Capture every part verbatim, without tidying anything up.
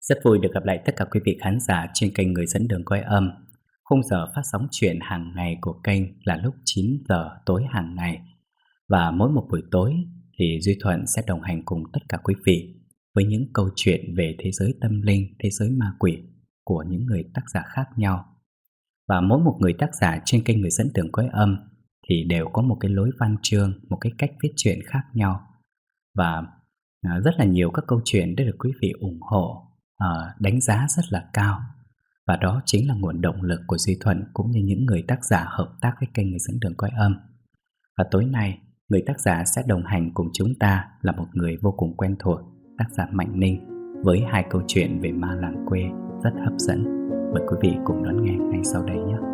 Rất vui được gặp lại tất cả quý vị khán giả trên kênh Người Dẫn Đường Quay Âm. Khung giờ phát sóng chuyện hàng ngày của kênh là lúc chín giờ tối hàng ngày. Và mỗi một buổi tối thì Duy Thuận sẽ đồng hành cùng tất cả quý vị với những câu chuyện về thế giới tâm linh, thế giới ma quỷ của những người tác giả khác nhau. Và mỗi một người tác giả trên kênh Người Dẫn Đường Quay Âm thì đều có một cái lối văn chương, một cái cách viết chuyện khác nhau. Và rất là nhiều các câu chuyện đã được quý vị ủng hộ, đánh giá rất là cao. Và đó chính là nguồn động lực của Duy Thuận cũng như những người tác giả hợp tác với kênh Người Dẫn Đường Quay Âm. Và tối nay, người tác giả sẽ đồng hành cùng chúng ta là một người vô cùng quen thuộc, tác giả Mạnh Ninh, với hai câu chuyện về ma làng quê rất hấp dẫn. Mời quý vị cùng đón nghe ngay sau đây nhé.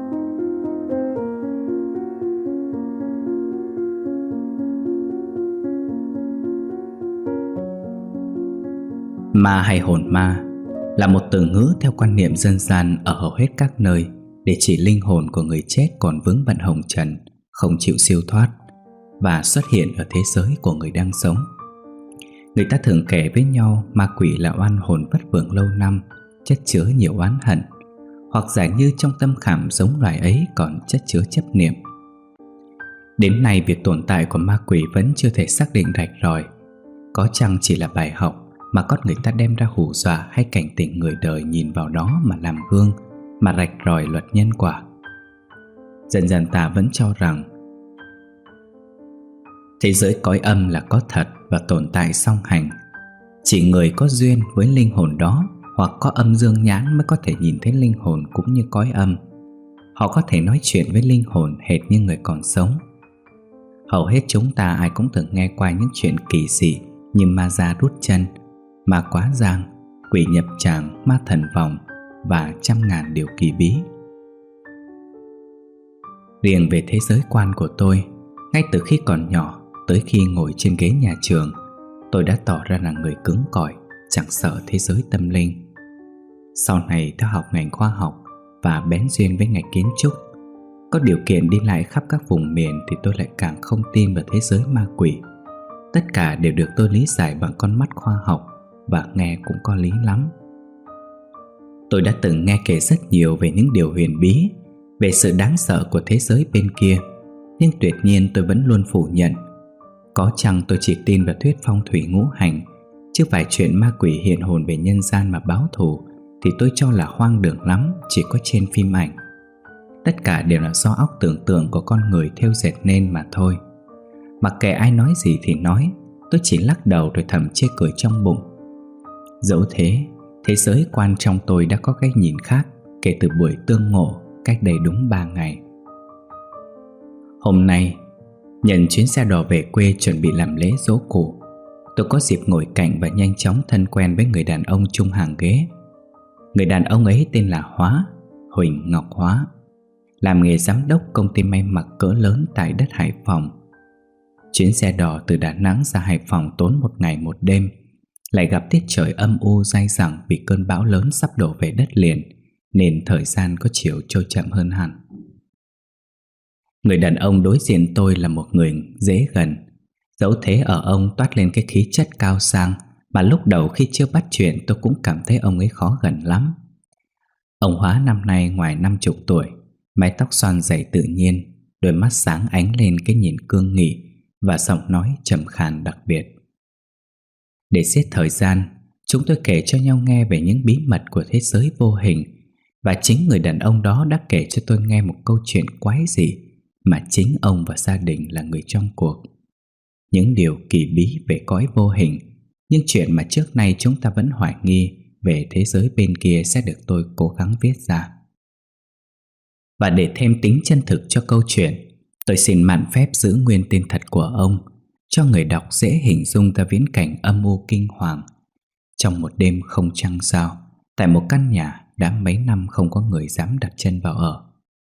Ma hay hồn ma là một từ ngữ theo quan niệm dân gian ở hầu hết các nơi để chỉ linh hồn của người chết còn vướng bận hồng trần, không chịu siêu thoát và xuất hiện ở thế giới của người đang sống. Người ta thường kể với nhau ma quỷ là oan hồn vất vưởng lâu năm, chất chứa nhiều oán hận, hoặc giả như trong tâm khảm giống loài ấy còn chất chứa chấp niệm. Đến nay, việc tồn tại của ma quỷ vẫn chưa thể xác định rạch ròi. Có chăng chỉ là bài học mà con người ta đem ra hù dọa hay cảnh tỉnh người đời nhìn vào đó mà làm gương, mà rạch ròi luật nhân quả. Dần dần ta vẫn cho rằng thế giới cõi âm là có thật và tồn tại song hành. Chỉ người có duyên với linh hồn đó hoặc có âm dương nhãn mới có thể nhìn thấy linh hồn cũng như cõi âm. Họ có thể nói chuyện với linh hồn hệt như người còn sống. Hầu hết chúng ta ai cũng từng nghe qua những chuyện kỳ dị như ma da rút chân, ma quá giang, quỷ nhập tràng, ma thần vòng và trăm ngàn điều kỳ bí. Riêng về thế giới quan của tôi, ngay từ khi còn nhỏ tới khi ngồi trên ghế nhà trường, tôi đã tỏ ra là người cứng cỏi, chẳng sợ thế giới tâm linh. Sau này theo học ngành khoa học và bén duyên với ngành kiến trúc, có điều kiện đi lại khắp các vùng miền thì tôi lại càng không tin vào thế giới ma quỷ. Tất cả đều được tôi lý giải bằng con mắt khoa học và nghe cũng có lý lắm. Tôi đã từng nghe kể rất nhiều về những điều huyền bí, về sự đáng sợ của thế giới bên kia, nhưng tuyệt nhiên tôi vẫn luôn phủ nhận. Có chăng tôi chỉ tin vào thuyết phong thủy ngũ hành, chứ vài chuyện ma quỷ hiện hồn về nhân gian mà báo thù thì tôi cho là hoang đường lắm, chỉ có trên phim ảnh. Tất cả đều là do óc tưởng tượng của con người thêu dệt nên mà thôi. Mặc kệ ai nói gì thì nói, tôi chỉ lắc đầu rồi thầm chê cười trong bụng. Dẫu thế, thế giới quan trong tôi đã có cái nhìn khác kể từ buổi tương ngộ cách đây đúng ba ngày. Hôm nay, nhận chuyến xe đò về quê chuẩn bị làm lễ giỗ cụ, tôi có dịp ngồi cạnh và nhanh chóng thân quen với người đàn ông chung hàng ghế. Người đàn ông ấy tên là Hóa, Huỳnh Ngọc Hóa, làm nghề giám đốc công ty may mặc cỡ lớn tại đất Hải Phòng. Chuyến xe đò từ Đà Nẵng ra Hải Phòng tốn một ngày một đêm, lại gặp tiết trời âm u dai dẳng vì cơn bão lớn sắp đổ về đất liền, nên thời gian có chiều trôi chậm hơn hẳn. Người đàn ông đối diện tôi là một người dễ gần, dẫu thế ở ông toát lên cái khí chất cao sang mà lúc đầu khi chưa bắt chuyện tôi cũng cảm thấy ông ấy khó gần lắm. Ông Hóa năm nay ngoài năm chục tuổi, mái tóc xoăn dày tự nhiên, đôi mắt sáng ánh lên cái nhìn cương nghị và giọng nói trầm khàn đặc biệt. Để giết thời gian, chúng tôi kể cho nhau nghe về những bí mật của thế giới vô hình, và chính người đàn ông đó đã kể cho tôi nghe một câu chuyện quái dị mà chính ông và gia đình là người trong cuộc. Những điều kỳ bí về cõi vô hình, những chuyện mà trước nay chúng ta vẫn hoài nghi về thế giới bên kia sẽ được tôi cố gắng viết ra. Và để thêm tính chân thực cho câu chuyện, tôi xin mạn phép giữ nguyên tên thật của ông, cho người đọc dễ hình dung ra viễn cảnh âm u kinh hoàng trong một đêm không trăng sao, tại một căn nhà đã mấy năm không có người dám đặt chân vào ở.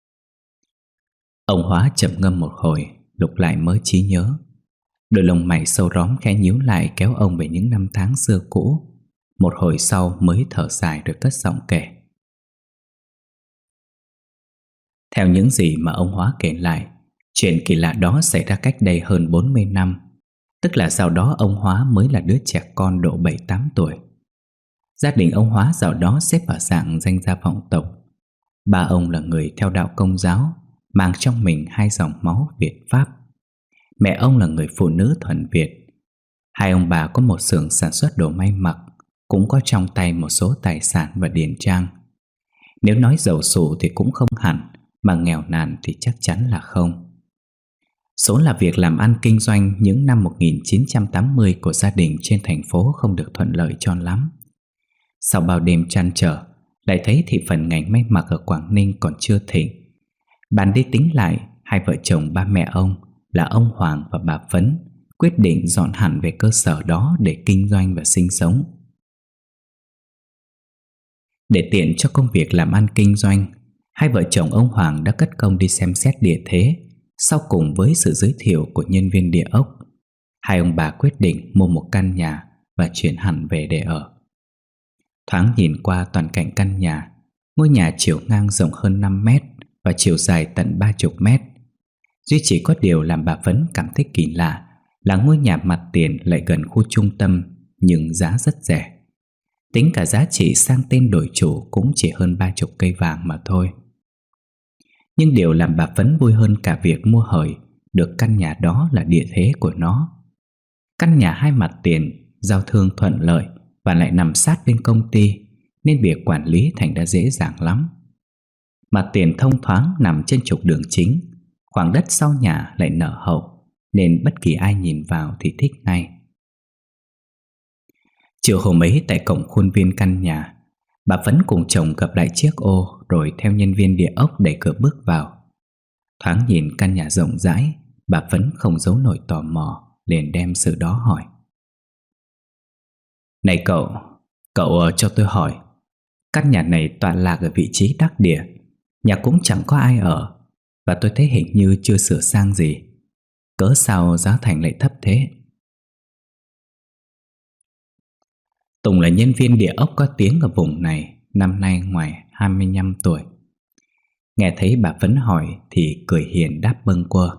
Ông Hóa trầm ngâm một hồi, lục lại mớ trí nhớ. Đôi lông mày sâu róm khẽ nhíu lại kéo ông về những năm tháng xưa cũ. Một hồi sau mới thở dài rồi cất giọng kể. Theo những gì mà ông Hóa kể lại, chuyện kỳ lạ đó xảy ra cách đây hơn bốn mươi năm, tức là sau đó ông Hóa mới là đứa trẻ con độ bảy tám tuổi. Gia đình ông Hóa dạo đó xếp vào dạng danh gia vọng tộc. Ba ông là người theo đạo Công giáo, mang trong mình hai dòng máu Việt Pháp. Mẹ ông là người phụ nữ thuần Việt. Hai ông bà có một xưởng sản xuất đồ may mặc, cũng có trong tay một số tài sản và điển trang. Nếu nói giàu sụ thì cũng không hẳn, mà nghèo nàn thì chắc chắn là không. Số là việc làm ăn kinh doanh những năm một nghìn chín trăm tám mươi của gia đình trên thành phố không được thuận lợi cho lắm. Sau bao đêm trăn trở, lại thấy thị phần ngành may mặc ở Quảng Ninh còn chưa thịnh. Bàn đi tính lại, hai vợ chồng ba mẹ ông là ông Hoàng và bà Phấn quyết định dọn hẳn về cơ sở đó để kinh doanh và sinh sống. Để tiện cho công việc làm ăn kinh doanh, hai vợ chồng ông Hoàng đã cất công đi xem xét địa thế. Sau cùng với sự giới thiệu của nhân viên địa ốc, hai ông bà quyết định mua một căn nhà và chuyển hẳn về để ở. Thoáng nhìn qua toàn cảnh căn nhà, ngôi nhà chiều ngang rộng hơn năm mét và chiều dài tận ba mươi mét. Duy chỉ có điều làm bà Phấn cảm thấy kỳ lạ là ngôi nhà mặt tiền lại gần khu trung tâm, nhưng giá rất rẻ. Tính cả giá trị sang tên đổi chủ cũng chỉ hơn ba mươi cây vàng mà thôi. Nhưng điều làm bà Phấn vui hơn cả việc mua hời được căn nhà đó là địa thế của nó. Căn nhà hai mặt tiền, giao thương thuận lợi và lại nằm sát bên công ty, nên việc quản lý thành ra dễ dàng lắm. Mặt tiền thông thoáng nằm trên trục đường chính, khoảng đất sau nhà lại nở hậu, nên bất kỳ ai nhìn vào thì thích ngay. Chiều hôm ấy tại cổng khuôn viên căn nhà, bà Phấn cùng chồng gập lại chiếc ô rồi theo nhân viên địa ốc đẩy cửa bước vào. Thoáng nhìn căn nhà rộng rãi, bà Phấn không giấu nổi tò mò, liền đem sự đó hỏi: "Này cậu, cậu cho tôi hỏi, căn nhà này tọa lạc ở vị trí đắc địa, nhà cũng chẳng có ai ở, và tôi thấy hình như chưa sửa sang gì. Cớ sao giá thành lại thấp thế?" Tùng là nhân viên địa ốc có tiếng ở vùng này, năm nay ngoài hai mươi lăm tuổi. Nghe thấy bà Phấn hỏi thì cười hiền đáp bâng quơ: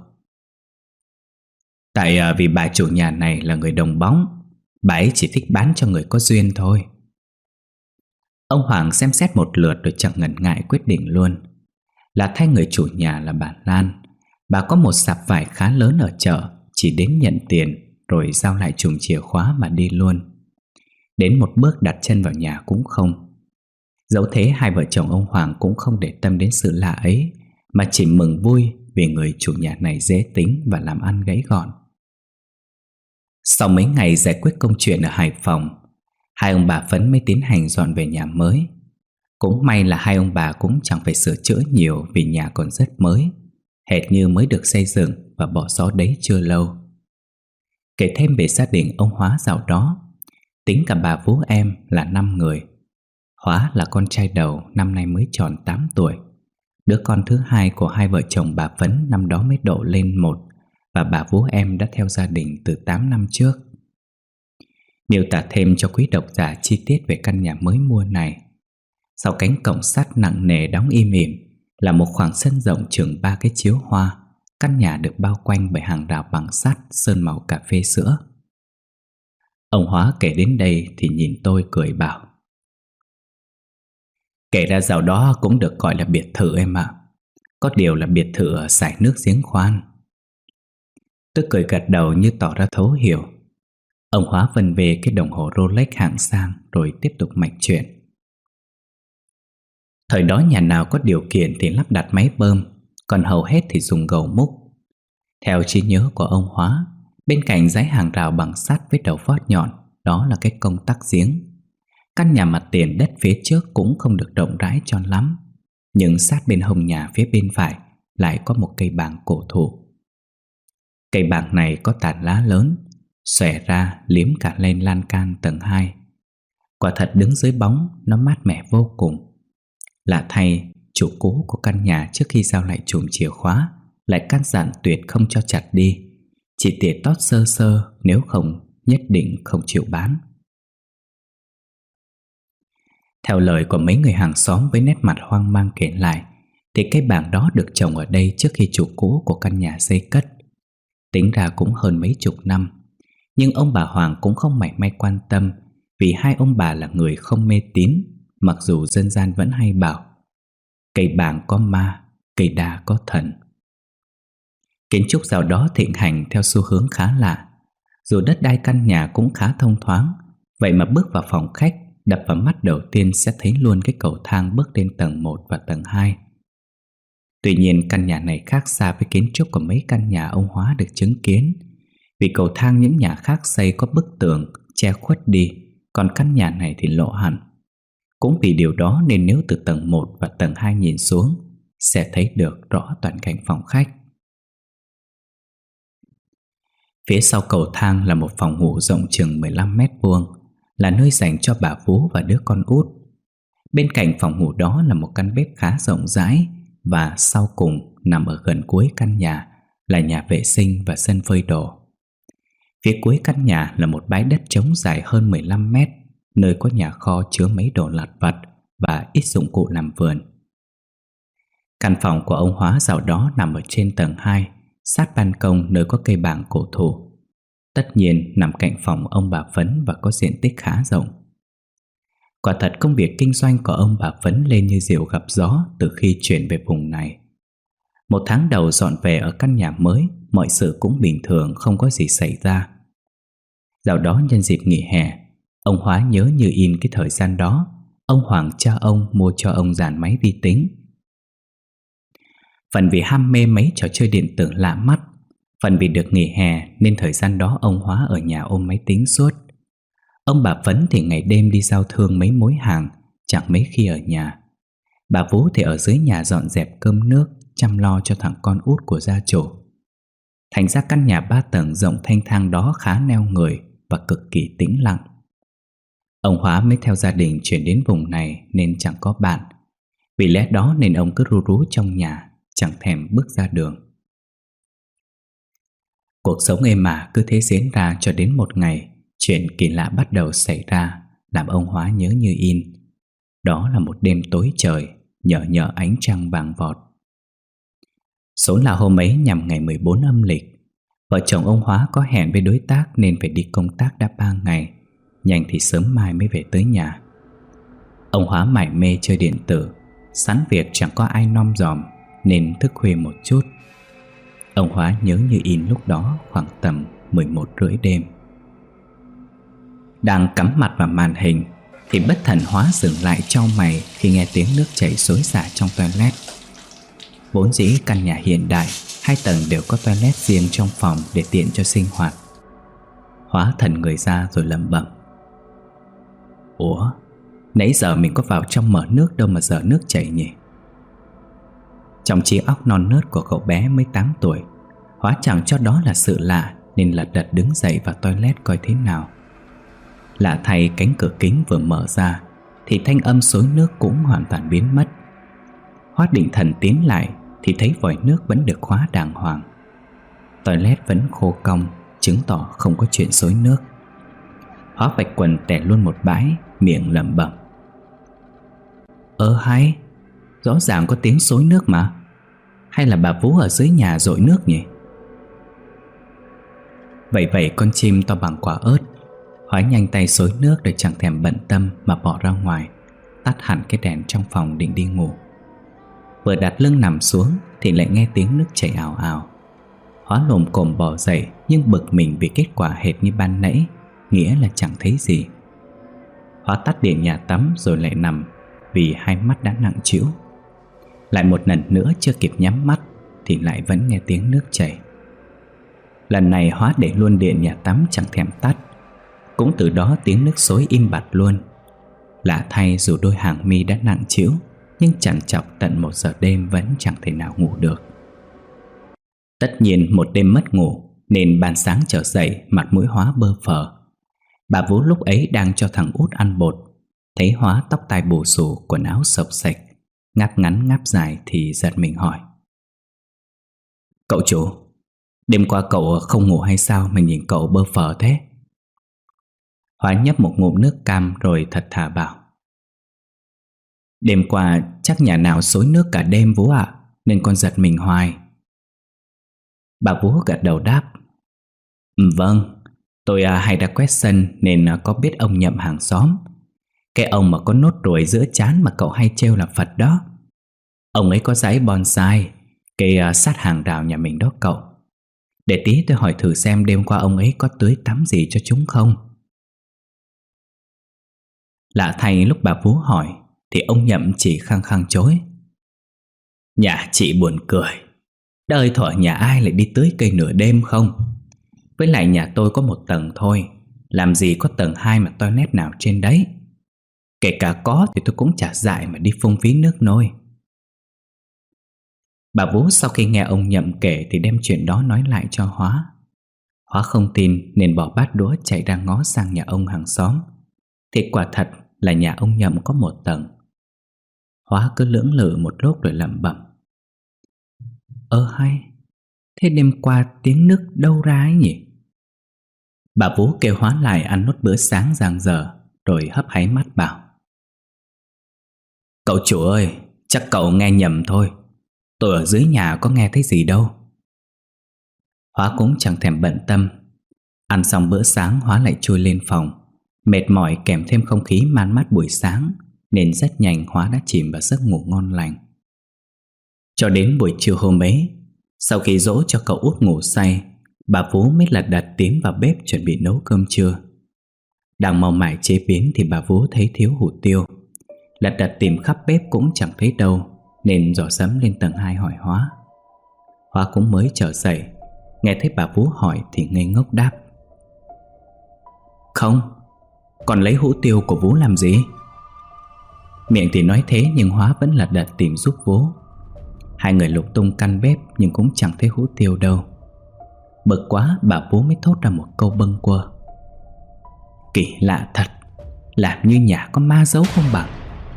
"Tại vì bà chủ nhà này là người đồng bóng, bà ấy chỉ thích bán cho người có duyên thôi." Ông Hoàng xem xét một lượt rồi chẳng ngần ngại quyết định luôn. Là thay người chủ nhà là bà Lan, bà có một sạp vải khá lớn ở chợ, chỉ đến nhận tiền rồi giao lại chùm chìa khóa mà đi luôn. Đến một bước đặt chân vào nhà cũng không. Dẫu thế hai vợ chồng ông Hoàng cũng không để tâm đến sự lạ ấy, mà chỉ mừng vui vì người chủ nhà này dễ tính và làm ăn gãy gọn. Sau mấy ngày giải quyết công chuyện ở Hải Phòng, hai ông bà Phấn mới tiến hành dọn về nhà mới. Cũng may là hai ông bà cũng chẳng phải sửa chữa nhiều vì nhà còn rất mới, hệt như mới được xây dựng và bỏ xó đấy chưa lâu. Kể thêm về gia đình ông Hóa dạo đó, tính cả bà vú em là năm người. Hóa là con trai đầu, năm nay mới tròn tám tuổi. Đứa con thứ hai của hai vợ chồng bà Phấn năm đó mới độ lên một, và bà vú em đã theo gia đình từ tám năm trước. Miêu tả thêm cho quý độc giả chi tiết về căn nhà mới mua này. Sau cánh cổng sắt nặng nề đóng im ỉm là một khoảng sân rộng chừng ba cái chiếu hoa. Căn nhà được bao quanh bởi hàng rào bằng sắt sơn màu cà phê sữa. Ông Hóa kể đến đây thì nhìn tôi cười bảo: "Kể ra dạo đó cũng được gọi là biệt thự em ạ. Có điều là biệt thự ở sải nước giếng khoan." Tôi cười gật đầu như tỏ ra thấu hiểu. Ông Hóa vân về cái đồng hồ Rolex hạng sang rồi tiếp tục mạch chuyện. Thời đó nhà nào có điều kiện thì lắp đặt máy bơm, còn hầu hết thì dùng gầu múc. Theo trí nhớ của ông Hóa, bên cạnh dãy hàng rào bằng sắt với đầu vót nhọn, đó là cái công tắc giếng. Căn nhà mặt tiền đất phía trước cũng không được rộng rãi cho lắm, nhưng sát bên hông nhà phía bên phải lại có một cây bàng cổ thụ. Cây bàng này có tán lá lớn, xòe ra liếm cả lên lan can tầng hai. Quả thật đứng dưới bóng nó mát mẻ vô cùng. Lạ thay, chủ cũ của căn nhà trước khi giao lại chùm chìa khóa lại căn dặn tuyệt không cho chặt đi, chỉ tỉa tót sơ sơ, nếu không nhất định không chịu bán. Theo lời của mấy người hàng xóm với nét mặt hoang mang kể lại, thì cây bàng đó được trồng ở đây trước khi chủ cũ của căn nhà xây cất. Tính ra cũng hơn mấy chục năm, nhưng ông bà Hoàng cũng không mảy may quan tâm, vì hai ông bà là người không mê tín, mặc dù dân gian vẫn hay bảo cây bàng có ma, cây đa có thần. Kiến trúc dạo đó thịnh hành theo xu hướng khá lạ. Dù đất đai căn nhà cũng khá thông thoáng, vậy mà bước vào phòng khách, đập vào mắt đầu tiên sẽ thấy luôn cái cầu thang bước lên tầng một và tầng hai. Tuy nhiên căn nhà này khác xa với kiến trúc của mấy căn nhà ông Hóa được chứng kiến, vì cầu thang những nhà khác xây có bức tường che khuất đi, còn căn nhà này thì lộ hẳn. Cũng vì điều đó nên nếu từ tầng một và tầng hai nhìn xuống, sẽ thấy được rõ toàn cảnh phòng khách. Phía sau cầu thang là một phòng ngủ rộng chừng mười lăm mét vuông, là nơi dành cho bà Vú và đứa con út. Bên cạnh phòng ngủ đó là một căn bếp khá rộng rãi, và sau cùng nằm ở gần cuối căn nhà là nhà vệ sinh và sân phơi đồ. Phía cuối căn nhà là một bãi đất trống dài hơn mười lăm mét, nơi có nhà kho chứa mấy đồ lặt vặt và ít dụng cụ làm vườn. Căn phòng của ông Hóa dạo đó nằm ở trên tầng hai, sát ban công nơi có cây bàng cổ thụ. Tất nhiên nằm cạnh phòng ông bà Phấn và có diện tích khá rộng. Quả thật công việc kinh doanh của ông bà Phấn lên như diều gặp gió từ khi chuyển về vùng này. Một tháng đầu dọn về ở căn nhà mới, mọi sự cũng bình thường, không có gì xảy ra. Dạo đó nhân dịp nghỉ hè, ông Hóa nhớ như in cái thời gian đó ông Hoàng cha ông mua cho ông dàn máy vi tính. Phần vì ham mê mấy trò chơi điện tử lạ mắt, phần vì được nghỉ hè nên thời gian đó ông Hóa ở nhà ôm máy tính suốt. Ông bà Phấn thì ngày đêm đi giao thương mấy mối hàng, chẳng mấy khi ở nhà. Bà Vú thì ở dưới nhà dọn dẹp cơm nước, chăm lo cho thằng con út của gia chủ. Thành ra căn nhà ba tầng rộng thanh thang đó khá neo người và cực kỳ tĩnh lặng. Ông Hóa mới theo gia đình chuyển đến vùng này nên chẳng có bạn. Vì lẽ đó nên ông cứ ru rú trong nhà, chẳng thèm bước ra đường. Cuộc sống êm ả cứ thế diễn ra cho đến một ngày, chuyện kỳ lạ bắt đầu xảy ra, làm ông Hóa nhớ như in. Đó là một đêm tối trời, nhờ nhờ ánh trăng vàng vọt. Số là hôm ấy nhằm ngày mười bốn âm lịch. Vợ chồng ông Hóa có hẹn với đối tác nên phải đi công tác đã ba ngày, nhanh thì sớm mai mới về tới nhà. Ông Hóa mải mê chơi điện tử, sẵn việc chẳng có ai nom dòm nên thức khuya một chút. Ông Hóa nhớ như in lúc đó khoảng tầm mười một rưỡi đêm. Đang cắm mặt vào màn hình thì bất thần Hóa dừng lại chau mày khi nghe tiếng nước chảy xối xả trong toilet. Vốn dĩ căn nhà hiện đại, hai tầng đều có toilet riêng trong phòng để tiện cho sinh hoạt. Hóa thần người ra rồi lẩm bẩm: Ủa, nãy giờ mình có vào trong mở nước đâu mà giờ nước chảy nhỉ? Trong trí óc non nớt của cậu bé mới tám tuổi, Hóa chẳng cho đó là sự lạ nên lật đật đứng dậy vào toilet coi thế nào. Lạ thay, cánh cửa kính vừa mở ra thì thanh âm xối nước cũng hoàn toàn biến mất. Hóa định thần tiến lại thì thấy vòi nước vẫn được khóa đàng hoàng. Toilet vẫn khô cong, chứng tỏ không có chuyện xối nước. Hóa vạch quần tè luôn một bãi, miệng lẩm bẩm: Ơ hay, rõ ràng có tiếng xối nước mà. Hay là bà Vú ở dưới nhà dội nước nhỉ? Vậy vậy con chim to bằng quả ớt, Hóa nhanh tay xối nước để chẳng thèm bận tâm mà bỏ ra ngoài, tắt hẳn cái đèn trong phòng định đi ngủ. Vừa đặt lưng nằm xuống thì lại nghe tiếng nước chảy ào ào. Hóa lồm cồm bò dậy, nhưng bực mình vì kết quả hệt như ban nãy, nghĩa là chẳng thấy gì. Hóa tắt điện nhà tắm rồi lại nằm, vì hai mắt đã nặng trĩu. Lại một lần nữa chưa kịp nhắm mắt thì lại vẫn nghe tiếng nước chảy. Lần này Hóa để luôn điện nhà tắm chẳng thèm tắt. Cũng từ đó tiếng nước xối im bặt luôn. Lạ thay, dù đôi hàng mi đã nặng trĩu, nhưng chằn chọc tận một giờ đêm vẫn chẳng thể nào ngủ được. Tất nhiên một đêm mất ngủ nên ban sáng trở dậy mặt mũi Hóa bơ phờ. Bà Vú lúc ấy đang cho thằng út ăn bột, thấy Hóa tóc tai bù xù, quần áo xộc xệch, ngáp ngắn ngáp dài thì giật mình hỏi: Cậu chủ, đêm qua cậu không ngủ hay sao mà nhìn cậu bơ phờ thế? Hóa nhấp một ngụm nước cam rồi thật thà bảo: Đêm qua chắc nhà nào xối nước cả đêm Vú ạ, nên con giật mình hoài. Bà Vú gật đầu đáp: Vâng, Tôi à, hay đã quét sân nên à, có biết ông Nhậm hàng xóm. Cái ông mà có nốt ruồi giữa trán mà cậu hay trêu là Phật đó. Ông ấy có dãy bonsai, cây à, sát hàng rào nhà mình đó cậu. Để tí tôi hỏi thử xem đêm qua ông ấy có tưới tắm gì cho chúng không. Lạ thay lúc bà Vú hỏi thì ông Nhậm chỉ khăng khăng chối. Nhà chị buồn cười. Đời thọ nhà ai lại đi tưới cây nửa đêm không? Với lại nhà tôi có một tầng thôi, làm gì có tầng hai mà toilet nào trên đấy. Kể cả có thì tôi cũng chả dại mà đi phung phí nước nôi. Bà Vú sau khi nghe ông Nhậm kể thì đem chuyện đó nói lại cho Hóa. Hóa không tin nên bỏ bát đũa chạy ra ngó sang nhà ông hàng xóm. Thì quả thật là nhà ông Nhậm có một tầng. Hóa cứ lưỡng lự một lúc rồi lẩm bẩm. Ơ hay, thế đêm qua tiếng nước đâu ra ấy nhỉ? Bà Vú kêu Hóa lại ăn nốt bữa sáng giang dở, rồi hấp háy mắt bảo. Cậu chủ ơi, chắc cậu nghe nhầm thôi. Tôi ở dưới nhà có nghe thấy gì đâu. Hóa cũng chẳng thèm bận tâm. Ăn xong bữa sáng Hóa lại chui lên phòng. Mệt mỏi kèm thêm không khí man mát buổi sáng nên rất nhanh Hóa đã chìm vào giấc ngủ ngon lành. Cho đến buổi chiều hôm ấy, sau khi dỗ cho cậu út ngủ say, bà Vú mới lật đật tiến vào bếp chuẩn bị nấu cơm trưa. Đang mong mải chế biến thì bà Vú thấy thiếu hủ tiêu. Lật đật tìm khắp bếp cũng chẳng thấy đâu, nên dò dẫm lên tầng hai hỏi Hóa. Hóa cũng mới trở dậy, nghe thấy bà Vú hỏi thì ngây ngốc đáp. Không, còn lấy hủ tiêu của Vú làm gì? Miệng thì nói thế nhưng Hóa vẫn lật đật tìm giúp Vú. Hai người lục tung căn bếp nhưng cũng chẳng thấy hủ tiêu đâu. Bực quá bà Vú mới thốt ra một câu bâng quơ. Kỳ lạ thật, làm như nhà có ma giấu không bằng.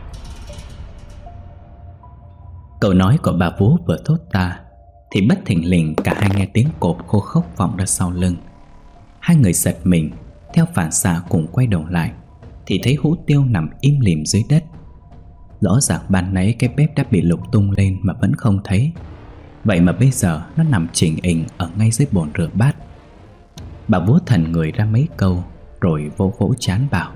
Câu nói của bà Vú vừa thốt ra thì bất thình lình cả hai nghe tiếng cộp khô khốc vọng ra sau lưng. Hai người giật mình, theo phản xạ cùng quay đầu lại thì thấy hũ tiêu nằm im lìm dưới đất. Rõ ràng ban nãy cái bếp đã bị lục tung lên mà vẫn không thấy. Vậy mà bây giờ nó nằm chỉnh ình ở ngay dưới bồn rửa bát. Bà Vú thần người ra mấy câu rồi vỗ vỗ trán bảo.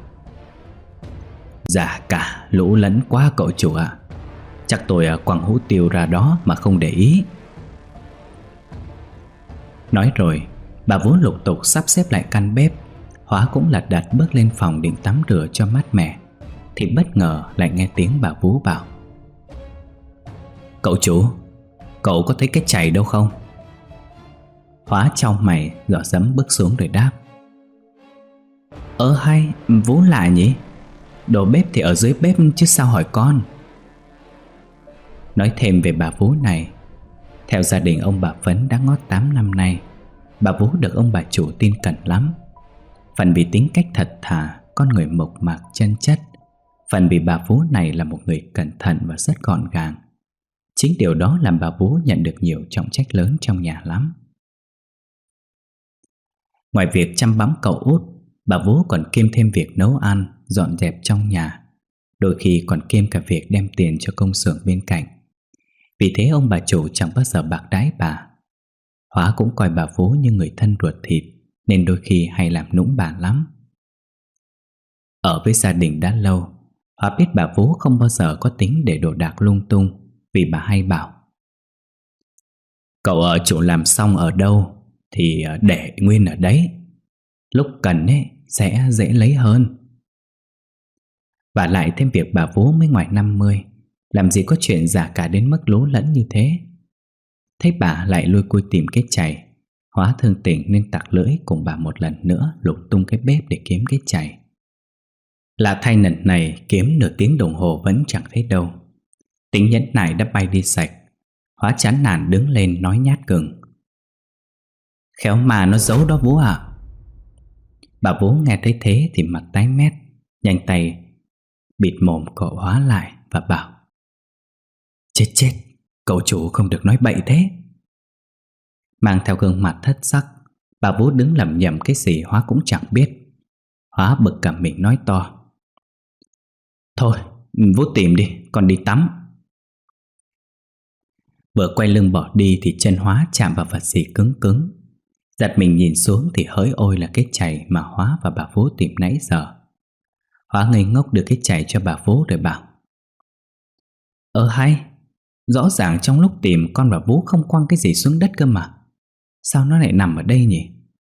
Dạ cả lũ lẫn quá cậu chủ ạ. À. Chắc tôi quăng hũ tiêu ra đó mà không để ý. Nói rồi bà Vú lục tục sắp xếp lại căn bếp. Hóa cũng lật đật bước lên phòng định tắm rửa cho mát mẻ thì bất ngờ lại nghe tiếng bà Vú bảo. Cậu chủ, cậu có thấy cái chày đâu không? Hóa chau mày dò dẫm bước xuống rồi đáp. Ơ hay, Vú lạ nhỉ? Đồ bếp thì ở dưới bếp chứ sao hỏi con. Nói thêm về bà Vú này, theo gia đình ông bà Phấn đã ngót tám năm nay, bà Vú được ông bà chủ tin cẩn lắm. Phần vì tính cách thật thà, con người mộc mạc chân chất. Phần vì bà Vú này là một người cẩn thận và rất gọn gàng. Chính điều đó làm bà Vú nhận được nhiều trọng trách lớn trong nhà lắm. Ngoài việc chăm bẵm cậu út, bà Vú còn kiêm thêm việc nấu ăn, dọn dẹp trong nhà. Đôi khi còn kiêm cả việc đem tiền cho công xưởng bên cạnh. Vì thế ông bà chủ chẳng bao giờ bạc đãi bà. Hóa cũng coi bà Vú như người thân ruột thịt, nên đôi khi hay làm nũng bà lắm. Ở với gia đình đã lâu, Hóa biết bà Vú không bao giờ có tính để đồ đạc lung tung. Vì bà hay bảo, cậu ở chỗ làm xong ở đâu thì để nguyên ở đấy, lúc cần ấy sẽ dễ lấy hơn. Và lại thêm việc bà Vú mới ngoài năm mươi, làm gì có chuyện giả cả đến mức lố lẫn như thế. Thấy bà lại lôi cui tìm cái chày, Hóa thương tình nên tặc lưỡi cùng bà một lần nữa lục tung cái bếp để kiếm cái chày. Lạ thay lần này kiếm nửa tiếng đồng hồ vẫn chẳng thấy đâu. Tính nhẫn nại đã bay đi sạch. Hóa chán nản đứng lên nói nhát gừng. Khéo mà nó giấu đó Vú ạ. Bà Vú nghe thấy thế thì mặt tái mét, nhanh tay bịt mồm cậu Hóa lại và bảo. Chết chết, cậu chủ không được nói bậy thế. Mang theo gương mặt thất sắc, bà Vú đứng lẩm nhẩm cái gì Hóa cũng chẳng biết. Hóa bực cả mình nói to. Thôi, Vú tìm đi, con đi tắm. Vừa quay lưng bỏ đi thì chân Hóa chạm vào vật gì cứng cứng. Giật mình nhìn xuống thì hỡi ôi là cái chày mà Hóa và bà Vú tìm nãy giờ. Hóa ngây ngốc đưa cái chày cho bà Vú rồi bảo: Ờ hay, rõ ràng trong lúc tìm con bà Vú không quăng cái gì xuống đất cơ mà. Sao nó lại nằm ở đây nhỉ?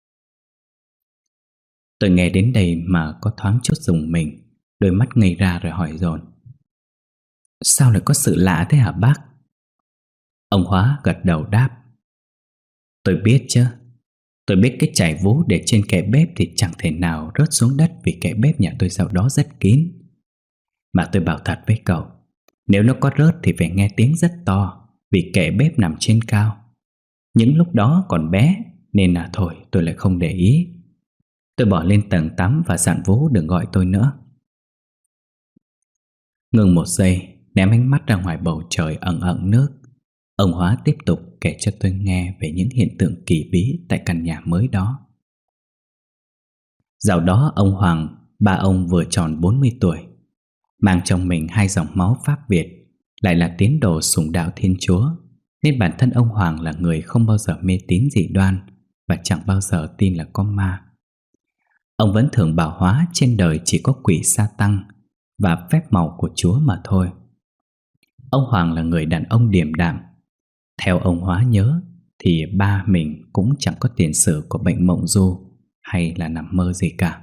Tôi nghe đến đây mà có thoáng chút rùng mình, đôi mắt ngây ra rồi hỏi dồn: Sao lại có sự lạ thế hả bác? Ông Hóa gật đầu đáp: Tôi biết chứ. Tôi biết cái chày Vú để trên kệ bếp thì chẳng thể nào rớt xuống đất, vì kệ bếp nhà tôi sau đó rất kín. Mà tôi bảo thật với cậu, nếu nó có rớt thì phải nghe tiếng rất to, vì kệ bếp nằm trên cao. Những lúc đó còn bé nên là thôi tôi lại không để ý. Tôi bỏ lên tầng tắm và dặn Vú đừng gọi tôi nữa. Ngừng một giây, ném ánh mắt ra ngoài bầu trời ẩn ẩn nước, ông Hóa tiếp tục kể cho tôi nghe về những hiện tượng kỳ bí tại căn nhà mới đó. Dạo đó ông Hoàng, ba ông vừa tròn bốn mươi tuổi, mang trong mình hai dòng máu Pháp Việt, lại là tín đồ sùng đạo Thiên Chúa, nên bản thân ông Hoàng là người không bao giờ mê tín dị đoan và chẳng bao giờ tin là có ma. Ông vẫn thường bảo Hóa trên đời chỉ có quỷ sa tăng và phép màu của Chúa mà thôi. Ông Hoàng là người đàn ông điềm đạm. Theo ông Hóa nhớ thì ba mình cũng chẳng có tiền sử của bệnh mộng du hay là nằm mơ gì cả.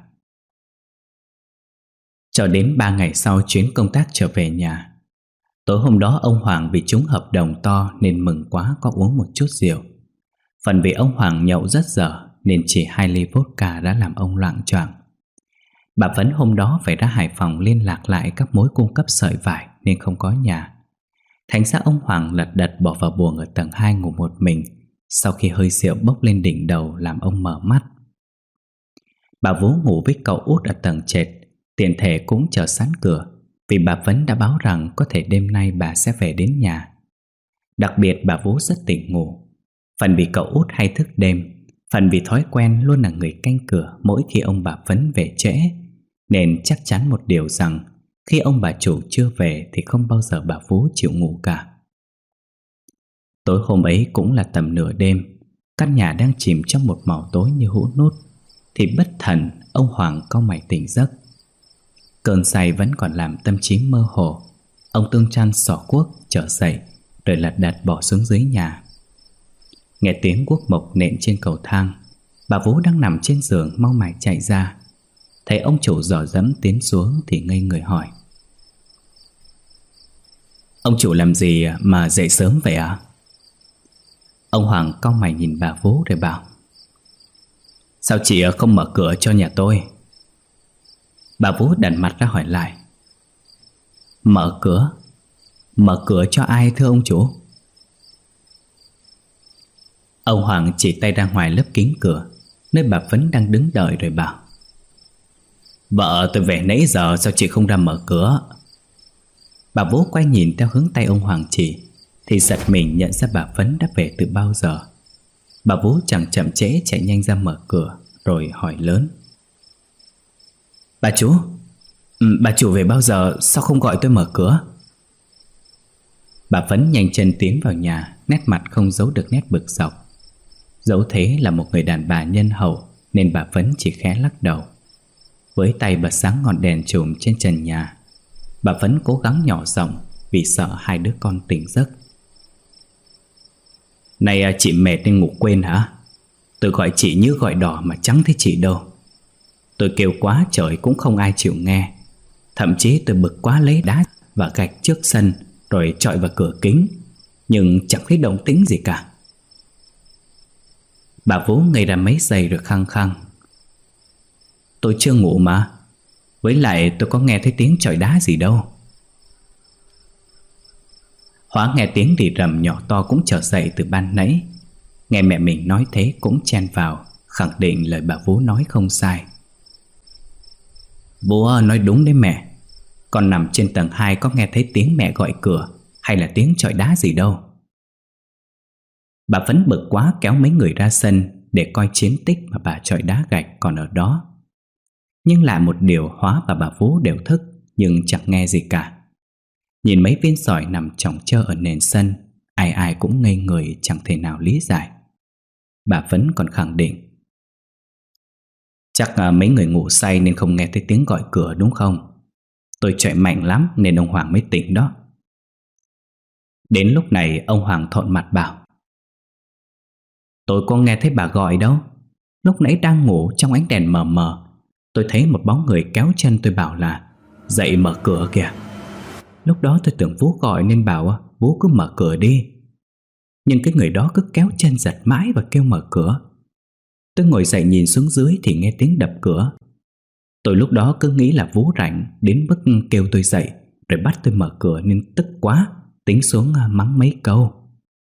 Cho đến ba ngày sau chuyến công tác trở về nhà, tối hôm đó ông Hoàng vì trúng hợp đồng to nên mừng quá có uống một chút rượu. Phần vì ông Hoàng nhậu rất dở nên chỉ hai ly vodka đã làm ông loạng choạng. Bà Vấn hôm đó phải ra Hải Phòng liên lạc lại các mối cung cấp sợi vải nên không có nhà. Thành ra ông Hoàng lật đật bỏ vào buồng ở tầng hai ngủ một mình, sau khi hơi rượu bốc lên đỉnh đầu làm ông mở mắt. Bà Vú ngủ với cậu út ở tầng trệt, tiện thể cũng chờ sẵn cửa, vì bà Vấn đã báo rằng có thể đêm nay bà sẽ về đến nhà. Đặc biệt bà Vú rất tỉnh ngủ, phần vì cậu út hay thức đêm, phần vì thói quen luôn là người canh cửa mỗi khi ông bà Vấn về trễ, nên chắc chắn một điều rằng khi ông bà chủ chưa về thì không bao giờ bà Vú chịu ngủ cả. Tối hôm ấy cũng là tầm nửa đêm, căn nhà đang chìm trong một màu tối như hũ nút, thì bất thần ông Hoàng cau mày tỉnh giấc. Cơn say vẫn còn làm tâm trí mơ hồ. Ông tung chăn xỏ cuốc trở dậy, rồi lật đật bỏ xuống dưới nhà. Nghe tiếng guốc mộc nện trên cầu thang, bà Vú đang nằm trên giường mau mải chạy ra. Thấy ông chủ dò dẫm tiến xuống thì ngây người hỏi: Ông chủ làm gì mà dậy sớm vậy ạ? À? Ông Hoàng cau mày nhìn bà Vú rồi bảo: Sao chị không mở cửa cho nhà tôi? Bà Vú đần mặt ra hỏi lại: Mở cửa? Mở cửa cho ai thưa ông chủ? Ông Hoàng chỉ tay ra ngoài lớp kính cửa, nơi bà Vấn đang đứng đợi rồi bảo: Vợ tôi về nãy giờ, sao chị không ra mở cửa? Bà Vú quay nhìn theo hướng tay ông Hoàng chỉ thì giật mình nhận ra bà Vấn đã về từ bao giờ. Bà Vú chẳng chậm trễ chạy nhanh ra mở cửa, rồi hỏi lớn: Bà chủ, ừ, bà chủ về bao giờ, sao không gọi tôi mở cửa? Bà Vấn nhanh chân tiến vào nhà, nét mặt không giấu được nét bực dọc. Dẫu thế là một người đàn bà nhân hậu nên bà Vấn chỉ khẽ lắc đầu. Với tay bật sáng ngọn đèn chùm trên trần nhà, bà Vấn cố gắng nhỏ giọng vì sợ hai đứa con tỉnh giấc. Này chị mệt nên ngủ quên hả? Tôi gọi chị như gọi đỏ mà chẳng thấy chị đâu. Tôi kêu quá trời cũng không ai chịu nghe. Thậm chí tôi bực quá lấy đá và gạch trước sân rồi chọi vào cửa kính, nhưng chẳng thấy động tĩnh gì cả. Bà Vú ngây ra mấy giây rồi khăng khăng: Tôi chưa ngủ mà. Với lại tôi có nghe thấy tiếng chọi đá gì đâu. Hóa nghe tiếng rì rầm nhỏ to cũng trở dậy từ ban nãy. Nghe mẹ mình nói thế cũng chen vào, khẳng định lời bà Vú nói không sai. Bố nói đúng đấy mẹ. Con nằm trên tầng hai có nghe thấy tiếng mẹ gọi cửa hay là tiếng chọi đá gì đâu. Bà Vấn bực quá kéo mấy người ra sân để coi chiến tích mà bà chọi đá gạch còn ở đó. Nhưng lại một điều, Hóa và bà Vú đều thức nhưng chẳng nghe gì cả. Nhìn mấy viên sỏi nằm chồng chơ ở nền sân, ai ai cũng ngây người chẳng thể nào lý giải. Bà Phấn còn khẳng định: Chắc à, mấy người ngủ say nên không nghe thấy tiếng gọi cửa đúng không? Tôi chạy mạnh lắm nên ông Hoàng mới tỉnh đó. Đến lúc này ông Hoàng thộn mặt bảo: Tôi có nghe thấy bà gọi đâu. Lúc nãy đang ngủ trong ánh đèn mờ mờ, tôi thấy một bóng người kéo chân tôi bảo là dậy mở cửa kìa. Lúc đó tôi tưởng Vú gọi nên bảo Vú cứ mở cửa đi. Nhưng cái người đó cứ kéo chân giật mãi và kêu mở cửa. Tôi ngồi dậy nhìn xuống dưới thì nghe tiếng đập cửa. Tôi lúc đó cứ nghĩ là Vú rảnh đến mức kêu tôi dậy rồi bắt tôi mở cửa nên tức quá, tính xuống mắng mấy câu.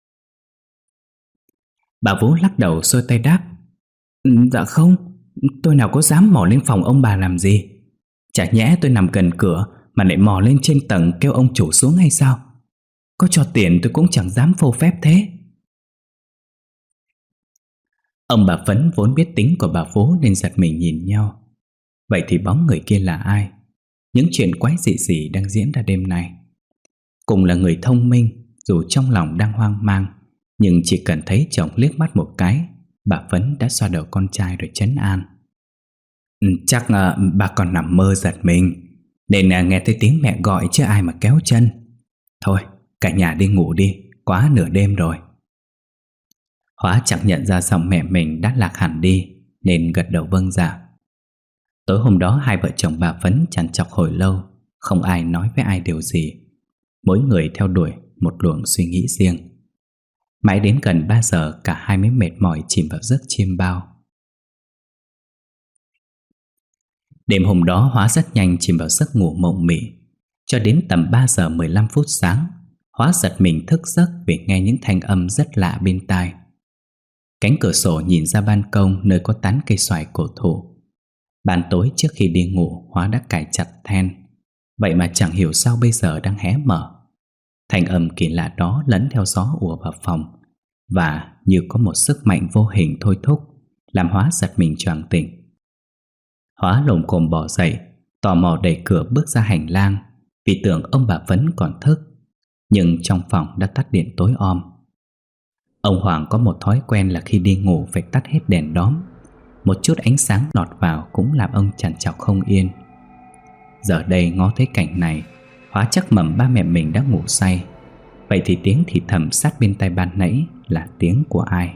Bà Vú lắc đầu xua tay đáp: Dạ không, tôi nào có dám mò lên phòng ông bà làm gì. Chả nhẽ tôi nằm gần cửa mà lại mò lên trên tầng kêu ông chủ xuống hay sao? Có cho tiền tôi cũng chẳng dám phô phép thế. Ông bà Phấn vốn biết tính của bà Vú nên giật mình nhìn nhau. Vậy thì bóng người kia là ai? Những chuyện quái dị gì đang diễn ra đêm nay? Cùng là người thông minh, dù trong lòng đang hoang mang, nhưng chỉ cần thấy chồng liếc mắt một cái, bà Phấn đã xoa đầu con trai rồi trấn an. Chắc uh, bà còn nằm mơ giật mình nên uh, nghe thấy tiếng mẹ gọi chứ ai mà kéo chân. Thôi, cả nhà đi ngủ đi, quá nửa đêm rồi. Hóa chẳng nhận ra giọng mẹ mình đã lạc hẳn đi nên gật đầu vâng dạ. Tối hôm đó hai vợ chồng bà Phấn trằn trọc hồi lâu, không ai nói với ai điều gì. Mỗi người theo đuổi một luồng suy nghĩ riêng. Mãi đến gần ba giờ cả hai mới mệt mỏi chìm vào giấc chiêm bao. Đêm hôm đó Hóa rất nhanh chìm vào giấc ngủ mộng mị. Cho đến tầm ba giờ mười lăm phút sáng, Hóa giật mình thức giấc vì nghe những thanh âm rất lạ bên tai. Cánh cửa sổ nhìn ra ban công nơi có tán cây xoài cổ thụ. Ban tối trước khi đi ngủ, Hóa đã cài chặt then. Vậy mà chẳng hiểu sao bây giờ đang hé mở. Thanh âm kỳ lạ đó lẫn theo gió ùa vào phòng, và như có một sức mạnh vô hình thôi thúc, làm Hóa giật mình choàng tỉnh. Hóa lồm cồm bò dậy, tò mò đẩy cửa bước ra hành lang, vì tưởng ông bà Phấn còn thức. Nhưng trong phòng đã tắt điện tối om. Ông Hoàng có một thói quen là khi đi ngủ phải tắt hết đèn đóm. Một chút ánh sáng lọt vào cũng làm ông trằn trọc không yên. Giờ đây ngó thấy cảnh này, Hóa chắc mầm ba mẹ mình đã ngủ say. Vậy thì tiếng thì thầm sát bên tai ban nãy là tiếng của ai?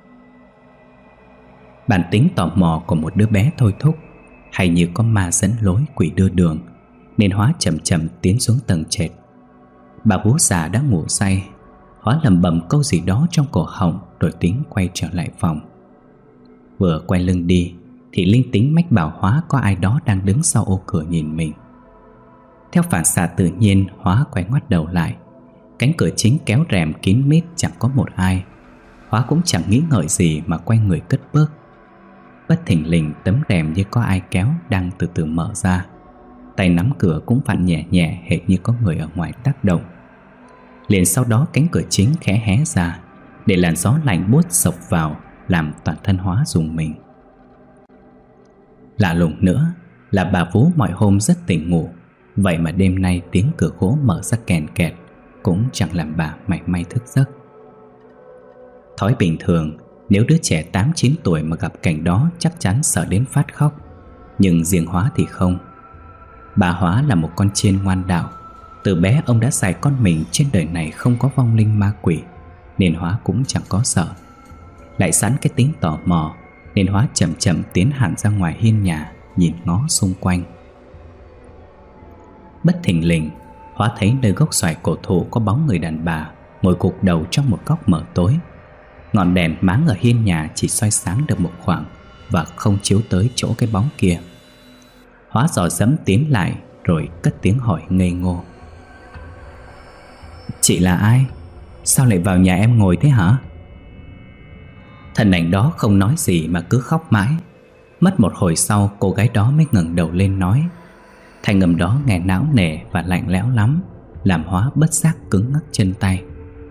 Bản tính tò mò của một đứa bé thôi thúc, hay như có ma dẫn lối quỷ đưa đường, nên Hóa chậm chậm tiến xuống tầng trệt. Bà Vú già đã ngủ say. Hóa lẩm bẩm câu gì đó trong cổ họng rồi tính quay trở lại phòng. Vừa quay lưng đi thì linh tính mách bảo Hóa có ai đó đang đứng sau ô cửa nhìn mình. Theo phản xạ tự nhiên, Hóa quay ngoắt đầu lại. Cánh cửa chính kéo rèm kín mít, chẳng có một ai. Hóa cũng chẳng nghĩ ngợi gì mà quay người cất bước. Bất thình lình tấm rèm như có ai kéo đang từ từ mở ra. Tay nắm cửa cũng vặn nhẹ nhẹ hệt như có người ở ngoài tác động. Liền sau đó cánh cửa chính khẽ hé ra, để làn gió lạnh buốt xộc vào, làm toàn thân Hóa rùng mình. Lạ lùng nữa là bà Vú mọi hôm rất tỉnh ngủ, vậy mà đêm nay tiếng cửa gỗ mở ra kèn kẹt cũng chẳng làm bà mảy may thức giấc. Thói bình thường, nếu đứa trẻ tám chín tuổi mà gặp cảnh đó chắc chắn sợ đến phát khóc. Nhưng riêng Hóa thì không. Bà Hóa là một con chiên ngoan đạo. Từ bé ông đã dạy con mình trên đời này không có vong linh ma quỷ, nên Hóa cũng chẳng có sợ. Lại sẵn cái tính tò mò, nên Hóa chậm chậm tiến hẳn ra ngoài hiên nhà, nhìn ngó xung quanh. Bất thình lình, Hóa thấy nơi gốc xoài cổ thụ có bóng người đàn bà ngồi gục đầu trong một góc mờ tối. Ngọn đèn máng ở hiên nhà chỉ soi sáng được một khoảng và không chiếu tới chỗ cái bóng kia. Hóa dò dẫm tiến lại rồi cất tiếng hỏi ngây ngô: Chị là ai? Sao lại vào nhà em ngồi thế hả? Thân ảnh đó không nói gì mà cứ khóc mãi. Mất một hồi sau, cô gái đó mới ngẩng đầu lên nói. Thanh âm đó nghe não nề và lạnh lẽo lắm, làm Hóa bất giác cứng ngắc chân tay.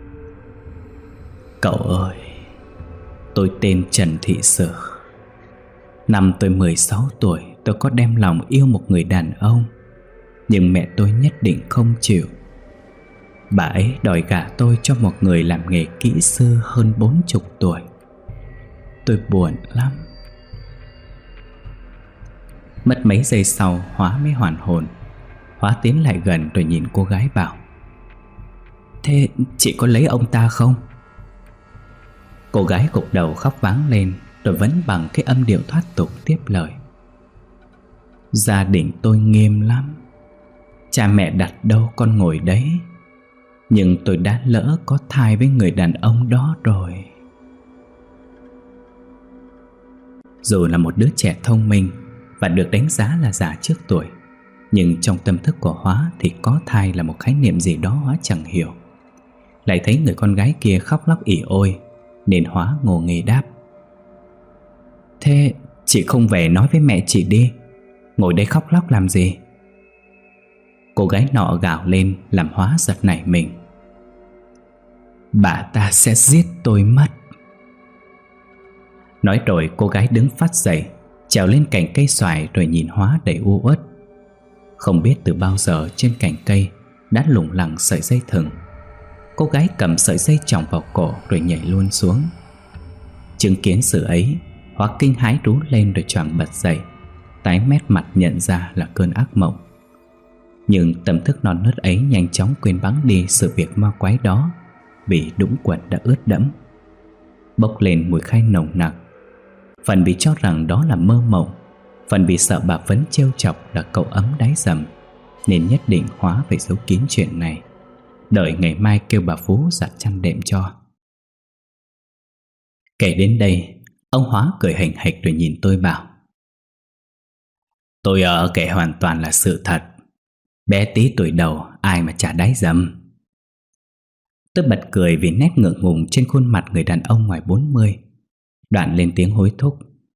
Cậu ơi, tôi tên Trần Thị Sử. Năm tôi mười sáu tuổi, tôi có đem lòng yêu một người đàn ông, nhưng mẹ tôi nhất định không chịu. Bà ấy đòi gả tôi cho một người làm nghề kỹ sư hơn bốn chục tuổi. tôi buồn lắm. Mất mấy giây sau, Hóa mới hoàn hồn. Hóa tiến lại gần rồi nhìn cô gái bảo: Thế chị có lấy ông ta không? Cô gái gục đầu khóc váng lên, rồi vẫn bằng cái âm điệu thoát tục tiếp lời: Gia đình tôi nghiêm lắm. Cha mẹ đặt đâu con ngồi đấy. Nhưng tôi đã lỡ có thai với người đàn ông đó rồi. Dù là một đứa trẻ thông minh và được đánh giá là già trước tuổi, nhưng trong tâm thức của Hóa thì có thai là một khái niệm gì đó Hóa chẳng hiểu. Lại thấy người con gái kia khóc lóc ỉ ôi, nên Hóa ngô nghê đáp: Thế chị không về nói với mẹ chị đi, ngồi đây khóc lóc làm gì? Cô gái nọ gào lên làm Hóa giật nảy mình: Bà ta sẽ giết tôi mất. Nói rồi cô gái đứng phát dậy, trèo lên cành cây xoài rồi nhìn Hóa đầy u uất. Không biết từ bao giờ trên cành cây đã lủng lẳng sợi dây thừng. Cô gái cầm sợi dây chỏng vào cổ rồi nhảy luôn xuống. Chứng kiến sự ấy, Hóa kinh hãi rú lên rồi choàng bật dậy, tái mét mặt nhận ra là cơn ác mộng. Nhưng tâm thức non nớt ấy nhanh chóng quên bẵng đi sự việc ma quái đó, vì đũng quần đã ướt đẫm, bốc lên mùi khai nồng nặc. Phần vì cho rằng đó là mơ mộng, phần vì sợ bà Phấn trêu chọc là cậu ấm đáy dầm, nên nhất định Hóa phải giấu kín chuyện này, đợi ngày mai kêu bà Phú giặt chăn đệm cho. Kể đến đây, ông Hóa cười hềnh hạch rồi nhìn tôi bảo: Tôi ở kể hoàn toàn là sự thật. Bé tí tuổi đầu ai mà chả đáy dầm. Tôi bật cười vì nét ngượng ngùng trên khuôn mặt người đàn ông ngoài bốn mươi, đoạn lên tiếng hối thúc: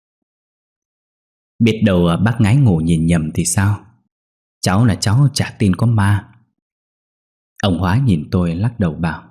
Biết đâu bác ngái ngủ nhìn nhầm thì sao? Cháu là cháu chả tin có ma. Ông Hóa nhìn tôi lắc đầu bảo: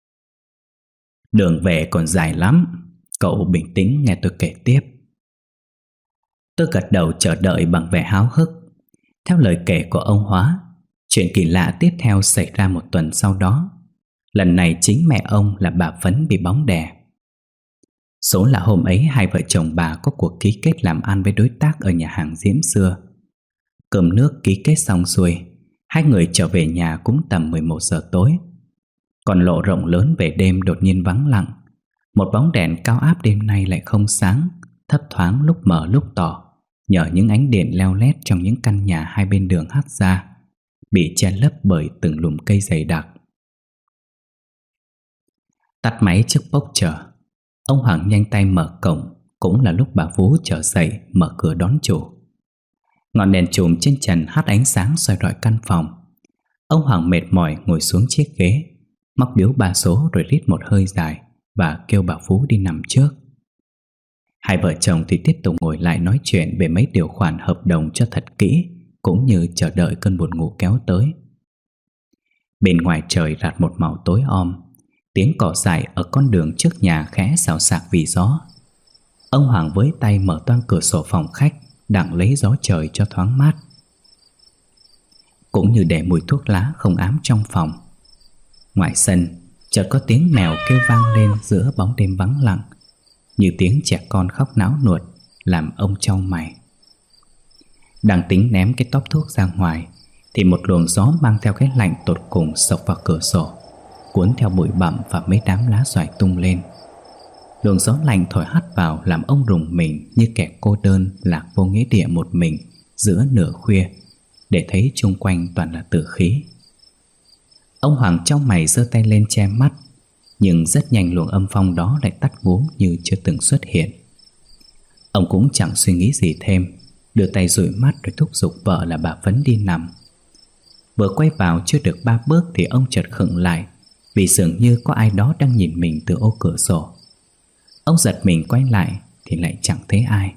Đường về còn dài lắm, cậu bình tĩnh nghe tôi kể tiếp. Tôi gật đầu chờ đợi bằng vẻ háo hức. Theo lời kể của ông Hóa, chuyện kỳ lạ tiếp theo xảy ra một tuần sau đó. Lần này chính mẹ ông là bà Phấn bị bóng đè. Số là hôm ấy hai vợ chồng bà có cuộc ký kết làm ăn với đối tác ở nhà hàng Diễm xưa. Cơm nước ký kết xong xuôi, hai người trở về nhà cũng tầm mười một giờ tối. Còn lộ rộng lớn về đêm đột nhiên vắng lặng. Một bóng đèn cao áp đêm nay lại không sáng, thấp thoáng lúc mờ lúc tỏ, nhờ những ánh điện leo lét trong những căn nhà hai bên đường hắt ra, bị che lấp bởi từng lùm cây dày đặc. Tắt máy trước bốc chờ, ông Hoàng nhanh tay mở cổng. Cũng là lúc bà Phú trở dậy mở cửa đón chủ. Ngọn đèn chùm trên trần hắt ánh sáng soi rọi căn phòng. Ông Hoàng mệt mỏi ngồi xuống chiếc ghế, móc điếu ba số rồi rít một hơi dài và kêu bà Phú đi nằm trước. Hai vợ chồng thì tiếp tục ngồi lại nói chuyện về mấy điều khoản hợp đồng cho thật kỹ, cũng như chờ đợi cơn buồn ngủ kéo tới. Bên ngoài trời rạt một màu tối om, tiếng cỏ dại ở con đường trước nhà khẽ xào xạc vì gió. Ông Hoàng với tay mở toang cửa sổ phòng khách, đặng lấy gió trời cho thoáng mát, cũng như để mùi thuốc lá không ám trong phòng. Ngoài sân, chợt có tiếng mèo kêu vang lên giữa bóng đêm vắng lặng, như tiếng trẻ con khóc náo nuột, làm ông chau mày. Đang tính ném cái tóp thuốc ra ngoài, thì một luồng gió mang theo cái lạnh tột cùng xộc vào cửa sổ, cuốn theo bụi bặm và mấy đám lá xoài tung lên. Luồng gió lạnh thổi hắt vào làm ông rùng mình như kẻ cô đơn lạc vô nghĩa địa một mình giữa nửa khuya, để thấy chung quanh toàn là tử khí. Ông Hoàng trong mày giơ tay lên che mắt, nhưng rất nhanh luồng âm phong đó lại tắt ngúm như chưa từng xuất hiện. Ông cũng chẳng suy nghĩ gì thêm, đưa tay dụi mắt rồi thúc giục vợ là bà Phấn đi nằm. Vừa quay vào chưa được ba bước thì ông chợt khựng lại, vì dường như có ai đó đang nhìn mình từ ô cửa sổ. Ông giật mình quay lại thì lại chẳng thấy ai.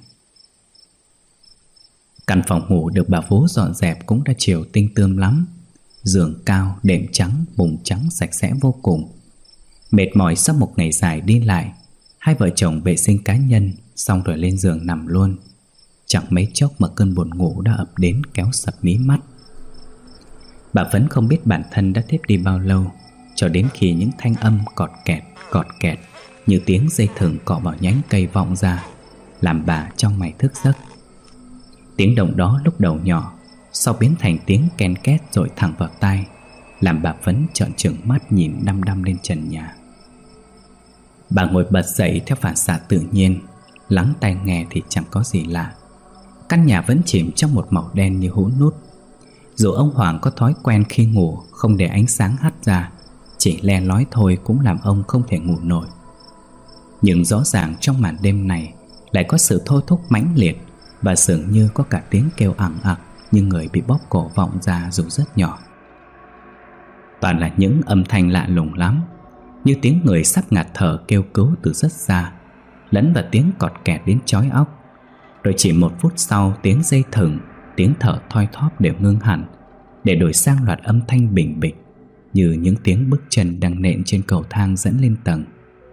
Căn phòng ngủ được bà Phú dọn dẹp cũng đã chiều tinh tươm lắm. Giường cao, đệm trắng, mùng trắng sạch sẽ vô cùng. Mệt mỏi sau một ngày dài đi lại, hai vợ chồng vệ sinh cá nhân xong rồi lên giường nằm luôn. Chẳng mấy chốc mà cơn buồn ngủ đã ập đến kéo sập mí mắt. Bà Phấn không biết bản thân đã thiếp đi bao lâu, cho đến khi những thanh âm cọt kẹt, cọt kẹt như tiếng dây thừng cọ vào nhánh cây vọng ra, làm bà trong mày thức giấc. Tiếng động đó lúc đầu nhỏ, sau biến thành tiếng ken két dội thẳng vào tai, làm bà Phấn trợn trừng mắt nhìn đăm đăm lên trần nhà. Bà ngồi bật dậy theo phản xạ tự nhiên, lắng tai nghe thì chẳng có gì lạ. Căn nhà vẫn chìm trong một màu đen như hũ nút. Dù ông Hoàng có thói quen khi ngủ không để ánh sáng hắt ra, chỉ le lói thôi cũng làm ông không thể ngủ nổi. Nhưng rõ ràng trong màn đêm này lại có sự thôi thúc mãnh liệt, và dường như có cả tiếng kêu ẳng ặc như người bị bóp cổ vọng ra dù rất nhỏ. Toàn là những âm thanh lạ lùng lắm, như tiếng người sắp ngạt thở kêu cứu từ rất xa, lẫn vào tiếng cọt kẹt đến chói óc. Rồi chỉ một phút sau, tiếng dây thừng, tiếng thở thoi thóp đều ngưng hẳn, để đổi sang loạt âm thanh bình bịch, như những tiếng bước chân đang nện trên cầu thang dẫn lên tầng.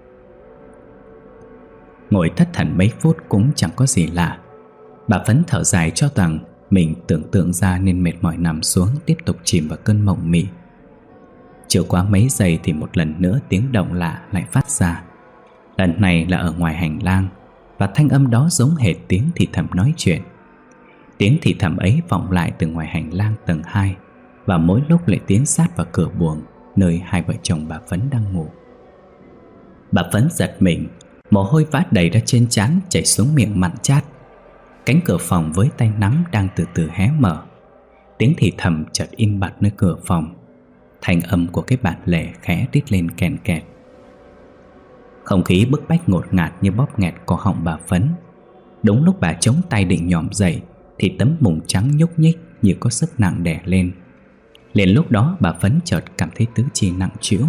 Ngồi thất thần mấy phút cũng chẳng có gì lạ. Bà Phấn thở dài cho rằng mình tưởng tượng ra nên mệt mỏi nằm xuống, tiếp tục chìm vào cơn mộng mị. Chưa quá mấy giây thì một lần nữa tiếng động lạ lại phát ra. Lần này là ở ngoài hành lang, và thanh âm đó giống hệt tiếng thì thầm nói chuyện. Tiếng thì thầm ấy vọng lại từ ngoài hành lang tầng hai, và mỗi lúc lại tiến sát vào cửa buồng nơi hai vợ chồng bà Phấn đang ngủ. Bà Phấn giật mình, mồ hôi vã đầy ra trên trán chảy xuống miệng mặn chát. Cánh cửa phòng với tay nắm đang từ từ hé mở. Tiếng thì thầm chợt im bặt nơi cửa phòng. Thanh âm của cái bản lề khẽ rít lên kèn kẹt. Không khí bức bách ngột ngạt như bóp nghẹt cổ họng bà Phấn. Đúng lúc bà chống tay định nhòm dậy thì tấm mùng trắng nhúc nhích như có sức nặng đè lên. Liền lúc đó bà Phấn chợt cảm thấy tứ chi nặng trĩu.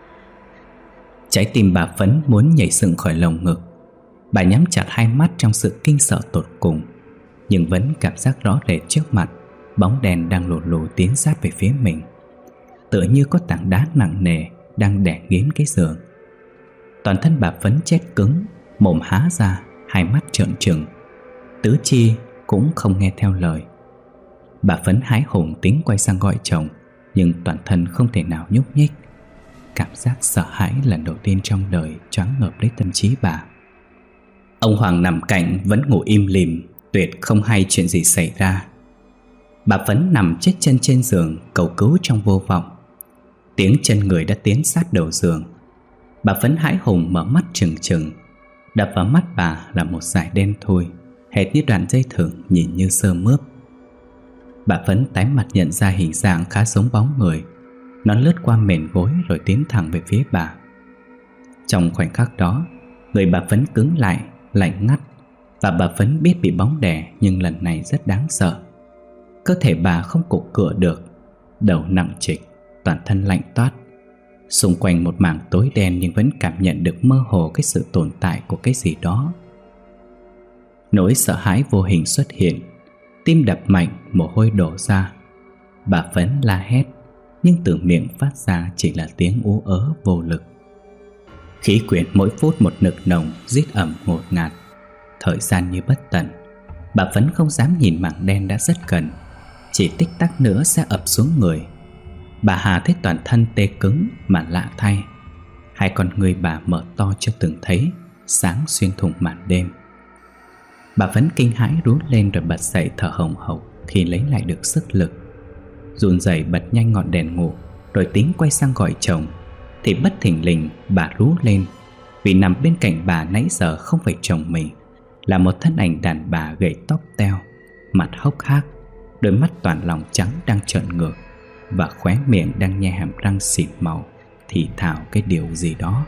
Trái tim bà Phấn muốn nhảy dựng khỏi lồng ngực. Bà nhắm chặt hai mắt trong sự kinh sợ tột cùng, nhưng vẫn cảm giác rõ rệt trước mặt bóng đèn đang lù lù tiến sát về phía mình, tựa như có tảng đá nặng nề đang đè nghiến cái giường. Toàn thân bà Phấn chết cứng, mồm há ra, hai mắt trợn trừng, tứ chi cũng không nghe theo lời. Bà Phấn hái hùng tính quay sang gọi chồng, nhưng toàn thân không thể nào nhúc nhích. Cảm giác sợ hãi lần đầu tiên trong đời choáng ngợp lấy tâm trí bà. Ông Hoàng nằm cạnh vẫn ngủ im lìm, tuyệt không hay chuyện gì xảy ra. Bà Phấn nằm chết chân trên giường cầu cứu trong vô vọng. Tiếng chân người đã tiến sát đầu giường. Bà Phấn hãi hùng mở mắt trừng trừng. Đập vào mắt bà là một dải đen thui, hệt như đoạn dây thừng nhìn như sơ mướp. Bà Phấn tái mặt nhận ra hình dạng khá giống bóng người. Nó lướt qua mền gối rồi tiến thẳng về phía bà. Trong khoảnh khắc đó, người bà Phấn cứng lại, lạnh ngắt, và bà Phấn biết bị bóng đè, nhưng lần này rất đáng sợ. Cơ thể bà không cục cựa được, đầu nặng trịch, toàn thân lạnh toát. Xung quanh một mảng tối đen nhưng vẫn cảm nhận được mơ hồ cái sự tồn tại của cái gì đó. Nỗi sợ hãi vô hình xuất hiện, tim đập mạnh, mồ hôi đổ ra. Bà Phấn la hét, nhưng từ miệng phát ra chỉ là tiếng ú ớ vô lực. Khí quyển mỗi phút một nực nồng, rít ẩm ngột ngạt. Thời gian như bất tận. Bà Phấn không dám nhìn mảng đen đã rất gần, chỉ tích tắc nữa sẽ ập xuống người. Bà Hà thấy toàn thân tê cứng, mà lạ thay, hai con người bà mở to chưa từng thấy, sáng xuyên thủng màn đêm. Bà Phấn kinh hãi rú lên rồi bật dậy thở hồng hộc khi lấy lại được sức lực. Run rẩy bật nhanh ngọn đèn ngủ, rồi tính quay sang gọi chồng, thì bất thình lình bà rú lên, vì nằm bên cạnh bà nãy giờ không phải chồng mình, là một thân ảnh đàn bà gầy tóc teo, mặt hốc hác, đôi mắt toàn lòng trắng đang trợn ngược, và khóe miệng đang nhe hàm răng xịt màu thì thào cái điều gì đó.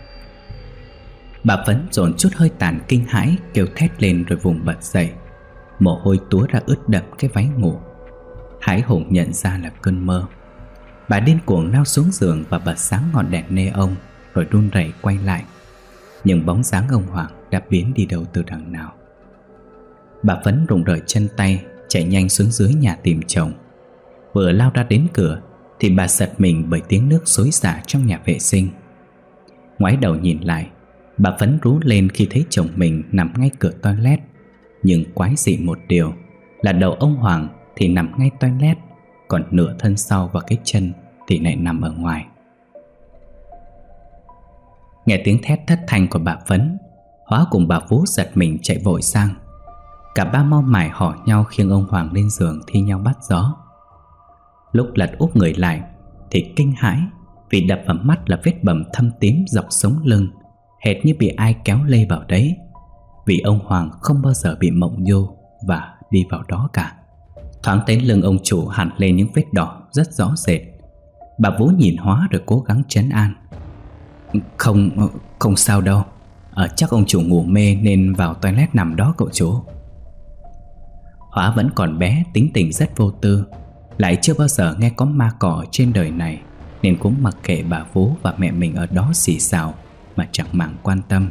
Bà Phấn dồn chút hơi tàn kinh hãi, kêu thét lên rồi vùng bật dậy. Mồ hôi túa ra ướt đẫm cái váy ngủ. Hãi hùng nhận ra là cơn mơ. Bà điên cuồng lao xuống giường và bật sáng ngọn đèn neon, rồi run rẩy quay lại. Nhưng bóng dáng ông Hoàng đã biến đi đâu từ đằng nào. Bà Phấn rụng rời chân tay, chạy nhanh xuống dưới nhà tìm chồng. Vừa lao ra đến cửa thì bà giật mình bởi tiếng nước xối xả trong nhà vệ sinh. Ngoái đầu nhìn lại, bà Phấn rú lên khi thấy chồng mình nằm ngay cửa toilet. Nhưng quái dị một điều là đầu ông Hoàng thì nằm ngay toilet, còn nửa thân sau và cái chân thì lại nằm ở ngoài. Nghe tiếng thét thất thanh của bà Phấn, Hóa cùng bà Vú giật mình chạy vội sang. Cả ba mau mải hò nhau khiêng ông Hoàng lên giường thi nhau bắt gió. Lúc lật úp người lại thì kinh hãi, vì đập vào mắt là vết bầm thâm tím dọc sống lưng, hệt như bị ai kéo lê vào đấy. Vì ông Hoàng không bao giờ bị mộng du và đi vào đó cả. Thoáng thấy lưng ông chủ hẳn lên những vết đỏ rất rõ rệt. Bà Vú nhìn Hóa rồi cố gắng trấn an. Không, không sao đâu. à, Chắc ông chủ ngủ mê nên vào toilet nằm đó cậu chủ. Hóa vẫn còn bé, tính tình rất vô tư, lại chưa bao giờ nghe có ma cỏ trên đời này, nên cũng mặc kệ bà Vú và mẹ mình ở đó xì xào mà chẳng màng quan tâm.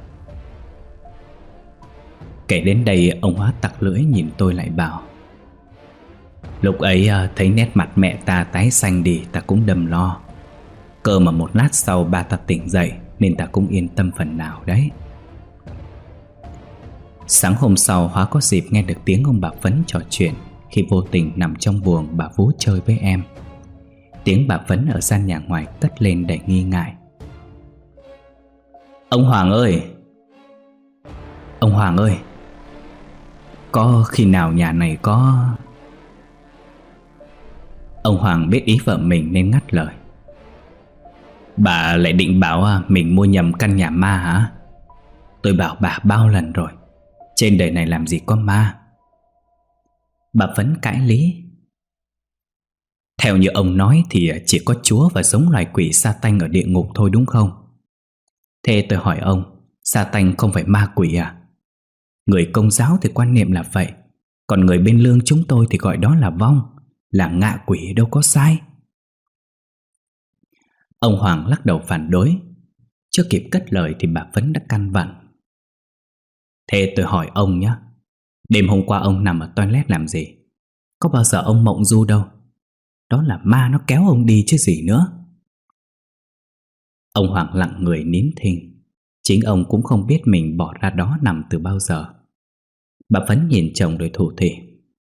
Kể đến đây, ông Hóa tặc lưỡi nhìn tôi lại bảo: Lúc ấy thấy nét mặt mẹ ta tái xanh đi, ta cũng đâm lo. Cơ mà một lát sau ba ta tỉnh dậy, nên ta cũng yên tâm phần nào đấy. Sáng hôm sau, Hóa có dịp nghe được tiếng ông bà Phấn trò chuyện khi vô tình nằm trong buồng bà Vú chơi với em. Tiếng bà Phấn ở gian nhà ngoài cất lên đầy nghi ngại: Ông Hoàng ơi! Ông Hoàng ơi! Có khi nào nhà này có... Ông Hoàng biết ý vợ mình nên ngắt lời: Bà lại định bảo mình mua nhầm căn nhà ma hả? Tôi bảo bà bao lần rồi, trên đời này làm gì có ma. Bà Phấn cãi lý: Theo như ông nói thì chỉ có Chúa và giống loài quỷ sa tanh ở địa ngục thôi đúng không? Thế tôi hỏi ông, sa tanh không phải ma quỷ à? Người Công giáo thì quan niệm là vậy, còn người bên Lương chúng tôi thì gọi đó là vong, là ngạ quỷ, đâu có sai. Ông Hoàng lắc đầu phản đối. Chưa kịp cất lời thì bà Phấn đã căn vặn: Thế tôi hỏi ông nhé, đêm hôm qua ông nằm ở toilet làm gì? Có bao giờ ông mộng du đâu. Đó là ma nó kéo ông đi chứ gì nữa. Ông Hoàng lặng người nín thinh. Chính ông cũng không biết mình bỏ ra đó nằm từ bao giờ. Bà Phấn nhìn chồng rồi thủ thỉ: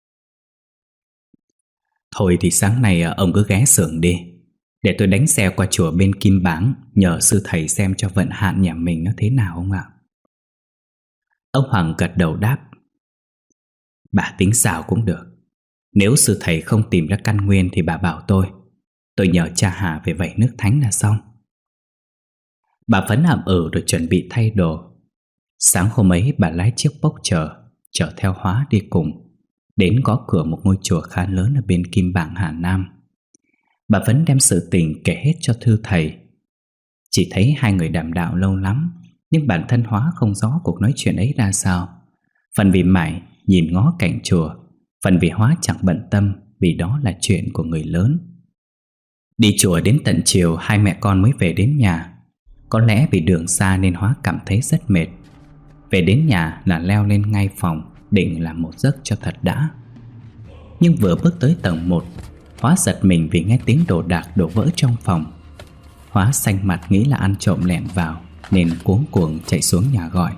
Thôi thì sáng nay ông cứ ghé xưởng đi, để tôi đánh xe qua chùa bên Kim Báng, nhờ sư thầy xem cho vận hạn nhà mình nó thế nào ông ạ. Ông Hoàng gật đầu đáp: Bà tính sao cũng được. Nếu sư thầy không tìm ra căn nguyên thì bà bảo tôi Tôi nhờ cha Hà về vẩy nước thánh là xong. Bà Phấn ậm ừ rồi chuẩn bị thay đồ. Sáng hôm ấy bà lái chiếc bốc chở chở theo Hóa đi cùng, đến gõ cửa một ngôi chùa khá lớn ở bên Kim Bảng, Hà Nam. Bà Phấn đem sự tình kể hết cho thư thầy. Chỉ thấy hai người đàm đạo lâu lắm, nhưng bản thân Hóa không rõ cuộc nói chuyện ấy ra sao. Phần vì mải nhìn ngó cảnh chùa, phần vì Hóa chẳng bận tâm, vì đó là chuyện của người lớn. Đi chùa đến tận chiều, hai mẹ con mới về đến nhà. Có lẽ vì đường xa nên Hóa cảm thấy rất mệt. Về đến nhà là leo lên ngay phòng, định làm một giấc cho thật đã. Nhưng vừa bước tới tầng một, Hóa giật mình vì nghe tiếng đồ đạc đổ vỡ trong phòng. Hóa xanh mặt nghĩ là ăn trộm lẻn vào, nên cuống cuồng chạy xuống nhà gọi: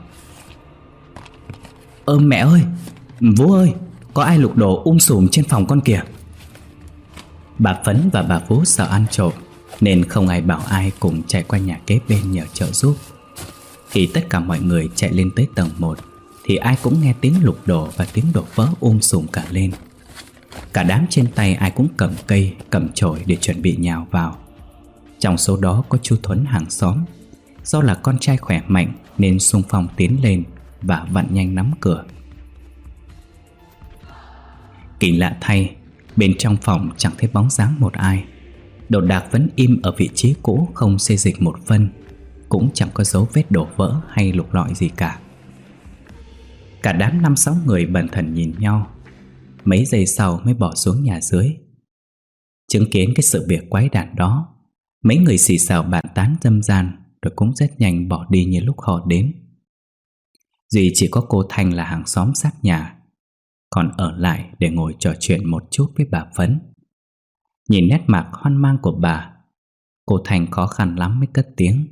Ơ mẹ ơi! Vú ơi! Có ai lục đồ um sùm trên phòng con kìa! Bà Phấn và bà Vú sợ ăn trộm, nên không ai bảo ai, cùng chạy qua nhà kế bên nhờ trợ giúp. Khi tất cả mọi người chạy lên tới tầng một thì ai cũng nghe tiếng lục đồ và tiếng đổ vỡ um sùm cả lên. Cả đám trên tay ai cũng cầm cây, cầm chổi để chuẩn bị nhào vào. Trong số đó có chú Thuấn hàng xóm. Do là con trai khỏe mạnh nên xung phong tiến lên và vặn nhanh nắm cửa. Kỳ lạ thay, bên trong phòng chẳng thấy bóng dáng một ai. Đồ đạc vẫn im ở vị trí cũ, không xê dịch một phân, cũng chẳng có dấu vết đổ vỡ hay lục lọi gì cả. Cả đám năm sáu người bần thần nhìn nhau. Mấy giây sau mới bỏ xuống nhà dưới. Chứng kiến cái sự việc quái đản đó, mấy người xì xào bàn tán dâm gian, rồi cũng rất nhanh bỏ đi như lúc họ đến. Duy chỉ có cô Thanh là hàng xóm sát nhà, còn ở lại để ngồi trò chuyện một chút với bà Phấn. Nhìn nét mặt hoang mang của bà, cô Thanh khó khăn lắm mới cất tiếng: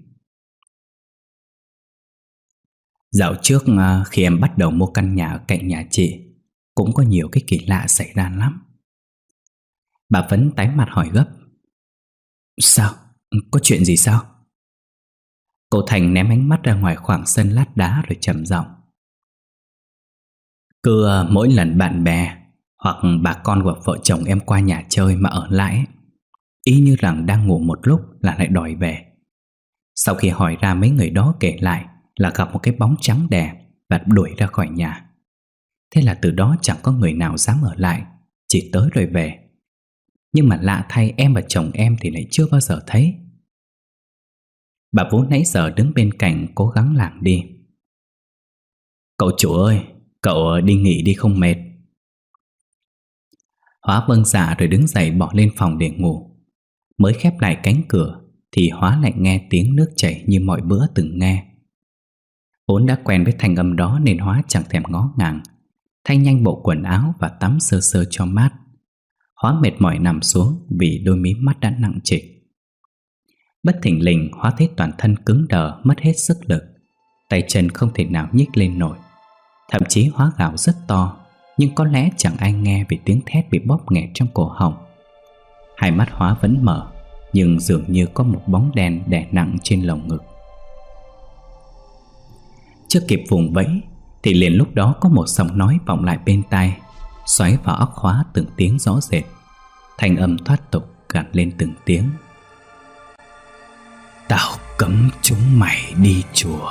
Dạo trước khi em bắt đầu mua căn nhà ở cạnh nhà chị, cũng có nhiều cái kỳ lạ xảy ra lắm. Bà Phấn tái mặt hỏi gấp: Sao? Có chuyện gì sao? Cô Thành ném ánh mắt ra ngoài khoảng sân lát đá rồi trầm giọng: Cứ uh, mỗi lần bạn bè hoặc bà con của vợ chồng em qua nhà chơi mà ở lại, y như rằng đang ngủ một lúc là lại đòi về. Sau khi hỏi ra, mấy người đó kể lại là gặp một cái bóng trắng đè và đuổi ra khỏi nhà. Thế là từ đó chẳng có người nào dám ở lại, chỉ tới rồi về. Nhưng mà lạ thay, em và chồng em thì lại chưa bao giờ thấy. Bà vú nãy giờ đứng bên cạnh cố gắng lảng đi: Cậu chủ ơi, cậu đi nghỉ đi không mệt. Hóa vâng dạ rồi đứng dậy bỏ lên phòng để ngủ. Mới khép lại cánh cửa thì Hóa lại nghe tiếng nước chảy như mọi bữa từng nghe. Vốn đã quen với thanh âm đó nên Hóa chẳng thèm ngó ngàng, thay nhanh bộ quần áo và tắm sơ sơ cho mát. Hóa mệt mỏi nằm xuống vì đôi mí mắt đã nặng trịch. Bất thình lình Hóa thấy toàn thân cứng đờ, mất hết sức lực, tay chân không thể nào nhích lên nổi. Thậm chí Hóa gào rất to, nhưng có lẽ chẳng ai nghe vì tiếng thét bị bóp nghẹt trong cổ họng. Hai mắt Hóa vẫn mở, nhưng dường như có một bóng đen đè nặng trên lồng ngực. Chưa kịp vùng vẫy thì liền lúc đó có một giọng nói vọng lại bên tai, xoáy vào óc Hóa từng tiếng rõ rệt. Thanh âm thoát tục gạt lên từng tiếng: Tao cấm chúng mày đi chùa.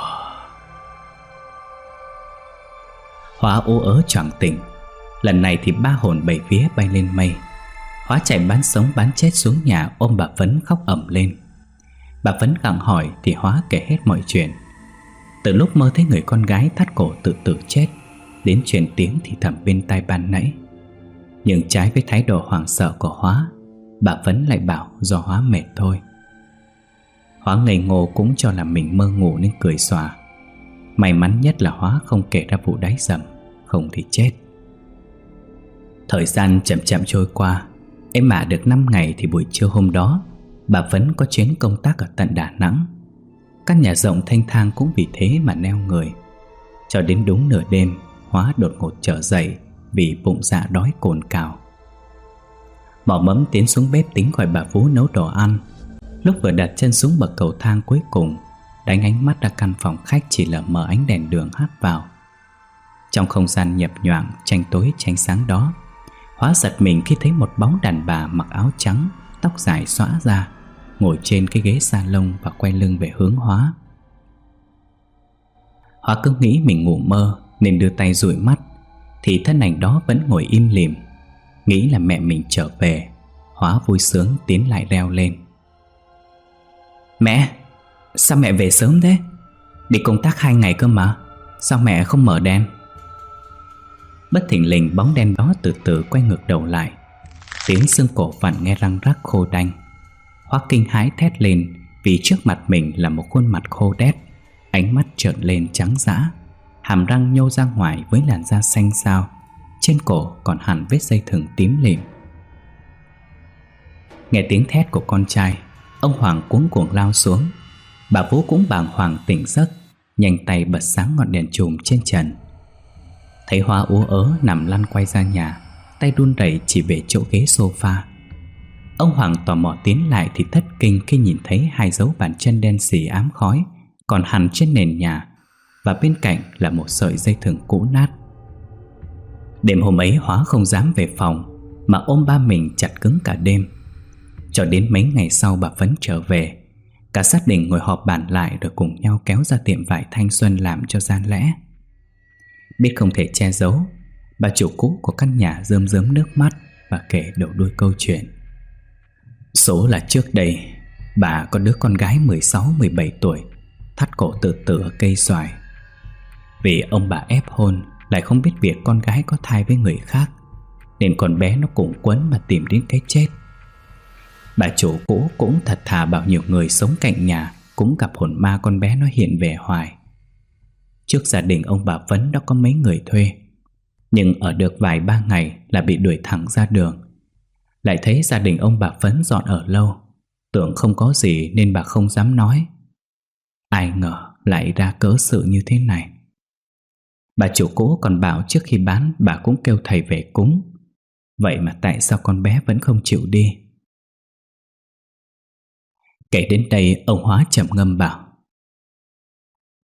Hóa ú ớ choàng tỉnh. Lần này thì ba hồn bảy vía bay lên mây. Hóa chạy bán sống bán chết xuống nhà ôm bà Phấn khóc ầm lên. Bà Phấn gặng hỏi thì Hóa kể hết mọi chuyện. Từ lúc mơ thấy người con gái thắt cổ tự tử chết, đến chuyện tiếng thì thầm bên tai ban nãy. Nhưng trái với thái độ hoảng sợ của Hóa, bà Phấn lại bảo do Hóa mệt thôi. Hóa ngây ngô cũng cho là mình mơ ngủ nên cười xòa. May mắn nhất là Hóa không kể ra vụ đáy dầm, không thì chết. Thời gian chậm chậm trôi qua. Em mạ được năm ngày thì buổi trưa hôm đó, bà Phấn có chuyến công tác ở tận Đà Nẵng. Căn nhà rộng thênh thang cũng vì thế mà neo người. Cho đến đúng nửa đêm, Hóa đột ngột trở dậy vì bụng dạ đói cồn cào. Mỏ mẫm tiến xuống bếp tính gọi bà vú nấu đồ ăn. Lúc vừa đặt chân xuống bậc cầu thang cuối cùng, đánh ánh mắt ra căn phòng khách chỉ lờ mờ ánh đèn đường hắt vào. Trong không gian nhập nhoạng tranh tối tranh sáng đó, Hóa giật mình khi thấy một bóng đàn bà mặc áo trắng, tóc dài xõa ra, ngồi trên cái ghế salon và quay lưng về hướng Hóa. Hóa cứ nghĩ mình ngủ mơ nên đưa tay dụi mắt, thì thân ảnh đó vẫn ngồi im lìm. Nghĩ là mẹ mình trở về, Hóa vui sướng tiến lại reo lên: Mẹ, sao mẹ về sớm thế? Đi công tác hai ngày cơ mà, sao mẹ không mở đèn? Bất thình lình bóng đen đó từ từ quay ngược đầu lại. Tiếng xương cổ vặn nghe răng rắc khô đanh. Hóa kinh hãi thét lên vì trước mặt mình là một khuôn mặt khô đét, ánh mắt trợn lên trắng dã, hàm răng nhô ra ngoài với làn da xanh xao, trên cổ còn hằn vết dây thừng tím lìm. Nghe tiếng thét của con trai, ông Hoàng cuống cuồng lao xuống. Bà vú cũng bàng hoàng tỉnh giấc, nhanh tay bật sáng ngọn đèn chùm trên trần. Thấy Hóa ú ớ nằm lăn quay ra nhà, tay run rẩy chỉ về chỗ ghế sofa. Ông Hoàng tò mò tiến lại thì thất kinh khi nhìn thấy hai dấu bàn chân đen xì ám khói còn hằn trên nền nhà, và bên cạnh là một sợi dây thừng cũ nát. Đêm hôm ấy Hóa không dám về phòng mà ôm ba mình chặt cứng cả đêm. Cho đến mấy ngày sau bà Phấn trở về, cả gia đình ngồi họp bàn lại rồi cùng nhau kéo ra tiệm vải Thanh Xuân làm cho gian lẽ. Biết không thể che giấu, bà chủ cũ của căn nhà rơm rớm nước mắt và kể đầu đuôi câu chuyện. Số là trước đây bà có đứa con gái mười sáu mười bảy tuổi thắt cổ tự tử ở cây xoài. Vì ông bà ép hôn, lại không biết việc con gái có thai với người khác, nên con bé nó cũng quấn mà tìm đến cái chết. Bà chủ cũ cũng thật thà bảo nhiều người sống cạnh nhà cũng gặp hồn ma con bé nó hiện về hoài. Trước gia đình ông bà Phấn đã có mấy người thuê, nhưng ở được vài ba ngày là bị đuổi thẳng ra đường. Lại thấy gia đình ông bà Phấn dọn ở lâu, tưởng không có gì nên bà không dám nói. Ai ngờ lại ra cớ sự như thế này. Bà chủ cũ còn bảo trước khi bán bà cũng kêu thầy về cúng. Vậy mà tại sao con bé vẫn không chịu đi? Kể đến đây ông Hóa trầm ngâm bảo: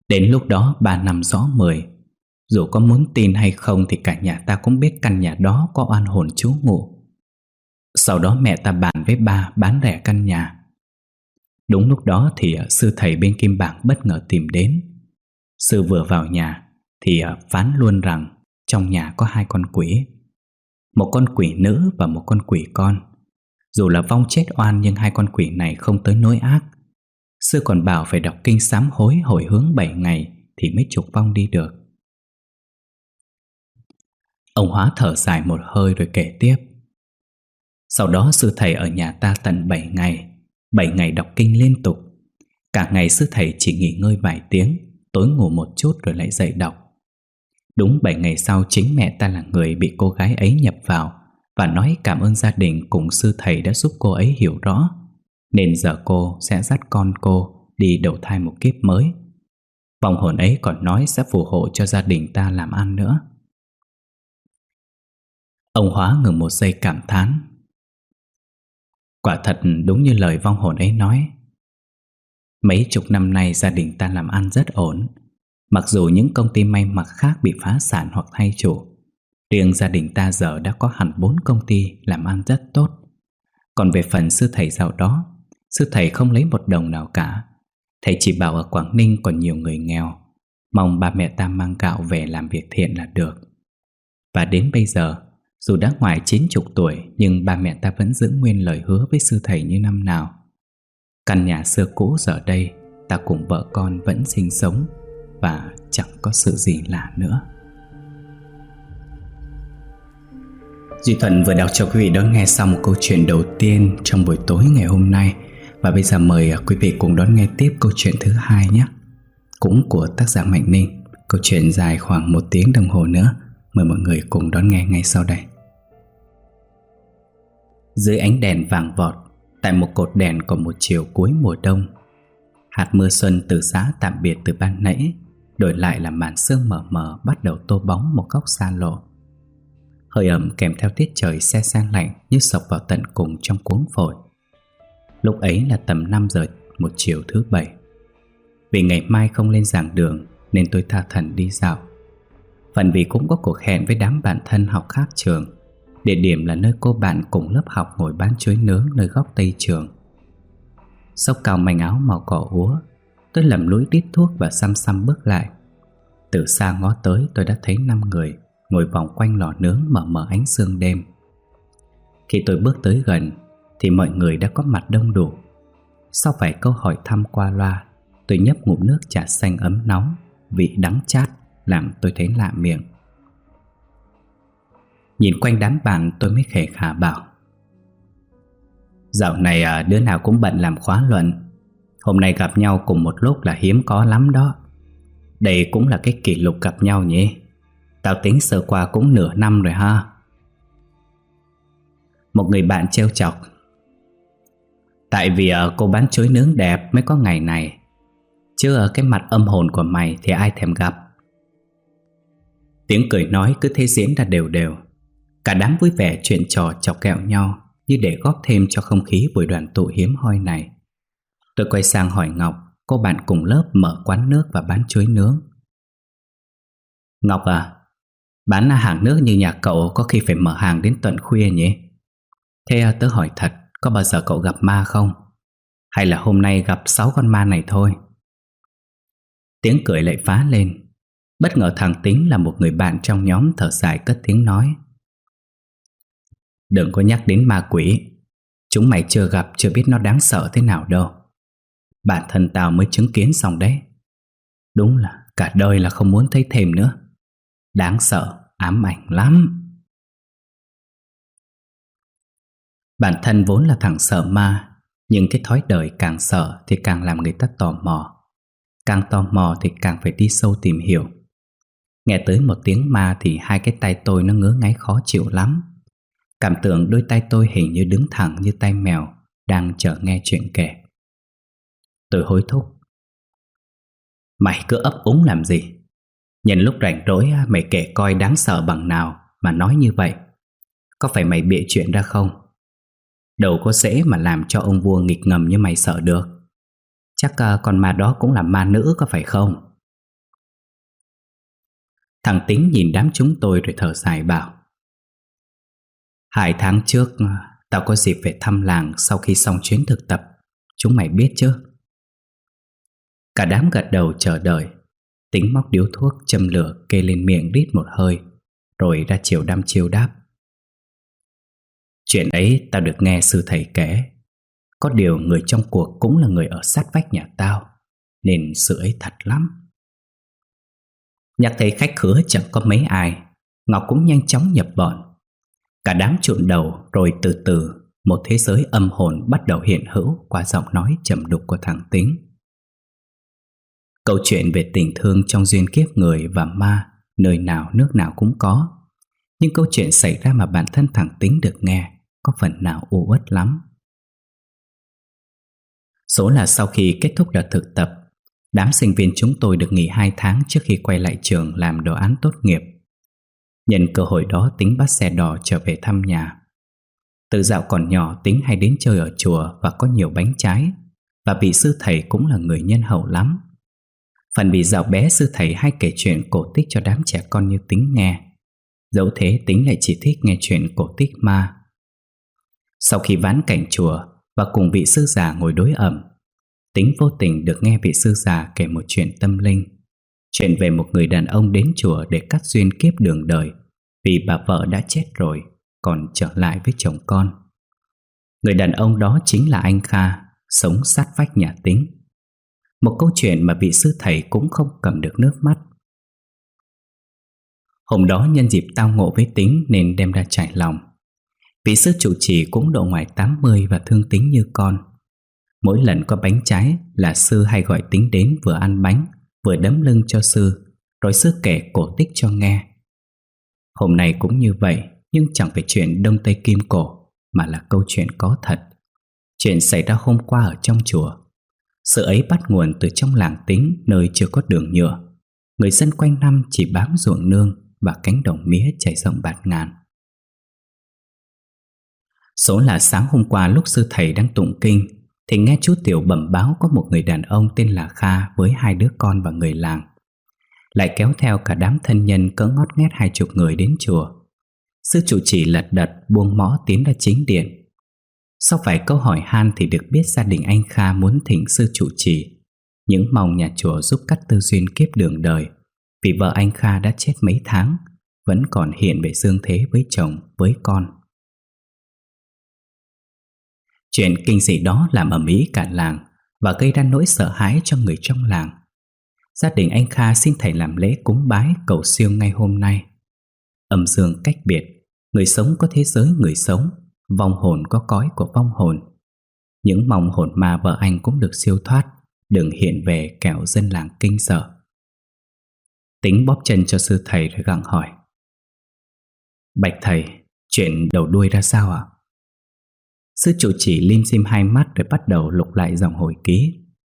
Đến lúc đó ba năm rõ mười. Dù có muốn tin hay không thì cả nhà ta cũng biết căn nhà đó có oan hồn trú ngụ. Sau đó mẹ ta bàn với ba bán rẻ căn nhà. Đúng lúc đó thì sư thầy bên Kim Bảng bất ngờ tìm đến. Sư vừa vào nhà thì phán luôn rằng trong nhà có hai con quỷ. Một con quỷ nữ và một con quỷ con. Dù là vong chết oan nhưng hai con quỷ này không tới nỗi ác. Sư còn bảo phải đọc kinh sám hối hồi hướng bảy ngày thì mới trục vong đi được. Ông Hóa thở dài một hơi rồi kể tiếp. Sau đó sư thầy ở nhà ta tận bảy ngày. Bảy ngày đọc kinh liên tục. Cả ngày sư thầy chỉ nghỉ ngơi vài tiếng, tối ngủ một chút rồi lại dậy đọc. Đúng bảy ngày sau chính mẹ ta là người bị cô gái ấy nhập vào và nói cảm ơn gia đình cùng sư thầy đã giúp cô ấy hiểu rõ, nên giờ cô sẽ dắt con cô đi đầu thai một kiếp mới. Vong hồn ấy còn nói sẽ phù hộ cho gia đình ta làm ăn nữa. Ông Hóa ngừng một giây cảm thán. Quả thật đúng như lời vong hồn ấy nói. Mấy chục năm nay gia đình ta làm ăn rất ổn. Mặc dù những công ty may mặc khác bị phá sản hoặc thay chủ, riêng gia đình ta giờ đã có hẳn bốn công ty làm ăn rất tốt. Còn về phần sư thầy giàu đó, sư thầy không lấy một đồng nào cả. Thầy chỉ bảo ở Quảng Ninh còn nhiều người nghèo, mong ba mẹ ta mang gạo về làm việc thiện là được. Và đến bây giờ, dù đã ngoài chín chục tuổi nhưng ba mẹ ta vẫn giữ nguyên lời hứa với sư thầy như năm nào. Căn nhà xưa cũ giờ đây ta cùng vợ con vẫn sinh sống và chẳng có sự gì lạ nữa. Duy Thuận vừa đọc cho quý vị đón nghe xong một câu chuyện đầu tiên trong buổi tối ngày hôm nay. Và bây giờ mời quý vị cùng đón nghe tiếp câu chuyện thứ hai nhé. Cũng của tác giả Mạnh Ninh. Câu chuyện dài khoảng một tiếng đồng hồ nữa. Mời mọi người cùng đón nghe ngay sau đây. Dưới ánh đèn vàng vọt, tại một cột đèn còn một chiều cuối mùa đông, hạt mưa xuân từ giá tạm biệt từ ban nãy đổi lại là màn sương mờ mờ bắt đầu tô bóng một góc xa lộ. Hơi ẩm kèm theo tiết trời se se lạnh như sộc vào tận cùng trong cuống phổi. Lúc ấy là tầm năm giờ một chiều thứ bảy. Vì ngày mai không lên giảng đường nên tôi tha thẩn đi dạo. Phần vì cũng có cuộc hẹn với đám bạn thân học khác trường. Địa điểm là nơi cô bạn cùng lớp học ngồi bán chuối nướng nơi góc tây trường. Xốc cao manh áo màu cỏ úa, tôi lầm lũi đít thuốc và xăm xăm bước lại. Từ xa ngó tới tôi đã thấy năm người ngồi vòng quanh lò nướng mờ mờ ánh sương đêm. Khi tôi bước tới gần thì mọi người đã có mặt đông đủ. Sau vài câu hỏi thăm qua loa, tôi nhấp ngụm nước trà xanh ấm nóng, vị đắng chát làm tôi thấy lạ miệng. Nhìn quanh đám bạn tôi mới khề khà bảo: Dạo này à, đứa nào cũng bận làm khóa luận. Hôm nay gặp nhau cùng một lúc là hiếm có lắm đó. Đây cũng là cái kỷ lục gặp nhau nhỉ. Tao tính sơ qua cũng nửa năm rồi ha. Một người bạn trêu chọc: Tại vì à, cô bán chuối nướng đẹp mới có ngày này, chứ ở cái mặt âm hồn của mày thì ai thèm gặp. Tiếng cười nói cứ thế diễn ra đều đều. Cả đám vui vẻ chuyện trò chọc kẹo nhau, như để góp thêm cho không khí buổi đoàn tụ hiếm hoi này. Tôi quay sang hỏi Ngọc, cô bạn cùng lớp mở quán nước và bán chuối nướng. Ngọc à, bán hàng nước như nhà cậu có khi phải mở hàng đến tận khuya nhỉ? Thế tớ hỏi thật, có bao giờ cậu gặp ma không? Hay là hôm nay gặp sáu con ma này thôi? Tiếng cười lại phá lên. Bất ngờ thằng Tính là một người bạn trong nhóm thở dài cất tiếng nói: Đừng có nhắc đến ma quỷ. Chúng mày chưa gặp chưa biết nó đáng sợ thế nào đâu. Bản thân tao mới chứng kiến xong đấy. Đúng là cả đời là không muốn thấy thêm nữa. Đáng sợ, ám ảnh lắm. Bản thân vốn là thằng sợ ma, nhưng cái thói đời càng sợ thì càng làm người ta tò mò. Càng tò mò thì càng phải đi sâu tìm hiểu. Nghe tới một tiếng ma thì hai cái tay tôi nó ngứa ngáy khó chịu lắm. Cảm tưởng đôi tay tôi hình như đứng thẳng như tay mèo đang chờ nghe chuyện kể. Tôi hối thúc: Mày cứ ấp úng làm gì? Nhân lúc rảnh rỗi mày kể coi đáng sợ bằng nào mà nói như vậy. Có phải mày bịa chuyện ra không? Đâu có dễ mà làm cho ông vua nghịch ngầm như mày sợ được. Chắc con ma đó cũng là ma nữ có phải không? Thằng Tính nhìn đám chúng tôi rồi thở dài bảo: Hai tháng trước tao có dịp về thăm làng sau khi xong chuyến thực tập. Chúng mày biết chứ? Cả đám gật đầu chờ đợi. Tính móc điếu thuốc châm lửa kê lên miệng rít một hơi, rồi ra chiều đăm chiêu đáp: Chuyện ấy tao được nghe sư thầy kể. Có điều người trong cuộc cũng là người ở sát vách nhà tao, nên sự ấy thật lắm. Nhắc thấy khách khứa chẳng có mấy ai, Ngọc cũng nhanh chóng nhập bọn. Cả đám trụn đầu, rồi từ từ một thế giới âm hồn bắt đầu hiện hữu qua giọng nói trầm đục của thằng Tính. Câu chuyện về tình thương trong duyên kiếp người và ma nơi nào nước nào cũng có. Nhưng câu chuyện xảy ra mà bản thân thằng Tính được nghe có phần nào u uất lắm. Số là sau khi kết thúc đợt thực tập, đám sinh viên chúng tôi được nghỉ hai tháng trước khi quay lại trường làm đồ án tốt nghiệp. Nhân cơ hội đó, Tính bắt xe đò trở về thăm nhà. Từ dạo còn nhỏ, Tính hay đến chơi ở chùa và có nhiều bánh trái, và vị sư thầy cũng là người nhân hậu lắm. Phần vì dạo bé sư thầy hay kể chuyện cổ tích cho đám trẻ con như Tính nghe. Dẫu thế, Tính lại chỉ thích nghe chuyện cổ tích ma. Sau khi vãn cảnh chùa và cùng vị sư già ngồi đối ẩm, Tính vô tình được nghe vị sư già kể một chuyện tâm linh. Chuyện về một người đàn ông đến chùa để cắt duyên kiếp đường đời, vì bà vợ đã chết rồi, còn trở lại với chồng con. Người đàn ông đó chính là anh Kha, sống sát vách nhà Tính. Một câu chuyện mà vị sư thầy cũng không cầm được nước mắt. Hôm đó nhân dịp tao ngộ với Tính nên đem ra trải lòng. Vị sư trụ trì cũng độ ngoài tám mươi và thương Tính như con. Mỗi lần có bánh trái là sư hay gọi Tính đến vừa ăn bánh, vừa đấm lưng cho sư, rồi sư kể cổ tích cho nghe. Hôm nay cũng như vậy, nhưng chẳng phải chuyện Đông Tây Kim Cổ, mà là câu chuyện có thật. Chuyện xảy ra hôm qua ở trong chùa. Sự ấy bắt nguồn từ trong làng Tính, nơi chưa có đường nhựa. Người dân quanh năm chỉ bám ruộng nương và cánh đồng mía trải rộng bạt ngàn. Số là sáng hôm qua lúc sư thầy đang tụng kinh, thì nghe chú Tiểu bẩm báo có một người đàn ông tên là Kha với hai đứa con và người làng, lại kéo theo cả đám thân nhân cỡ ngót nghét hai chục người đến chùa. Sư trụ trì lật đật buông mõ tiến ra chính điện. Sau vài câu hỏi han thì được biết gia đình anh Kha muốn thỉnh sư trụ trì, những mong nhà chùa giúp cắt tư duyên kiếp đường đời, vì vợ anh Kha đã chết mấy tháng, vẫn còn hiện về dương thế với chồng, với con. Chuyện kinh dị đó làm ầm ĩ cả làng và gây ra nỗi sợ hãi cho người trong làng. Gia đình anh Kha xin thầy làm lễ cúng bái cầu siêu ngay hôm nay. Âm dương cách biệt, người sống có thế giới người sống, vong hồn có cõi của vong hồn. Những mong hồn ma vợ anh cũng được siêu thoát, đừng hiện về kẻo dân làng kinh sợ. Tính bóp chân cho sư thầy rồi gặng hỏi: Bạch thầy, chuyện đầu đuôi ra sao ạ? Sư trụ trì lim dim hai mắt rồi bắt đầu lục lại dòng hồi ký.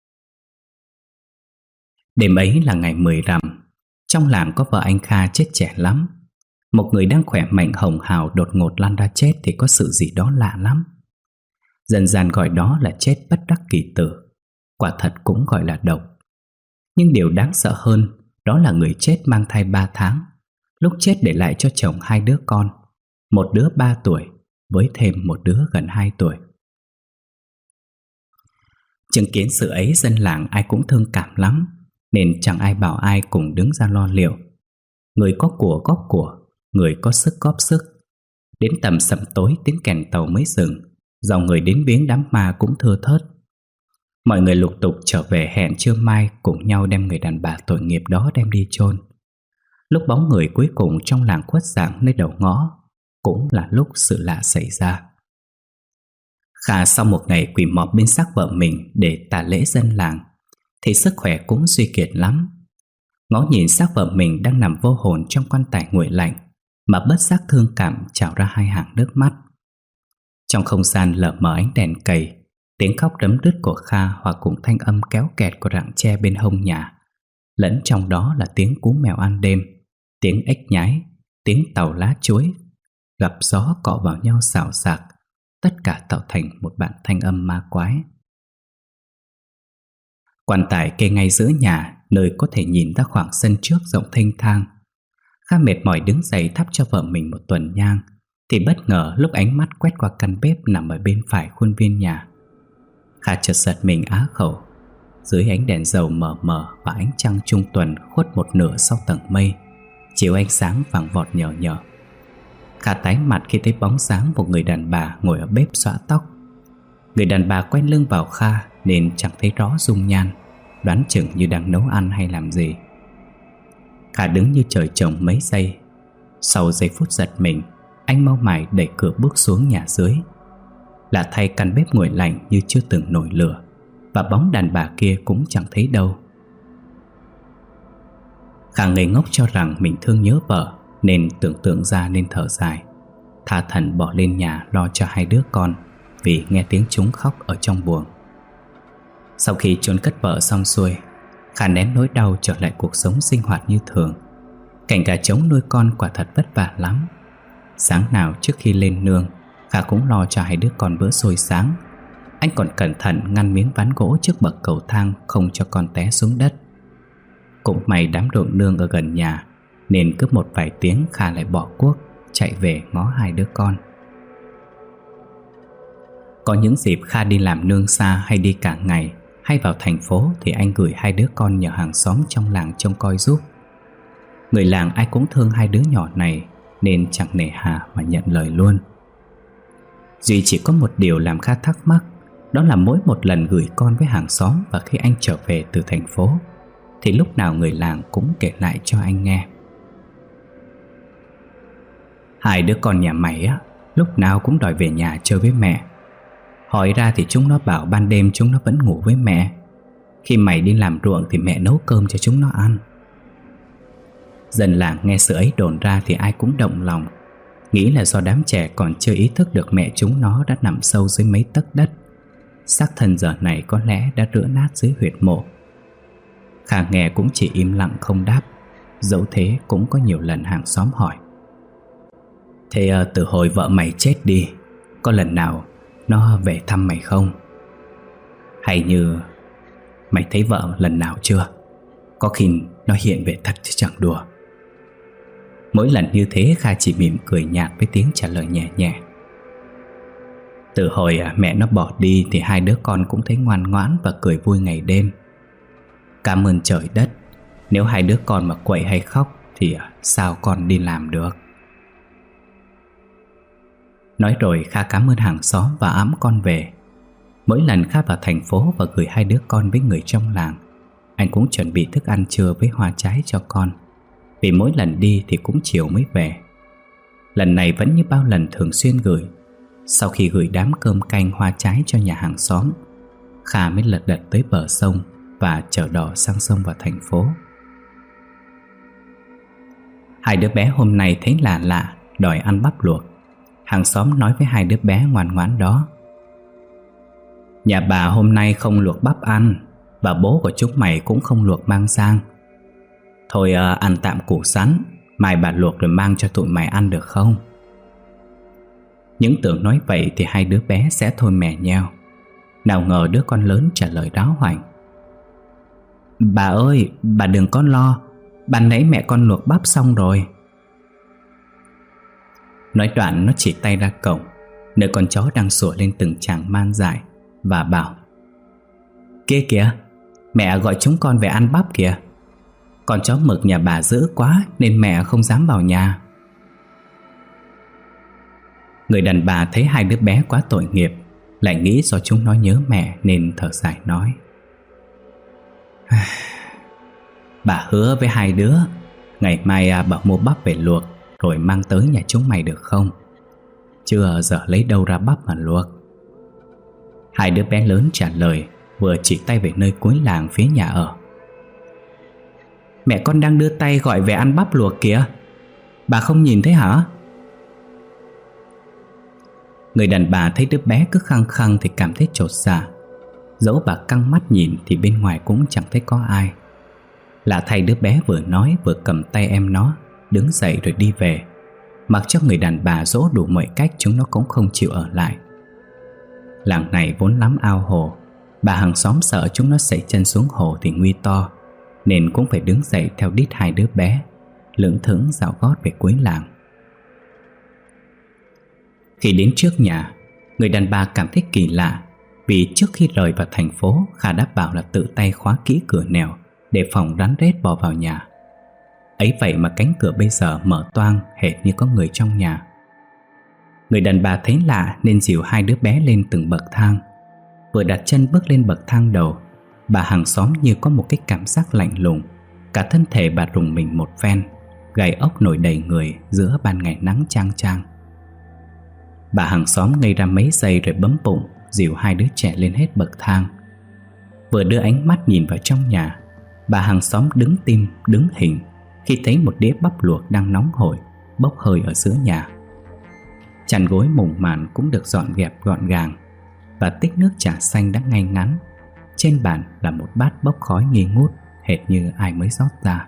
Đêm ấy là ngày mười rằm. Trong làng có vợ anh Kha chết trẻ lắm. Một người đang khỏe mạnh hồng hào đột ngột lăn ra chết thì có sự gì đó lạ lắm. Dân gian gọi đó là chết bất đắc kỳ tử, quả thật cũng gọi là độc. Nhưng điều đáng sợ hơn đó là người chết mang thai ba tháng, lúc chết để lại cho chồng hai đứa con, một đứa ba tuổi với thêm một đứa gần hai tuổi. Chứng kiến sự ấy, dân làng ai cũng thương cảm lắm, nên chẳng ai bảo ai cùng đứng ra lo liệu. Người có của góp của, người có sức góp sức. Đến tầm sẩm tối tiếng kèn tàu mới dừng, dòng người đến viếng đám ma cũng thưa thớt. Mọi người lục tục trở về hẹn trưa mai cùng nhau đem người đàn bà tội nghiệp đó đem đi chôn. Lúc bóng người cuối cùng trong làng khuất dạng nơi đầu ngõ, cũng là lúc sự lạ xảy ra. Kha sau một ngày quỳ mọp bên xác vợ mình để tả lễ dân làng, thì sức khỏe cũng suy kiệt lắm. Ngó nhìn xác vợ mình đang nằm vô hồn trong quan tài nguội lạnh, mà bất giác thương cảm trào ra hai hàng nước mắt. Trong không gian lờ mờ ánh đèn cầy, tiếng khóc đấm đứt của Kha hòa cùng thanh âm kéo kẹt của rặng tre bên hông nhà. Lẫn trong đó là tiếng cú mèo ăn đêm, tiếng ếch nhái, tiếng tàu lá chuối gặp gió cọ vào nhau xào xạc, tất cả tạo thành một bản thanh âm ma quái. Quan tài kê ngay giữa nhà, nơi có thể nhìn ra khoảng sân trước rộng thênh thang. Kha mệt mỏi đứng dậy thắp cho vợ mình một tuần nhang, thì bất ngờ lúc ánh mắt quét qua căn bếp nằm ở bên phải khuôn viên nhà, Kha chợt giật mình á khẩu. Dưới ánh đèn dầu mờ mờ và ánh trăng trung tuần khuất một nửa sau tầng mây, chiếu ánh sáng vàng vọt nhờ nhờ, Kha tái mặt khi thấy bóng dáng một người đàn bà ngồi ở bếp xõa tóc. Người đàn bà quay lưng vào Kha nên chẳng thấy rõ dung nhan, đoán chừng như đang nấu ăn hay làm gì. Kha đứng như trời trồng mấy giây. Sau giây phút giật mình, anh mau mải đẩy cửa bước xuống nhà dưới. Lạ thay, căn bếp nguội lạnh như chưa từng nổi lửa, và bóng đàn bà kia cũng chẳng thấy đâu. Kha ngây ngốc cho rằng mình thương nhớ vợ, nên tưởng tượng ra nên thở dài, tha thẩn bỏ lên nhà lo cho hai đứa con, vì nghe tiếng chúng khóc ở trong buồng. Sau khi chôn cất vợ xong xuôi, Kha nén nỗi đau trở lại cuộc sống sinh hoạt như thường. Cảnh gà trống nuôi con quả thật vất vả lắm. Sáng nào trước khi lên nương, Kha cũng lo cho hai đứa con bữa xôi sáng. Anh còn cẩn thận ngăn miếng ván gỗ trước bậc cầu thang, không cho con té xuống đất. Cũng may đám ruộng nương ở gần nhà, nên cứ một vài tiếng Kha lại bỏ cuốc chạy về ngó hai đứa con. Có những dịp Kha đi làm nương xa hay đi cả ngày, hay vào thành phố, thì anh gửi hai đứa con nhờ hàng xóm trong làng trông coi giúp. Người làng ai cũng thương hai đứa nhỏ này, nên chẳng nề hà mà nhận lời luôn. Duy chỉ có một điều làm Kha thắc mắc, đó là mỗi một lần gửi con với hàng xóm và khi anh trở về từ thành phố, thì lúc nào người làng cũng kể lại cho anh nghe: hai đứa con nhà mày á, lúc nào cũng đòi về nhà chơi với mẹ. Hỏi ra thì chúng nó bảo ban đêm chúng nó vẫn ngủ với mẹ. Khi mày đi làm ruộng thì mẹ nấu cơm cho chúng nó ăn. Dân làng nghe sự ấy đồn ra thì ai cũng động lòng, nghĩ là do đám trẻ còn chưa ý thức được mẹ chúng nó đã nằm sâu dưới mấy tấc đất. Xác thân giờ này có lẽ đã rữa nát dưới huyệt mộ. Kha nghe cũng chỉ im lặng không đáp. Dẫu thế cũng có nhiều lần hàng xóm hỏi: thế từ hồi vợ mày chết đi, có lần nào nó về thăm mày không? Hay như mày thấy vợ lần nào chưa? Có khi nó hiện về thật chứ chẳng đùa. Mỗi lần như thế Kha chỉ mỉm cười nhạt với tiếng trả lời nhẹ nhẹ: từ hồi mẹ nó bỏ đi thì hai đứa con cũng thấy ngoan ngoãn và cười vui ngày đêm. Cảm ơn trời đất, nếu hai đứa con mà quậy hay khóc thì sao con đi làm được. Nói rồi Kha cảm ơn hàng xóm và ẵm con về. Mỗi lần Kha vào thành phố và gửi hai đứa con với người trong làng, anh cũng chuẩn bị thức ăn trưa với hoa trái cho con, vì mỗi lần đi thì cũng chiều mới về. Lần này vẫn như bao lần thường xuyên gửi. Sau khi gửi đám cơm canh hoa trái cho nhà hàng xóm, Kha mới lật đật tới bờ sông và chở đò sang sông vào thành phố. Hai đứa bé hôm nay thấy lạ lạ, đòi ăn bắp luộc. Hàng xóm nói với hai đứa bé ngoan ngoãn đó: nhà bà hôm nay không luộc bắp ăn, và bố của chúng mày cũng không luộc mang sang. Thôi à, ăn tạm củ sắn, mai bà luộc rồi mang cho tụi mày ăn được không? Những tưởng nói vậy thì hai đứa bé sẽ thôi mè nheo. Nào ngờ đứa con lớn trả lời ráo hoảnh: bà ơi, bà đừng có lo, ban nãy mẹ con luộc bắp xong rồi. Nói đoạn nó chỉ tay ra cổng, nơi con chó đang sủa lên từng tràng man dại, và bảo: kia kìa, mẹ gọi chúng con về ăn bắp kìa. Con chó mực nhà bà dữ quá nên mẹ không dám vào nhà. Người đàn bà thấy hai đứa bé quá tội nghiệp, lại nghĩ do chúng nó nhớ mẹ nên thở dài nói: bà hứa với hai đứa ngày mai bảo mua bắp về luộc rồi mang tới nhà chúng mày được không? Chứ giờ lấy đâu ra bắp mà luộc. Hai đứa bé lớn trả lời, vừa chỉ tay về nơi cuối làng phía nhà ở: mẹ con đang đưa tay gọi về ăn bắp luộc kìa, bà không nhìn thấy hả? Người đàn bà thấy đứa bé cứ khăng khăng thì cảm thấy chột dạ. Dẫu bà căng mắt nhìn thì bên ngoài cũng chẳng thấy có ai. Lạ thay, đứa bé vừa nói vừa cầm tay em nó, đứng dậy rồi đi về. Mặc cho người đàn bà dỗ đủ mọi cách, chúng nó cũng không chịu ở lại. Làng này vốn lắm ao hồ, bà hàng xóm sợ chúng nó sẩy chân xuống hồ thì nguy to, nên cũng phải đứng dậy theo đít hai đứa bé, lững thững dạo gót về cuối làng. Khi đến trước nhà, người đàn bà cảm thấy kỳ lạ, vì trước khi rời vào thành phố, Kha đã bảo là tự tay khóa kỹ cửa nẻo để phòng rắn rết bò vào nhà. Ấy vậy mà cánh cửa bây giờ mở toang, hệt như có người trong nhà. Người đàn bà thấy lạ nên dìu hai đứa bé lên từng bậc thang. Vừa đặt chân bước lên bậc thang đầu, bà hàng xóm như có một cái cảm giác lạnh lùng. Cả thân thể bà rùng mình một phen, gai ốc nổi đầy người giữa ban ngày nắng chang chang. Bà hàng xóm ngây ra mấy giây rồi bấm bụng dìu hai đứa trẻ lên hết bậc thang. Vừa đưa ánh mắt nhìn vào trong nhà, bà hàng xóm đứng tim đứng hình khi thấy một đĩa bắp luộc đang nóng hổi bốc hơi ở giữa nhà. Chăn gối mùng màn cũng được dọn dẹp gọn gàng, và tích nước trà xanh đã ngay ngắn. Trên bàn là một bát bốc khói nghi ngút, hệt như ai mới rót ra.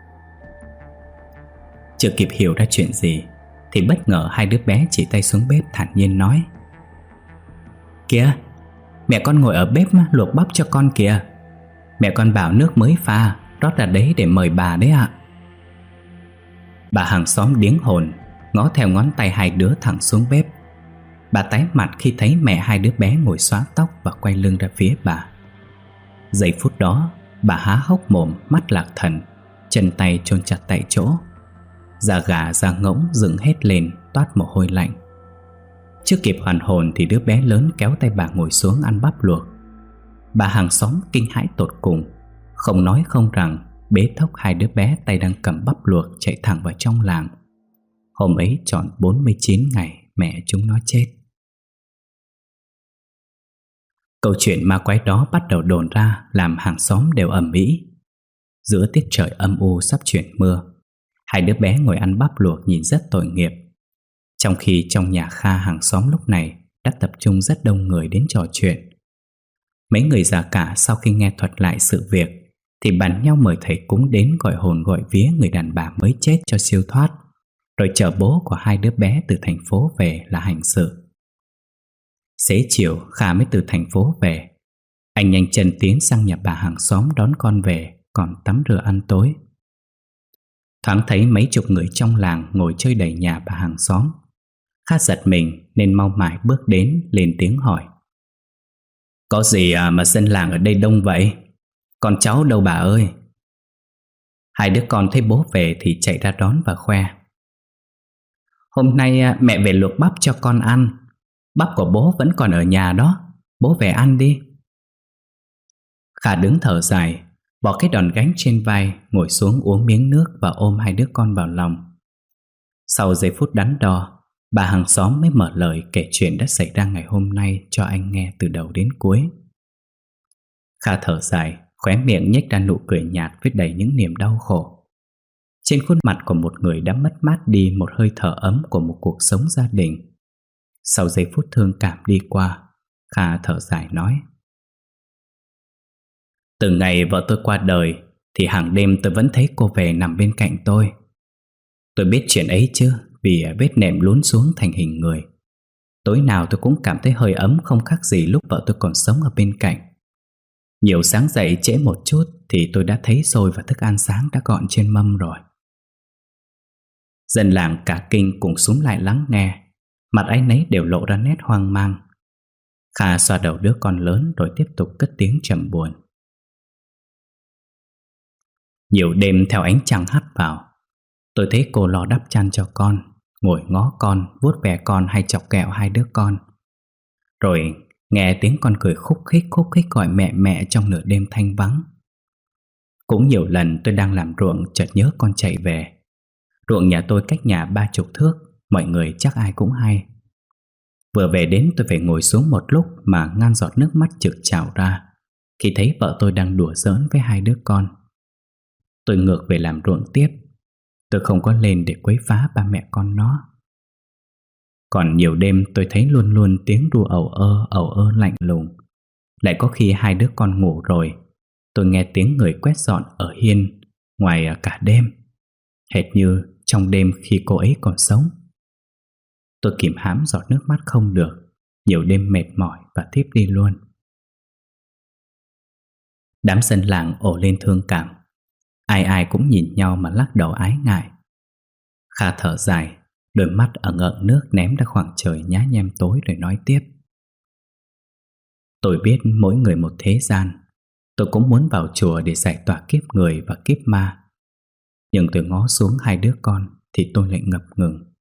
Chưa kịp hiểu ra chuyện gì thì bất ngờ hai đứa bé chỉ tay xuống bếp thản nhiên nói: "Kìa, mẹ con ngồi ở bếp luộc bắp cho con kìa. Mẹ con bảo nước mới pha rót ra đấy để mời bà đấy ạ." Bà hàng xóm điếng hồn, ngó theo ngón tay hai đứa thẳng xuống bếp. Bà tái mặt khi thấy mẹ hai đứa bé ngồi xõa tóc và quay lưng ra phía bà. Giây phút đó, bà há hốc mồm, mắt lạc thần, chân tay chôn chặt tại chỗ. Da gà da ngỗng dựng hết lên, toát mồ hôi lạnh. Chưa kịp hoàn hồn thì đứa bé lớn kéo tay bà ngồi xuống ăn bắp luộc. Bà hàng xóm kinh hãi tột cùng, không nói không rằng bế thốc hai đứa bé tay đang cầm bắp luộc chạy thẳng vào trong làng. Hôm ấy tròn bốn mươi chín ngày mẹ chúng nó chết. Câu chuyện ma quái đó bắt đầu đồn ra, làm hàng xóm đều ầm ĩ. Giữa tiết trời âm u sắp chuyển mưa, hai đứa bé ngồi ăn bắp luộc nhìn rất tội nghiệp. Trong khi trong nhà Kha, hàng xóm lúc này đã tập trung rất đông người đến trò chuyện. Mấy người già cả sau khi nghe thuật lại sự việc thì bàn nhau mời thầy cúng đến gọi hồn gọi vía người đàn bà mới chết cho siêu thoát, rồi chờ bố của hai đứa bé từ thành phố về là hành sự. Xế chiều Kha mới từ thành phố về. Anh nhanh chân tiến sang nhà bà hàng xóm đón con về, còn tắm rửa ăn tối. Thoáng thấy mấy chục người trong làng ngồi chơi đầy nhà bà hàng xóm. Kha giật mình nên mau mải bước đến, lên tiếng hỏi: "Có gì à mà dân làng ở đây đông vậy? Con cháu đâu bà ơi?" Hai đứa con thấy bố về thì chạy ra đón và khoe: "Hôm nay mẹ về luộc bắp cho con ăn. Bắp của bố vẫn còn ở nhà đó, bố về ăn đi." Kha đứng thở dài, bỏ cái đòn gánh trên vai, ngồi xuống uống miếng nước và ôm hai đứa con vào lòng. Sau giây phút đắn đo, bà hàng xóm mới mở lời kể chuyện đã xảy ra ngày hôm nay cho anh nghe từ đầu đến cuối. Kha thở dài, khóe miệng nhếch ra nụ cười nhạt với đầy những niềm đau khổ. Trên khuôn mặt của một người đã mất mát đi một hơi thở ấm của một cuộc sống gia đình. Sau giây phút thương cảm đi qua, Kha thở dài nói: "Từ ngày vợ tôi qua đời thì hàng đêm tôi vẫn thấy cô về nằm bên cạnh tôi. Tôi biết chuyện ấy chứ, vì vết nệm lún xuống thành hình người. Tối nào tôi cũng cảm thấy hơi ấm không khác gì lúc vợ tôi còn sống ở bên cạnh. Nhiều sáng dậy trễ một chút thì tôi đã thấy xôi và thức ăn sáng đã gọn trên mâm rồi." Dân làng cả kinh cùng xúm lại lắng nghe, mặt ai nấy đều lộ ra nét hoang mang. Kha xoa đầu đứa con lớn rồi tiếp tục cất tiếng trầm buồn: "Nhiều đêm theo ánh trăng hắt vào, tôi thấy cô lo đắp chăn cho con, ngồi ngó con, vuốt ve con hay chọc ghẹo hai đứa con. Rồi nghe tiếng con cười khúc khích khúc khích gọi mẹ mẹ trong nửa đêm thanh vắng. Cũng nhiều lần tôi đang làm ruộng chợt nhớ con chạy về. Ruộng nhà tôi cách nhà ba chục thước, mọi người chắc ai cũng hay. Vừa về đến tôi phải ngồi xuống một lúc mà ngăn giọt nước mắt trực trào ra khi thấy vợ tôi đang đùa giỡn với hai đứa con. Tôi ngược về làm ruộng tiếp. Tôi không có lên để quấy phá ba mẹ con nó. Còn nhiều đêm tôi thấy luôn luôn tiếng ru ầu ơ ầu ơ lạnh lùng. Lại có khi hai đứa con ngủ rồi, tôi nghe tiếng người quét dọn ở hiên ngoài cả đêm, hệt như trong đêm khi cô ấy còn sống. Tôi kìm hãm giọt nước mắt không được, nhiều đêm mệt mỏi và thiếp đi luôn." Đám dân làng ồ lên thương cảm. Ai ai cũng nhìn nhau mà lắc đầu ái ngại. Kha thở dài, đôi mắt ở ngợn nước ném ra khoảng trời nhá nhem tối rồi nói tiếp. Tôi biết mỗi người một thế gian. Tôi cũng muốn vào chùa để giải tỏa kiếp người và kiếp ma. Nhưng tôi ngó xuống hai đứa con thì tôi lại ngập ngừng.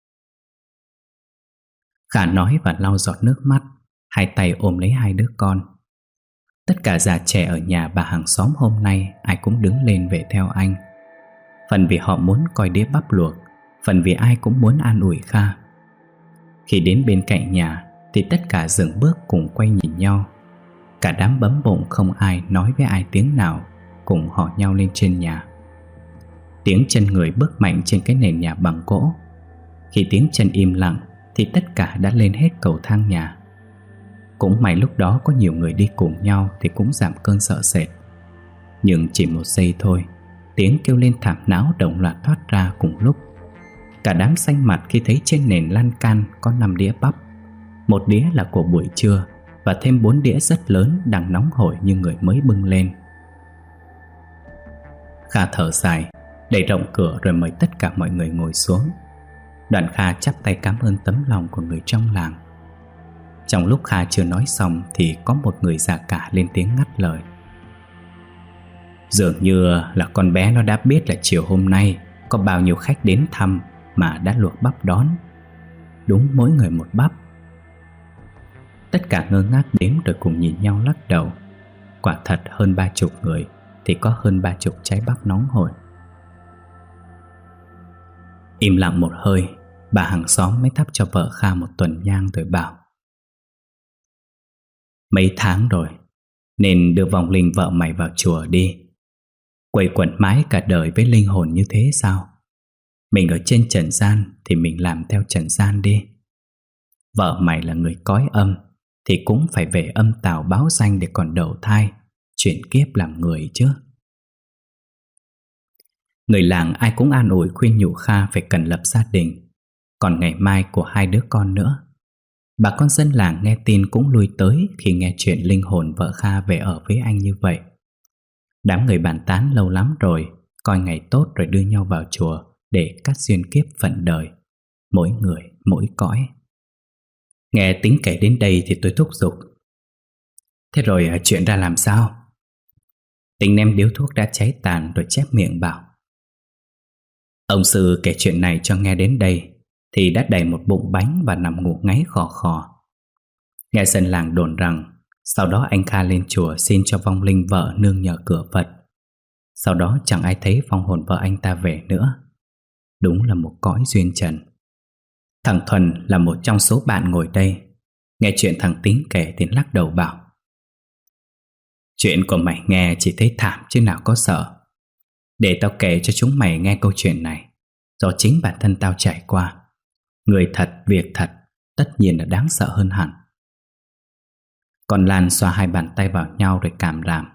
Khả nói và lau giọt nước mắt, hai tay ôm lấy hai đứa con. Tất cả già trẻ ở nhà bà hàng xóm hôm nay ai cũng đứng lên về theo anh. Phần vì họ muốn coi đĩa bắp luộc, phần vì ai cũng muốn an ủi Kha. Khi đến bên cạnh nhà thì tất cả dừng bước cùng quay nhìn nhau. Cả đám bấm bụng không ai nói với ai tiếng nào, cùng hò nhau lên trên nhà. Tiếng chân người bước mạnh trên cái nền nhà bằng gỗ. Khi tiếng chân im lặng thì tất cả đã lên hết cầu thang nhà. Cũng may lúc đó có nhiều người đi cùng nhau thì cũng giảm cơn sợ sệt. Nhưng chỉ một giây thôi, tiếng kêu lên thảm não đồng loạt thoát ra cùng lúc. Cả đám xanh mặt khi thấy trên nền lan can có năm đĩa bắp. Một đĩa là của buổi trưa và thêm bốn đĩa rất lớn đang nóng hổi như người mới bưng lên. Kha thở dài, đẩy rộng cửa rồi mời tất cả mọi người ngồi xuống. Đoạn Kha chắp tay cảm ơn tấm lòng của người trong làng. Trong lúc Kha chưa nói xong thì có một người già cả lên tiếng ngắt lời. Dường như là con bé nó đã biết là chiều hôm nay có bao nhiêu khách đến thăm mà đã luộc bắp đón. Đúng mỗi người một bắp. Tất cả ngơ ngác đếm rồi cùng nhìn nhau lắc đầu. Quả thật hơn ba chục người thì có hơn ba chục trái bắp nóng hổi. Im lặng một hơi, bà hàng xóm mới thắp cho vợ Kha một tuần nhang rồi bảo. Mấy tháng rồi nên đưa vong linh vợ mày vào chùa đi. Quây quần mãi cả đời với linh hồn như thế sao? Mình ở trên trần gian thì mình làm theo trần gian đi. Vợ mày là người cõi âm thì cũng phải về âm tào báo danh để còn đầu thai, chuyển kiếp làm người chứ. Người làng ai cũng an ủi khuyên nhủ Kha phải cần lập gia đình, còn ngày mai của hai đứa con nữa. Bà con dân làng nghe tin cũng lui tới khi nghe chuyện linh hồn vợ Kha về ở với anh như vậy. Đám người bàn tán lâu lắm rồi, coi ngày tốt rồi đưa nhau vào chùa để cắt duyên kiếp phận đời, mỗi người mỗi cõi. Nghe Tính kể đến đây thì tôi thúc giục. Thế rồi chuyện ra làm sao? Tính ném điếu thuốc đã cháy tàn rồi chép miệng bảo. Ông sư kể chuyện này cho nghe đến đây thì đã đầy một bụng bánh và nằm ngủ ngáy khò khò. Nghe dân làng đồn rằng sau đó anh Kha lên chùa xin cho vong linh vợ nương nhờ cửa Phật. Sau đó chẳng ai thấy vong hồn vợ anh ta về nữa. Đúng là một cõi duyên trần. Thằng Thuần là một trong số bạn ngồi đây. Nghe chuyện thằng Tính kể thì lắc đầu bảo. Chuyện của mày nghe chỉ thấy thảm chứ nào có sợ. Để tao kể cho chúng mày nghe câu chuyện này, do chính bản thân tao trải qua. Người thật, việc thật, tất nhiên là đáng sợ hơn hẳn. Còn Lan xoa hai bàn tay vào nhau rồi cảm ràm.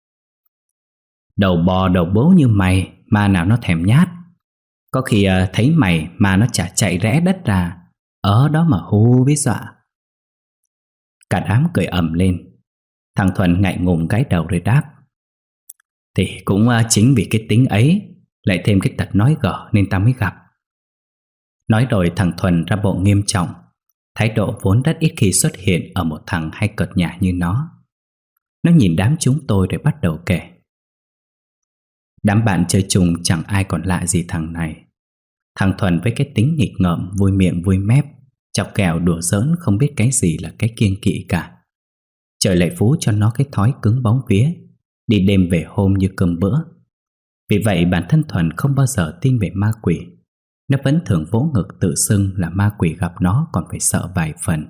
Đầu bò đầu bố như mày, ma nào nó thèm nhát. Có khi uh, thấy mày mà nó chả chạy rẽ đất ra, ở đó mà hú với dọa. Cả đám cười ầm lên. Thằng Thuần ngại ngùng gái đầu rồi đáp. Thì cũng uh, chính vì cái tính ấy, lại thêm cái tật nói gở nên tao mới gặp. Nói rồi thằng Thuần ra bộ nghiêm trọng, thái độ vốn rất ít khi xuất hiện ở một thằng hay cợt nhả như nó. Nó nhìn đám chúng tôi rồi bắt đầu kể. Đám bạn chơi chung chẳng ai còn lạ gì thằng này. Thằng Thuần với cái tính nghịch ngợm, vui miệng vui mép, chọc kẹo đùa giỡn không biết cái gì là cái kiêng kỵ cả. Trời lại phú cho nó cái thói cứng bóng vía, đi đêm về hôm như cơm bữa. Vì vậy bản thân Thuần không bao giờ tin về ma quỷ. Nó vẫn thường vỗ ngực tự xưng là ma quỷ gặp nó còn phải sợ vài phần.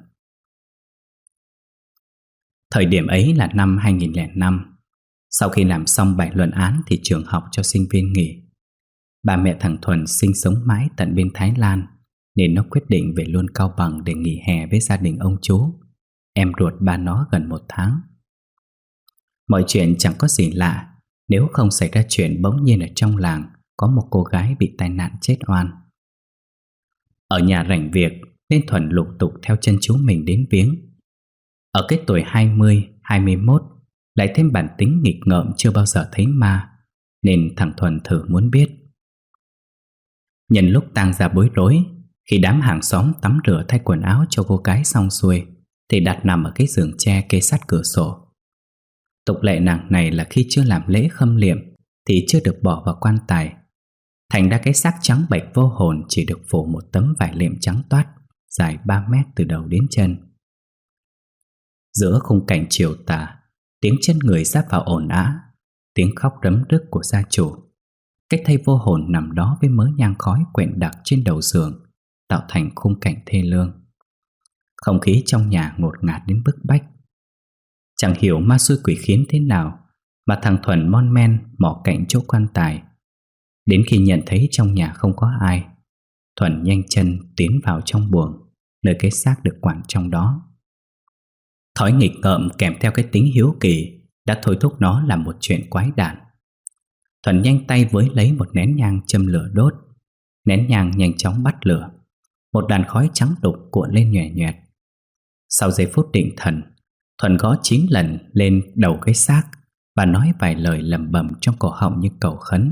Thời điểm ấy là năm hai nghìn lẻ năm. Sau khi làm xong bài luận án thì trường học cho sinh viên nghỉ. Ba mẹ thằng Thuần sinh sống mãi tận bên Thái Lan, nên nó quyết định về luôn Cao Bằng để nghỉ hè với gia đình ông chú, em ruột ba nó gần một tháng. Mọi chuyện chẳng có gì lạ nếu không xảy ra chuyện bỗng nhiên ở trong làng có một cô gái bị tai nạn chết oan. Ở nhà rảnh việc nên Thuần lục tục theo chân chú mình đến viếng. Ở cái tuổi hai mươi, hai mươi mốt, lại thêm bản tính nghịch ngợm chưa bao giờ thấy ma, nên thằng Thuần thử muốn biết. Nhân lúc tang ra bối rối, khi đám hàng xóm tắm rửa thay quần áo cho cô gái xong xuôi thì đặt nằm ở cái giường tre kê sát cửa sổ. Tục lệ nàng này là khi chưa làm lễ khâm liệm thì chưa được bỏ vào quan tài. Thành ra cái xác trắng bệch vô hồn chỉ được phủ một tấm vải liệm trắng toát dài ba mét từ đầu đến chân. Giữa khung cảnh chiều tà, tiếng chân người giáp vào ồn ào, tiếng khóc rấm rứt của gia chủ, cái thây vô hồn nằm đó với mớ nhang khói quện đặc trên đầu giường, tạo thành khung cảnh thê lương. Không khí trong nhà ngột ngạt đến bức bách. Chẳng hiểu ma xui quỷ khiến thế nào mà thằng Thuần mon men mò cạnh chỗ quan tài. Đến khi nhận thấy trong nhà không có ai, Thuần nhanh chân tiến vào trong buồng, nơi cái xác được quặn trong đó. Thói nghịch ngợm kèm theo cái tính hiếu kỳ đã thôi thúc nó làm một chuyện quái đản. Thuần nhanh tay với lấy một nén nhang châm lửa đốt. Nén nhang nhanh chóng bắt lửa. Một đàn khói trắng đục cuộn lên nhòe nhòe. Sau giây phút định thần, Thuần gõ chín lần lên đầu cái xác và nói vài lời lẩm bẩm trong cổ họng như cầu khấn.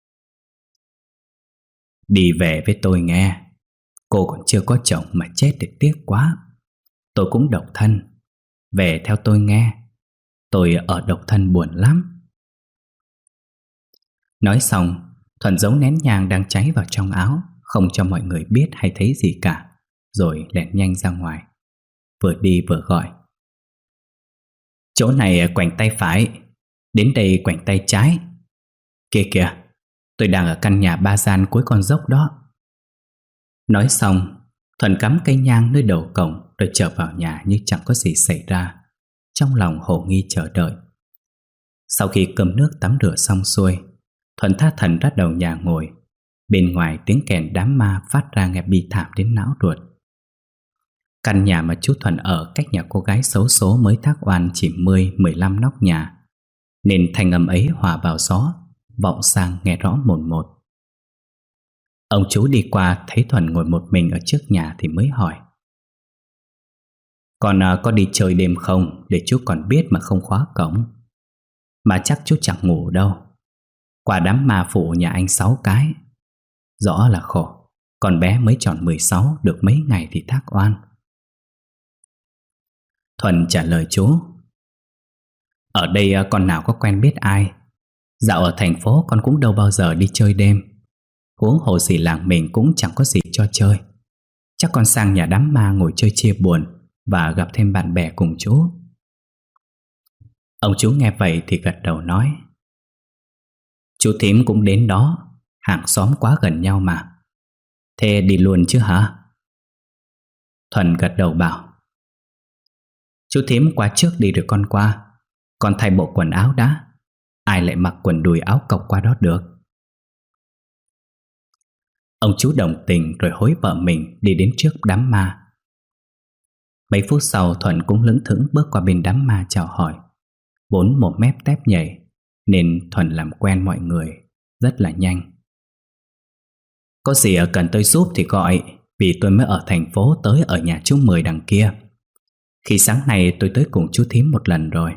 Đi về với tôi nghe. Cô còn chưa có chồng mà chết thì tiếc quá. Tôi cũng độc thân. Về theo tôi nghe. Tôi ở độc thân buồn lắm. Nói xong, Thuần giấu nén nhang đang cháy vào trong áo, không cho mọi người biết hay thấy gì cả, rồi lẻn nhanh ra ngoài. Vừa đi vừa gọi. Chỗ này quành tay phải, đến đây quành tay trái. Kìa kìa, tôi đang ở căn nhà ba gian cuối con dốc đó. Nói xong, Thuần cắm cây nhang nơi đầu cổng rồi trở vào nhà như chẳng có gì xảy ra, trong lòng hồ nghi chờ đợi. Sau khi cơm nước tắm rửa xong xuôi, Thuần tha thần ra đầu nhà ngồi. Bên ngoài tiếng kèn đám ma phát ra nghe bi thảm đến não ruột. Căn nhà mà chú Thuần ở cách nhà cô gái xấu số mới thác oan chỉ mười mười lăm nóc nhà, nên thanh âm ấy hòa vào gió, vọng sang nghe rõ mồn một. Ông chú đi qua thấy Thuần ngồi một mình ở trước nhà thì mới hỏi: Còn à, có đi chơi đêm không, để chú còn biết mà không khóa cổng. Mà chắc chú chẳng ngủ đâu. Quả đám ma phụ nhà anh sáu cái. Rõ là khổ. Con bé mới tròn mười sáu, được mấy ngày thì thác oan. Thuần trả lời chú: Ở đây con nào có quen biết ai. Dạo ở thành phố con cũng đâu bao giờ đi chơi đêm. Huống hồ gì làng mình cũng chẳng có gì cho chơi. Chắc con sang nhà đám ma ngồi chơi chia buồn và gặp thêm bạn bè cùng chú. Ông chú nghe vậy thì gật đầu nói: Chú thím cũng đến đó, hàng xóm quá gần nhau mà. Thế đi luôn chứ hả? Thuần gật đầu bảo: Chú thím qua trước đi rồi con qua. Con thay bộ quần áo đã. Ai lại mặc quần đùi áo cộc qua đó được. Ông chú đồng tình rồi hối vợ mình đi đến trước đám ma. Mấy phút sau Thuần cũng lững thững bước qua bên đám ma chào hỏi. Vốn một mép tép nhảy nên Thuần làm quen mọi người rất là nhanh. Có gì cần tôi giúp thì gọi, vì tôi mới ở thành phố tới ở nhà chú Mười đằng kia. Khi sáng nay tôi tới cùng chú thím một lần rồi.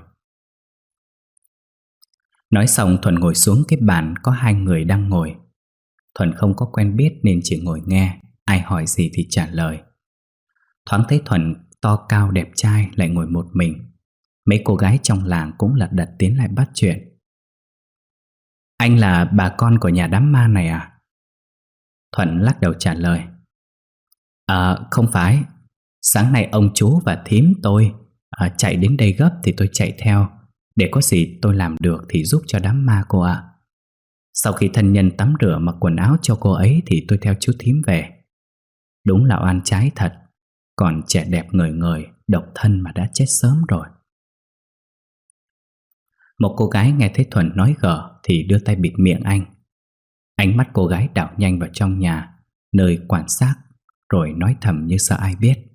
Nói xong Thuần ngồi xuống cái bàn có hai người đang ngồi. Thuần không có quen biết nên chỉ ngồi nghe, ai hỏi gì thì trả lời. Thoáng thấy Thuần to cao đẹp trai lại ngồi một mình. Mấy cô gái trong làng cũng lật đật tiến lại bắt chuyện. Anh là bà con của nhà đám ma này à? Thuần lắc đầu trả lời: À không phải. Sáng nay ông chú và thím tôi à, chạy đến đây gấp thì tôi chạy theo. Để có gì tôi làm được thì giúp cho đám ma cô ạ. Sau khi thân nhân tắm rửa mặc quần áo cho cô ấy thì tôi theo chú thím về. Đúng là oan trái thật. Còn trẻ đẹp ngời ngời, độc thân mà đã chết sớm rồi. Một cô gái nghe thấy Thuần nói gở thì đưa tay bịt miệng anh. Ánh mắt cô gái đảo nhanh vào trong nhà, nơi quan sát, rồi nói thầm như sợ ai biết: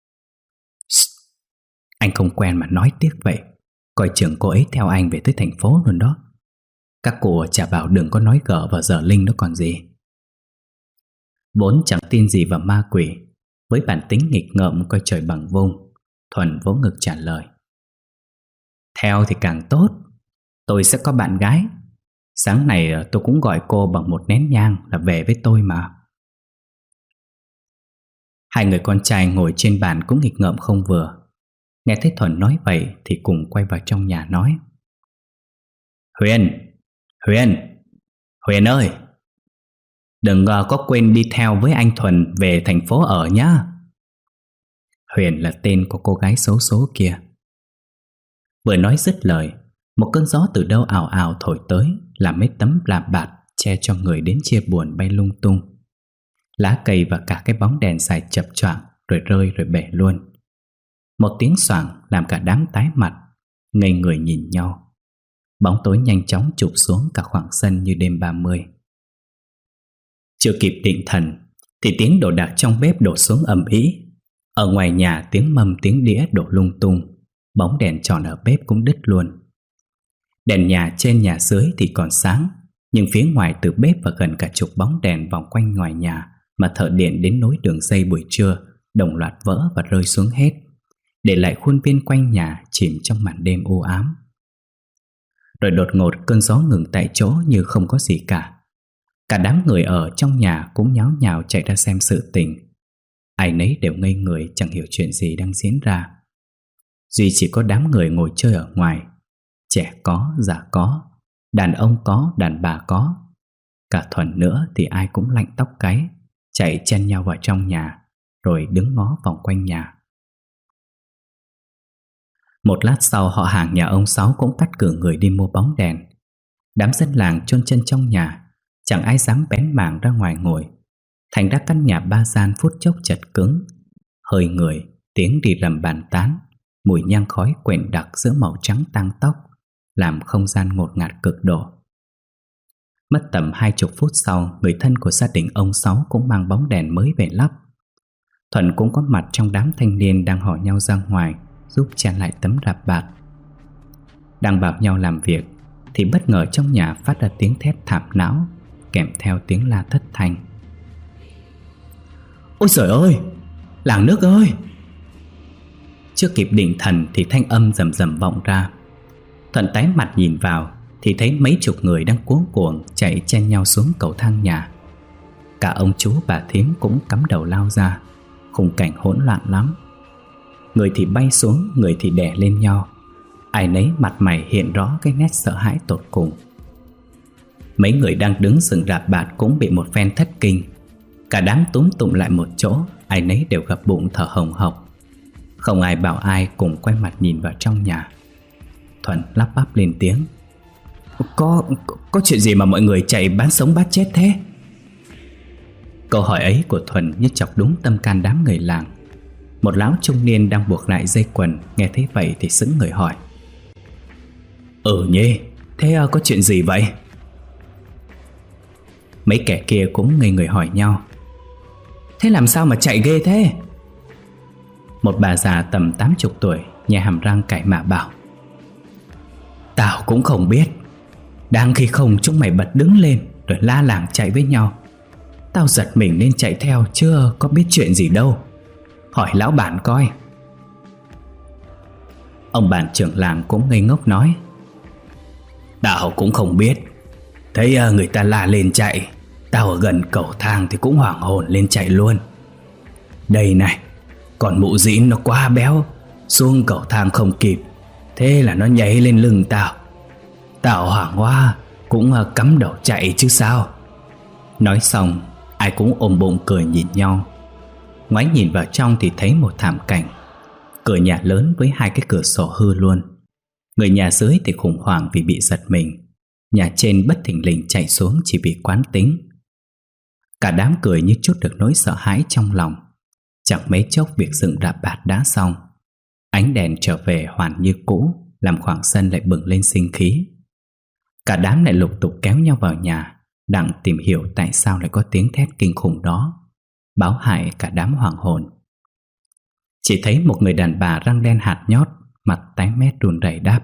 Anh không quen mà nói tiếc vậy. Coi chừng cô ấy theo anh về tới thành phố luôn đó. Các cô chả bảo đừng có nói gở vào giờ linh đó còn gì. Vốn chẳng tin gì vào ma quỷ, với bản tính nghịch ngợm coi trời bằng vung, Thuần vỗ ngực trả lời: Theo thì càng tốt. Tôi sẽ có bạn gái. Sáng này tôi cũng gọi cô bằng một nén nhang là về với tôi mà. Hai người con trai ngồi trên bàn cũng nghịch ngợm không vừa. Nghe thấy Thuần nói vậy thì cùng quay vào trong nhà nói: Huyền, Huyền, Huyền ơi, đừng có quên đi theo với anh Thuần về thành phố ở nhá. Huyền là tên của cô gái xấu số kia. Vừa nói dứt lời, một cơn gió từ đâu ào ào thổi tới, làm mấy tấm lạp bạt che cho người đến chia buồn bay lung tung. Lá cây và cả cái bóng đèn dài chập choạng, rồi rơi rồi bể luôn. Một tiếng xoảng làm cả đám tái mặt, ngây người nhìn nhau. Bóng tối nhanh chóng chụp xuống cả khoảng sân như đêm ba mươi. Chưa kịp định thần thì tiếng đồ đạc trong bếp đổ xuống ầm ĩ. Ở ngoài nhà tiếng mâm tiếng đĩa đổ lung tung. Bóng đèn tròn ở bếp cũng đứt luôn. Đèn nhà trên nhà dưới thì còn sáng, nhưng phía ngoài từ bếp và gần cả chục bóng đèn vòng quanh ngoài nhà mà thợ điện đến nối đường dây buổi trưa đồng loạt vỡ và rơi xuống hết, để lại khuôn viên quanh nhà chìm trong màn đêm u ám. Rồi đột ngột cơn gió ngừng tại chỗ như không có gì cả. Cả đám người ở trong nhà cũng nháo nhào chạy ra xem sự tình. Ai nấy đều ngây người, chẳng hiểu chuyện gì đang diễn ra. Duy chỉ có đám người ngồi chơi ở ngoài. Trẻ có, già có, đàn ông có, đàn bà có. Cả Thuần nữa thì ai cũng lạnh tóc gáy, chạy chen nhau vào trong nhà, rồi đứng ngó vòng quanh nhà. Một lát sau, họ hàng nhà ông Sáu cũng cắt cử người đi mua bóng đèn. Đám dân làng chôn chân trong nhà, chẳng ai dám bén mảng ra ngoài ngồi. Thành ra căn nhà ba gian phút chốc chật cứng. Hơi người, tiếng đi rầm bàn tán, mùi nhang khói quện đặc giữa màu trắng tang tóc, làm không gian ngột ngạt cực độ. Mất tầm hai chục phút sau, người thân của gia đình ông Sáu cũng mang bóng đèn mới về lắp. Thuận cũng có mặt trong đám thanh niên đang hò nhau ra ngoài, giúp che lại tấm rạp bạt. Đang bảo nhau làm việc thì bất ngờ trong nhà phát ra tiếng thét thảm não, kèm theo tiếng la thất thanh. Ôi trời ơi, làng nước ơi! Chưa kịp định thần thì thanh âm rầm rầm vọng ra. Thuận tái mặt nhìn vào thì thấy mấy chục người đang cuống cuồng chạy chen nhau xuống cầu thang nhà. Cả ông chú bà thím cũng cắm đầu lao ra. Khung cảnh hỗn loạn lắm. Người thì bay xuống, người thì đè lên nhau. Ai nấy mặt mày hiện rõ cái nét sợ hãi tột cùng. Mấy người đang đứng sừng rạp bạt cũng bị một phen thất kinh. Cả đám túm tụm lại một chỗ, ai nấy đều gập bụng thở hồng hộc. Không ai bảo ai, cùng quay mặt nhìn vào trong nhà. Thuận lắp bắp lên tiếng. Có, có, có chuyện gì mà mọi người chạy bán sống bát chết thế? Câu hỏi ấy của Thuần như chọc đúng tâm can đám người làng. Một lão trung niên đang buộc lại dây quần nghe thấy vậy thì sững người hỏi. Ừ nhỉ, thế có chuyện gì vậy? Mấy kẻ kia cũng ngây người hỏi nhau. Thế làm sao mà chạy ghê thế? Một bà già tầm tám chục tuổi, nhà hàm răng cãi mạ bảo. Tao cũng không biết. Đang khi không chúng mày bật đứng lên rồi la làng chạy với nhau. Tao giật mình nên chạy theo, chưa có biết chuyện gì đâu. Hỏi lão bản coi. Ông bản trưởng làng cũng ngây ngốc nói. Tao cũng không biết. Thấy người ta la lên chạy, tao ở gần cầu thang thì cũng hoảng hồn lên chạy luôn. Đây này, còn mụ dĩn nó quá béo, xuống cầu thang không kịp, thế là nó nhảy lên lưng tao. Tao hoảng quá, cũng cắm đầu chạy chứ sao. Nói xong, ai cũng ôm bụng cười nhìn nhau. Ngoái nhìn vào trong thì thấy một thảm cảnh. Cửa nhà lớn với hai cái cửa sổ hư luôn. Người nhà dưới thì khủng hoảng vì bị giật mình. Nhà trên bất thình lình chạy xuống chỉ vì quán tính. Cả đám cười như chút được nỗi sợ hãi trong lòng. Chẳng mấy chốc việc dựng rạp bạt đã xong. Ánh đèn trở về hoàn như cũ, làm khoảng sân lại bừng lên sinh khí. Cả đám lại lục tục kéo nhau vào nhà, đặng tìm hiểu tại sao lại có tiếng thét kinh khủng đó, báo hại cả đám hoảng hồn. Chỉ thấy một người đàn bà răng đen hạt nhót, mặt tái mét run rẩy đáp.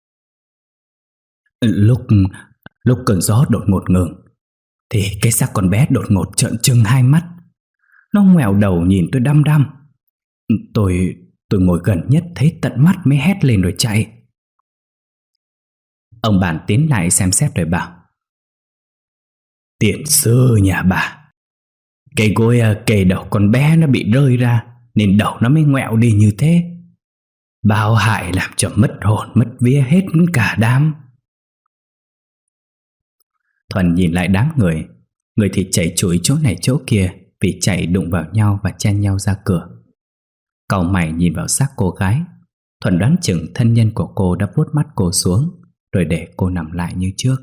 Lúc Lúc cơn gió đột ngột ngừng thì cái xác con bé đột ngột trợn trừng hai mắt. Nó ngoẹo đầu nhìn tôi đăm đăm. Tôi Tôi ngồi gần nhất thấy tận mắt mới hét lên rồi chạy. Ông bản tiến lại xem xét rồi bảo. Tiền sư nhà bà, cây gối kề đầu con bé nó bị rơi ra nên đầu nó mới ngoẹo đi như thế. Báo hại làm cho mất hồn mất vía hết cả đám. Thuần nhìn lại đám người. Người thì chạy chối chỗ này chỗ kia vì chạy đụng vào nhau và chen nhau ra cửa. Cau mày nhìn vào xác cô gái. Thuần đoán chừng thân nhân của cô đã vuốt mắt cô xuống rồi để cô nằm lại như trước.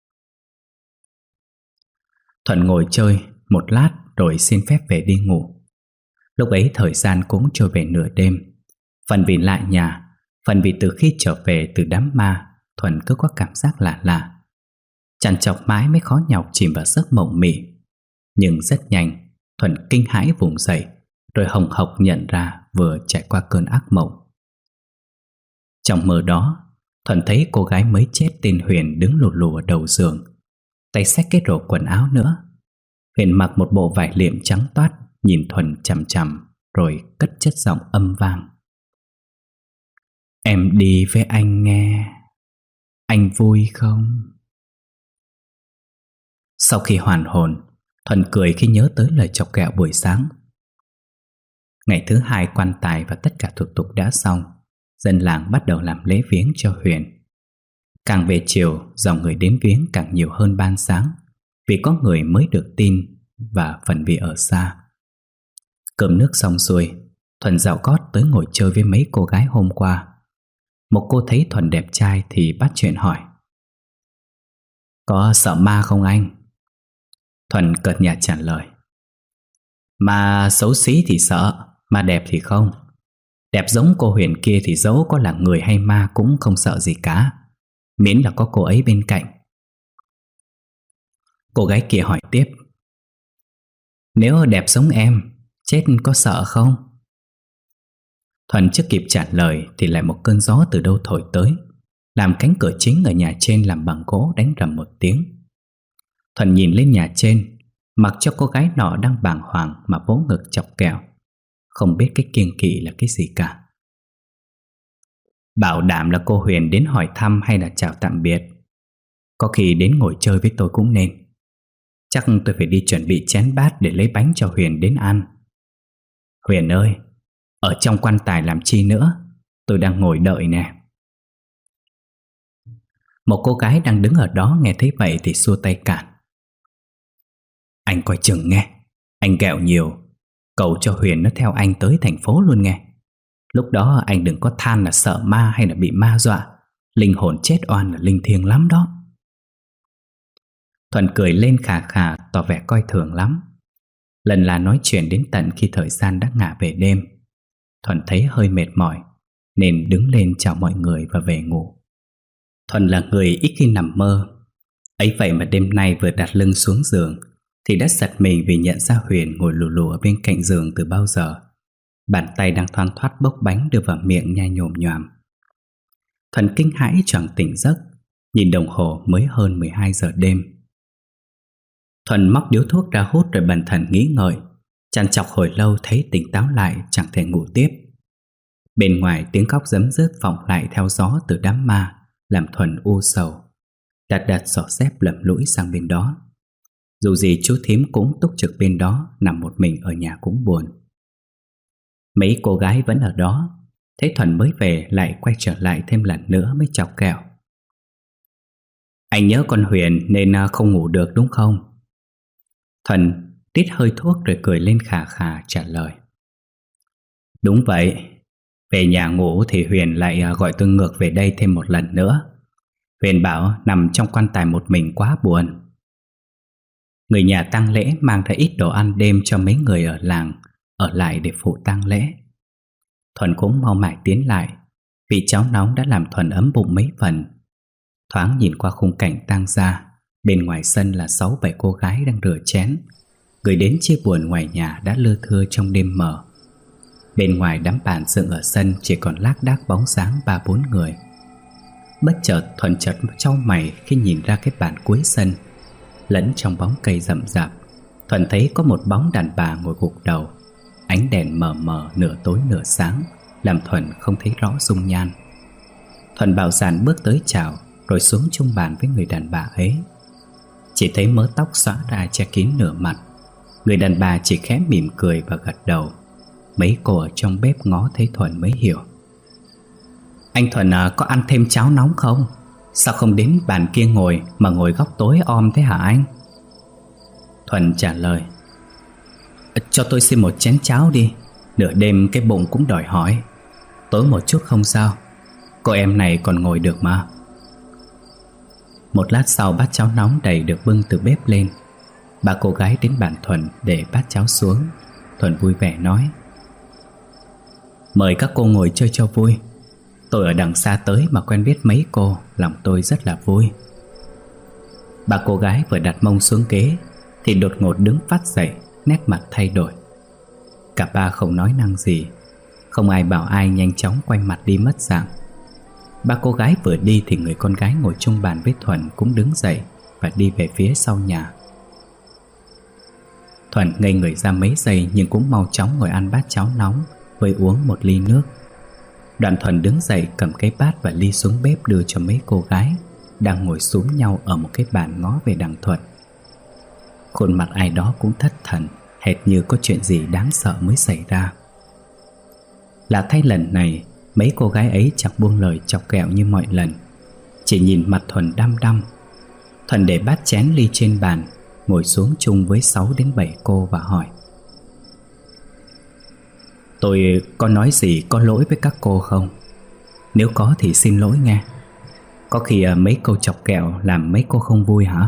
Thuần ngồi chơi một lát rồi xin phép về đi ngủ. Lúc ấy thời gian cũng trôi về nửa đêm. Phần vì lại nhà, phần vì từ khi trở về từ đám ma, Thuần cứ có cảm giác lạ lạ. Trằn trọc mãi mới khó nhọc chìm vào giấc mộng mị. Nhưng rất nhanh Thuần kinh hãi vùng dậy, rồi hồng hộc nhận ra vừa trải qua cơn ác mộng. Trong mơ đó, Thuần thấy cô gái mới chết tên Huyền đứng lù lù ở đầu giường, tay xách cái rổ quần áo nữa. Huyền mặc một bộ vải liệm trắng toát, nhìn Thuần chằm chằm, rồi cất chất giọng âm vang: "Em đi với anh nghe, anh vui không?" Sau khi hoàn hồn, Thuần cười khi nhớ tới lời chọc ghẹo buổi sáng. Ngày thứ hai quan tài và tất cả thủ tục đã xong, dân làng bắt đầu làm lễ viếng cho Huyền. Càng về chiều, dòng người đến viếng càng nhiều hơn ban sáng, vì có người mới được tin và phần vì ở xa. Cơm nước xong xuôi, Thuần dạo cót tới ngồi chơi với mấy cô gái hôm qua. Một cô thấy Thuần đẹp trai thì bắt chuyện hỏi: "Có sợ ma không anh?" Thuần cợt nhạt trả lời: "Ma xấu xí thì sợ, ma đẹp thì không. Đẹp giống cô Huyền kia thì dẫu có là người hay ma cũng không sợ gì cả, miễn là có cô ấy bên cạnh." Cô gái kia hỏi tiếp: "Nếu đẹp giống em, chết có sợ không?" Thuần chưa kịp trả lời thì lại một cơn gió từ đâu thổi tới, làm cánh cửa chính ở nhà trên làm bằng gỗ đánh rầm một tiếng. Thuần nhìn lên nhà trên, mặc cho cô gái nọ đang bàng hoàng mà vỗ ngực chọc kẹo, không biết cái kiêng kỵ là cái gì cả. Bảo đảm là cô Huyền đến hỏi thăm hay là chào tạm biệt. Có khi đến ngồi chơi với tôi cũng nên. Chắc tôi phải đi chuẩn bị chén bát để lấy bánh cho Huyền đến ăn. Huyền ơi, ở trong quan tài làm chi nữa, tôi đang ngồi đợi nè. Một cô gái đang đứng ở đó nghe thấy vậy thì xua tay cản: "Anh coi chừng nghe, anh ghẹo nhiều, cầu cho Huyền nó theo anh tới thành phố luôn nghe. Lúc đó anh đừng có than là sợ ma hay là bị ma dọa, linh hồn chết oan là linh thiêng lắm đó." Thuần cười lên khà khà tỏ vẻ coi thường lắm. Lần là nói chuyện đến tận khi thời gian đã ngả về đêm. Thuần thấy hơi mệt mỏi nên đứng lên chào mọi người và về ngủ. Thuần là người ít khi nằm mơ, ấy vậy mà đêm nay vừa đặt lưng xuống giường thì đã giật mình vì nhận ra Huyền ngồi lù lù ở bên cạnh giường từ bao giờ. Bàn tay đang thoăn thoắt bốc bánh đưa vào miệng nhai nhồm nhoàm. Thuần kinh hãi choàng tỉnh giấc, nhìn đồng hồ mới hơn mười hai giờ đêm. Thuần móc điếu thuốc ra hút rồi bần thần nghĩ ngợi, trằn trọc hồi lâu thấy tỉnh táo lại chẳng thể ngủ tiếp. Bên ngoài tiếng khóc giấm dứt vọng lại theo gió từ đám ma, làm Thuần u sầu, đặt đặt xỏ dép lầm lũi sang bên đó. Dù gì chú thím cũng túc trực bên đó, nằm một mình ở nhà cũng buồn. Mấy cô gái vẫn ở đó, thấy Thuần mới về lại quay trở lại thêm lần nữa mới chọc kẹo: "Anh nhớ con Huyền nên không ngủ được đúng không?" Thuần tít hơi thuốc rồi cười lên khà khà trả lời: "Đúng vậy. Về nhà ngủ thì Huyền lại gọi tôi ngược về đây thêm một lần nữa. Huyền bảo nằm trong quan tài một mình quá buồn." Người nhà tang lễ mang ra ít đồ ăn đêm cho mấy người ở làng ở lại để phụ tang lễ. Thuần cũng mau mải tiến lại, vì cháo nóng đã làm Thuần ấm bụng mấy phần. Thoáng nhìn qua khung cảnh tang gia, bên ngoài sân là sáu bảy cô gái đang rửa chén. Người đến chia buồn ngoài nhà đã lưa thưa trong đêm mờ. Bên ngoài đám bàn dựng ở sân chỉ còn lác đác bóng dáng ba bốn người. Bất chợt Thuần chợt chau mày khi nhìn ra cái bàn cuối sân. Lẫn trong bóng cây rậm rạp, Thuần thấy có một bóng đàn bà ngồi gục đầu. Ánh đèn mờ mờ nửa tối nửa sáng, làm Thuần không thấy rõ dung nhan. Thuần bạo dạn bước tới chào, rồi xuống chung bàn với người đàn bà ấy. chỉ thấy mớ tóc xõa ra che kín nửa mặt. Người đàn bà chỉ khẽ mỉm cười và gật đầu. Mấy cô ở trong bếp ngó thấy Thuần mới hiểu. Anh Thuần à, có ăn thêm cháo nóng không? Sao không đến bàn kia ngồi mà ngồi góc tối om thế hả anh? Thuần trả lời: Cho tôi xin một chén cháo đi. Nửa đêm cái bụng cũng đòi hỏi. Tối một chút không sao. Cô em này còn ngồi được mà. Một lát sau bát cháo nóng đầy được bưng từ bếp lên. Ba cô gái đến bàn Thuần để bát cháo xuống. Thuần vui vẻ nói: Mời các cô ngồi chơi cho vui. Tôi ở đằng xa tới mà quen biết mấy cô, lòng tôi rất là vui. Ba cô gái vừa đặt mông xuống ghế thì đột ngột đứng phát dậy, nét mặt thay đổi. Cả ba không nói năng gì, không ai bảo ai nhanh chóng quay mặt đi mất dạng. Ba cô gái vừa đi thì người con gái ngồi chung bàn với Thuần cũng đứng dậy và đi về phía sau nhà. Thuần ngây người ra mấy giây nhưng cũng mau chóng ngồi ăn bát cháo nóng với uống một ly nước. Đoạn Thuần đứng dậy cầm cái bát và ly xuống bếp đưa cho mấy cô gái đang ngồi xúm nhau ở một cái bàn ngó về đằng Thuần. Khuôn mặt ai đó cũng thất thần, hệt như có chuyện gì đáng sợ mới xảy ra. Lạ thay, lần này mấy cô gái ấy chẳng buông lời chọc ghẹo như mọi lần, chỉ nhìn mặt Thuần đăm đăm. Thuần để bát chén ly trên bàn, ngồi xuống chung với sáu đến bảy cô và hỏi: Tôi có nói gì có lỗi với các cô không? Nếu có thì xin lỗi nghe. Có khi mấy câu chọc ghẹo làm mấy cô không vui hả?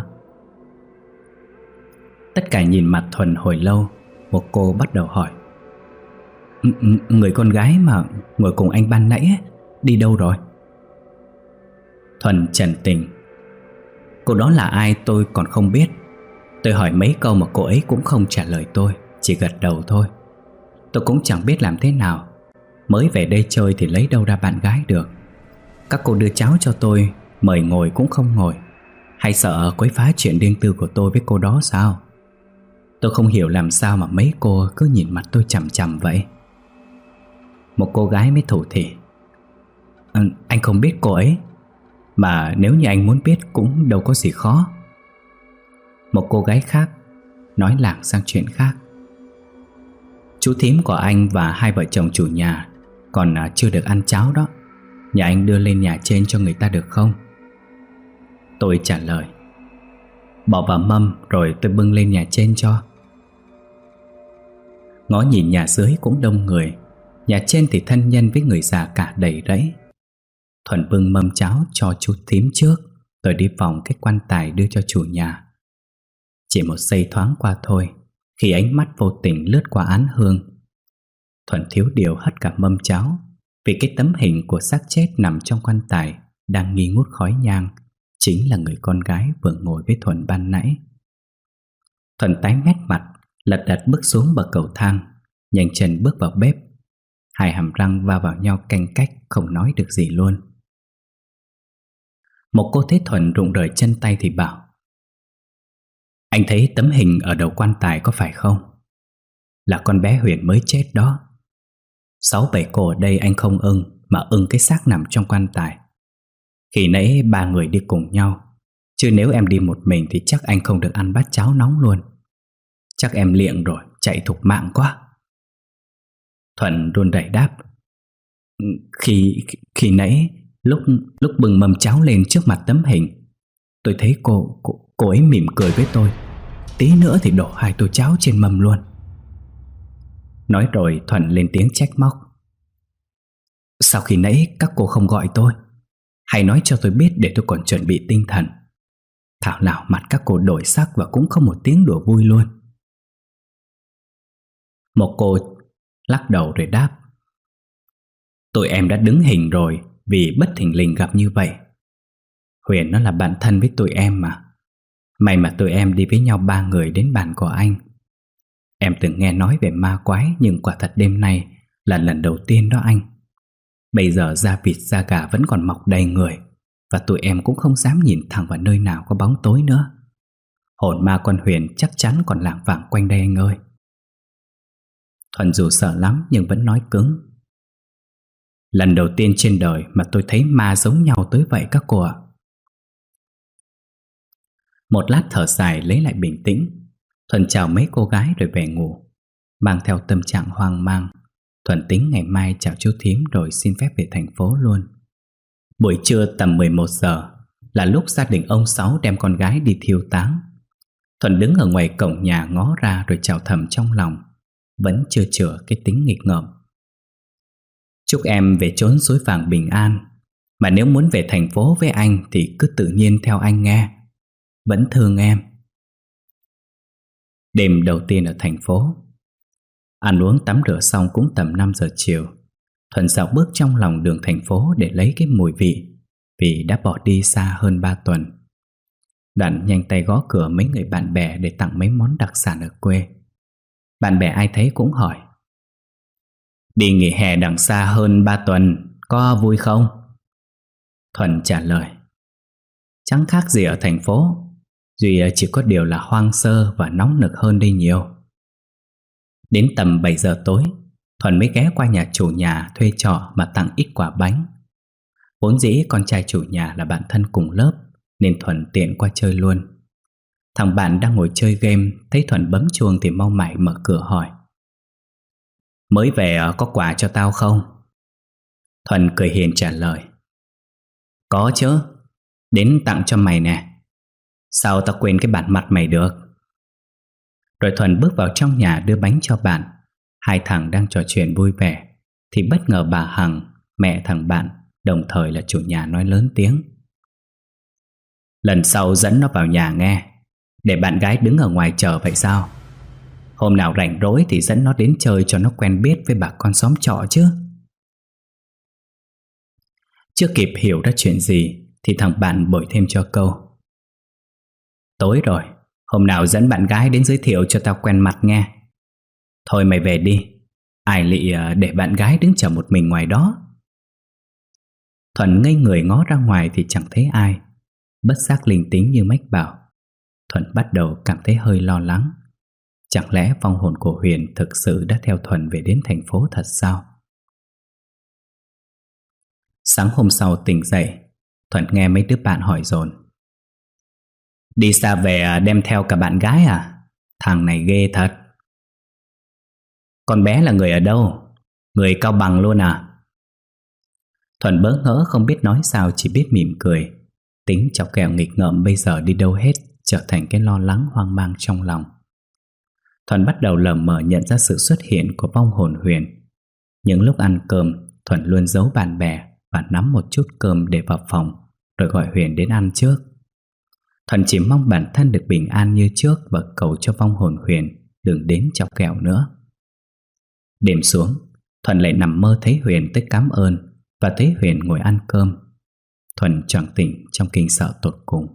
Tất cả nhìn mặt Thuần hồi lâu. Một cô bắt đầu hỏi: Người con gái mà ngồi cùng anh ban nãy ấy, đi đâu rồi? Thuần trần tình: Cô đó là ai tôi còn không biết. Tôi hỏi mấy câu mà cô ấy cũng không trả lời tôi, chỉ gật đầu thôi. Tôi cũng chẳng biết làm thế nào. Mới về đây chơi thì lấy đâu ra bạn gái được. Các cô đưa cháo cho tôi, mời ngồi cũng không ngồi. Hay sợ quấy phá chuyện riêng tư của tôi với cô đó sao? Tôi không hiểu làm sao mà mấy cô cứ nhìn mặt tôi chằm chằm vậy. Một cô gái mới thủ thỉ: à, Anh không biết cô ấy. Mà nếu như anh muốn biết cũng đâu có gì khó. Một cô gái khác nói lảng sang chuyện khác: Chú thím của anh và hai vợ chồng chủ nhà còn chưa được ăn cháo đó. Nhà anh đưa lên nhà trên cho người ta được không? Tôi trả lời: Bỏ vào mâm rồi tôi bưng lên nhà trên cho. Ngó nhìn nhà dưới cũng đông người, nhà trên thì thân nhân với người già cả đầy rẫy. Thuần bưng mâm cháo cho chú thím trước, rồi đi vòng cái quan tài đưa cho chủ nhà. Chỉ một giây thoáng qua thôi, khi ánh mắt vô tình lướt qua án hương, Thuần thiếu điều hất cả mâm cháo, vì cái tấm hình của xác chết nằm trong quan tài đang nghi ngút khói nhang chính là người con gái vừa ngồi với Thuần ban nãy. Thuần tái mét mặt, lật đật bước xuống bậc cầu thang, nhanh chân bước vào bếp. Hai hàm răng va vào nhau canh cách, không nói được gì luôn. Một cô thấy Thuần rụng rời chân tay thì bảo: Anh thấy tấm hình ở đầu quan tài có phải không? Là con bé Huyền mới chết đó. Sáu bảy cô ở đây anh không ưng, mà ưng cái xác nằm trong quan tài. Khi nãy ba người đi cùng nhau, chứ nếu em đi một mình thì chắc anh không được ăn bát cháo nóng luôn. Chắc em liệng rồi, chạy thục mạng quá. Thuần run rẩy đáp: Khi khi nãy lúc lúc bưng mâm cháo lên trước mặt tấm hình, tôi thấy cô cô, cô ấy mỉm cười với tôi. Tí nữa thì đổ hai tô cháo trên mâm luôn. Nói rồi Thuần lên tiếng trách móc: Sao khi nãy các cô không gọi tôi, hay nói cho tôi biết để tôi còn chuẩn bị tinh thần. Thảo nào mặt các cô đổi sắc và cũng không một tiếng đùa vui luôn. Một cô lắc đầu rồi đáp: Tụi em đã đứng hình rồi, vì bất thình lình gặp như vậy. Huyền nó là bạn thân với tụi em mà. May mà tụi em đi với nhau ba người đến bàn của anh. Em từng nghe nói về ma quái, nhưng quả thật đêm nay là lần đầu tiên đó anh. Bây giờ da vịt da gà vẫn còn mọc đầy người, và tụi em cũng không dám nhìn thẳng vào nơi nào có bóng tối nữa. Hồn ma con Huyền chắc chắn còn lảng vảng quanh đây anh ơi. Thuần dù sợ lắm nhưng vẫn nói cứng: Lần đầu tiên trên đời mà tôi thấy ma giống nhau tới vậy các cô ạ. Một lát thở dài lấy lại bình tĩnh, Thuần chào mấy cô gái rồi về ngủ. Mang theo tâm trạng hoang mang, Thuần tính ngày mai chào chú thím rồi xin phép về thành phố luôn. Buổi trưa tầm mười một giờ là lúc gia đình ông Sáu đem con gái đi thiêu táng. Thuần đứng ở ngoài cổng nhà ngó ra rồi chào thầm trong lòng, vẫn chưa chữa cái tính nghịch ngợm. Chúc em về chốn suối vàng bình an, mà nếu muốn về thành phố với anh thì cứ tự nhiên theo anh nghe. Vẫn thương em. Đêm đầu tiên ở thành phố. Ăn uống tắm rửa xong cũng tầm năm giờ chiều. Thuần dạo bước trong lòng đường thành phố để lấy cái mùi vị, vì đã bỏ đi xa hơn ba tuần. Đoạn nhanh tay gõ cửa mấy người bạn bè để tặng mấy món đặc sản ở quê. Bạn bè ai thấy cũng hỏi: đi nghỉ hè đằng xa hơn ba tuần, có vui không? Thuần trả lời: chẳng khác gì ở thành phố, duy chỉ có điều là hoang sơ và nóng nực hơn đây nhiều. Đến tầm bảy giờ tối, Thuần mới ghé qua nhà chủ nhà thuê trọ mà tặng ít quả bánh. Vốn dĩ con trai chủ nhà là bạn thân cùng lớp, nên Thuần tiện qua chơi luôn. Thằng bạn đang ngồi chơi game thấy Thuần bấm chuông thì mau mải mở cửa hỏi: mới về có quà cho tao không? Thuần cười hiền trả lời: có chứ, đến tặng cho mày nè. Sao tao quên cái bản mặt mày được? Rồi Thuần bước vào trong nhà đưa bánh cho bạn. Hai thằng đang trò chuyện vui vẻ thì bất ngờ bà Hằng, mẹ thằng bạn, đồng thời là chủ nhà, nói lớn tiếng: lần sau dẫn nó vào nhà nghe, để bạn gái đứng ở ngoài chờ vậy sao? Hôm nào rảnh rỗi thì dẫn nó đến chơi cho nó quen biết với bà con xóm trọ chứ. Chưa kịp hiểu ra chuyện gì thì thằng bạn bồi thêm cho câu: tối rồi, hôm nào dẫn bạn gái đến giới thiệu cho tao quen mặt nghe. Thôi mày về đi, ai lị để bạn gái đứng chờ một mình ngoài đó. Thuần ngây người ngó ra ngoài thì chẳng thấy ai. Bất giác linh tính như mách bảo, Thuần bắt đầu cảm thấy hơi lo lắng. Chẳng lẽ vong hồn của Huyền thực sự đã theo Thuần về đến thành phố thật sao? Sáng hôm sau tỉnh dậy, Thuần nghe mấy đứa bạn hỏi dồn: đi xa về đem theo cả bạn gái à? Thằng này ghê thật. Con bé là người ở đâu? Người Cao Bằng luôn à? Thuần bỡ ngỡ không biết nói sao, chỉ biết mỉm cười. Tính chọc kẹo nghịch ngợm bây giờ đi đâu hết, trở thành cái lo lắng hoang mang trong lòng. Thuần bắt đầu lờ mờ nhận ra sự xuất hiện của vong hồn Huyền. Những lúc ăn cơm, Thuần luôn giấu bạn bè và nắm một chút cơm để vào phòng, rồi gọi Huyền đến ăn trước. Thuần chỉ mong bản thân được bình an như trước và cầu cho vong hồn Huyền đừng đến chọc kẹo nữa. Đêm xuống, Thuần lại nằm mơ thấy Huyền tới cảm ơn và thấy Huyền ngồi ăn cơm. Thuần choàng tỉnh trong kinh sợ tột cùng.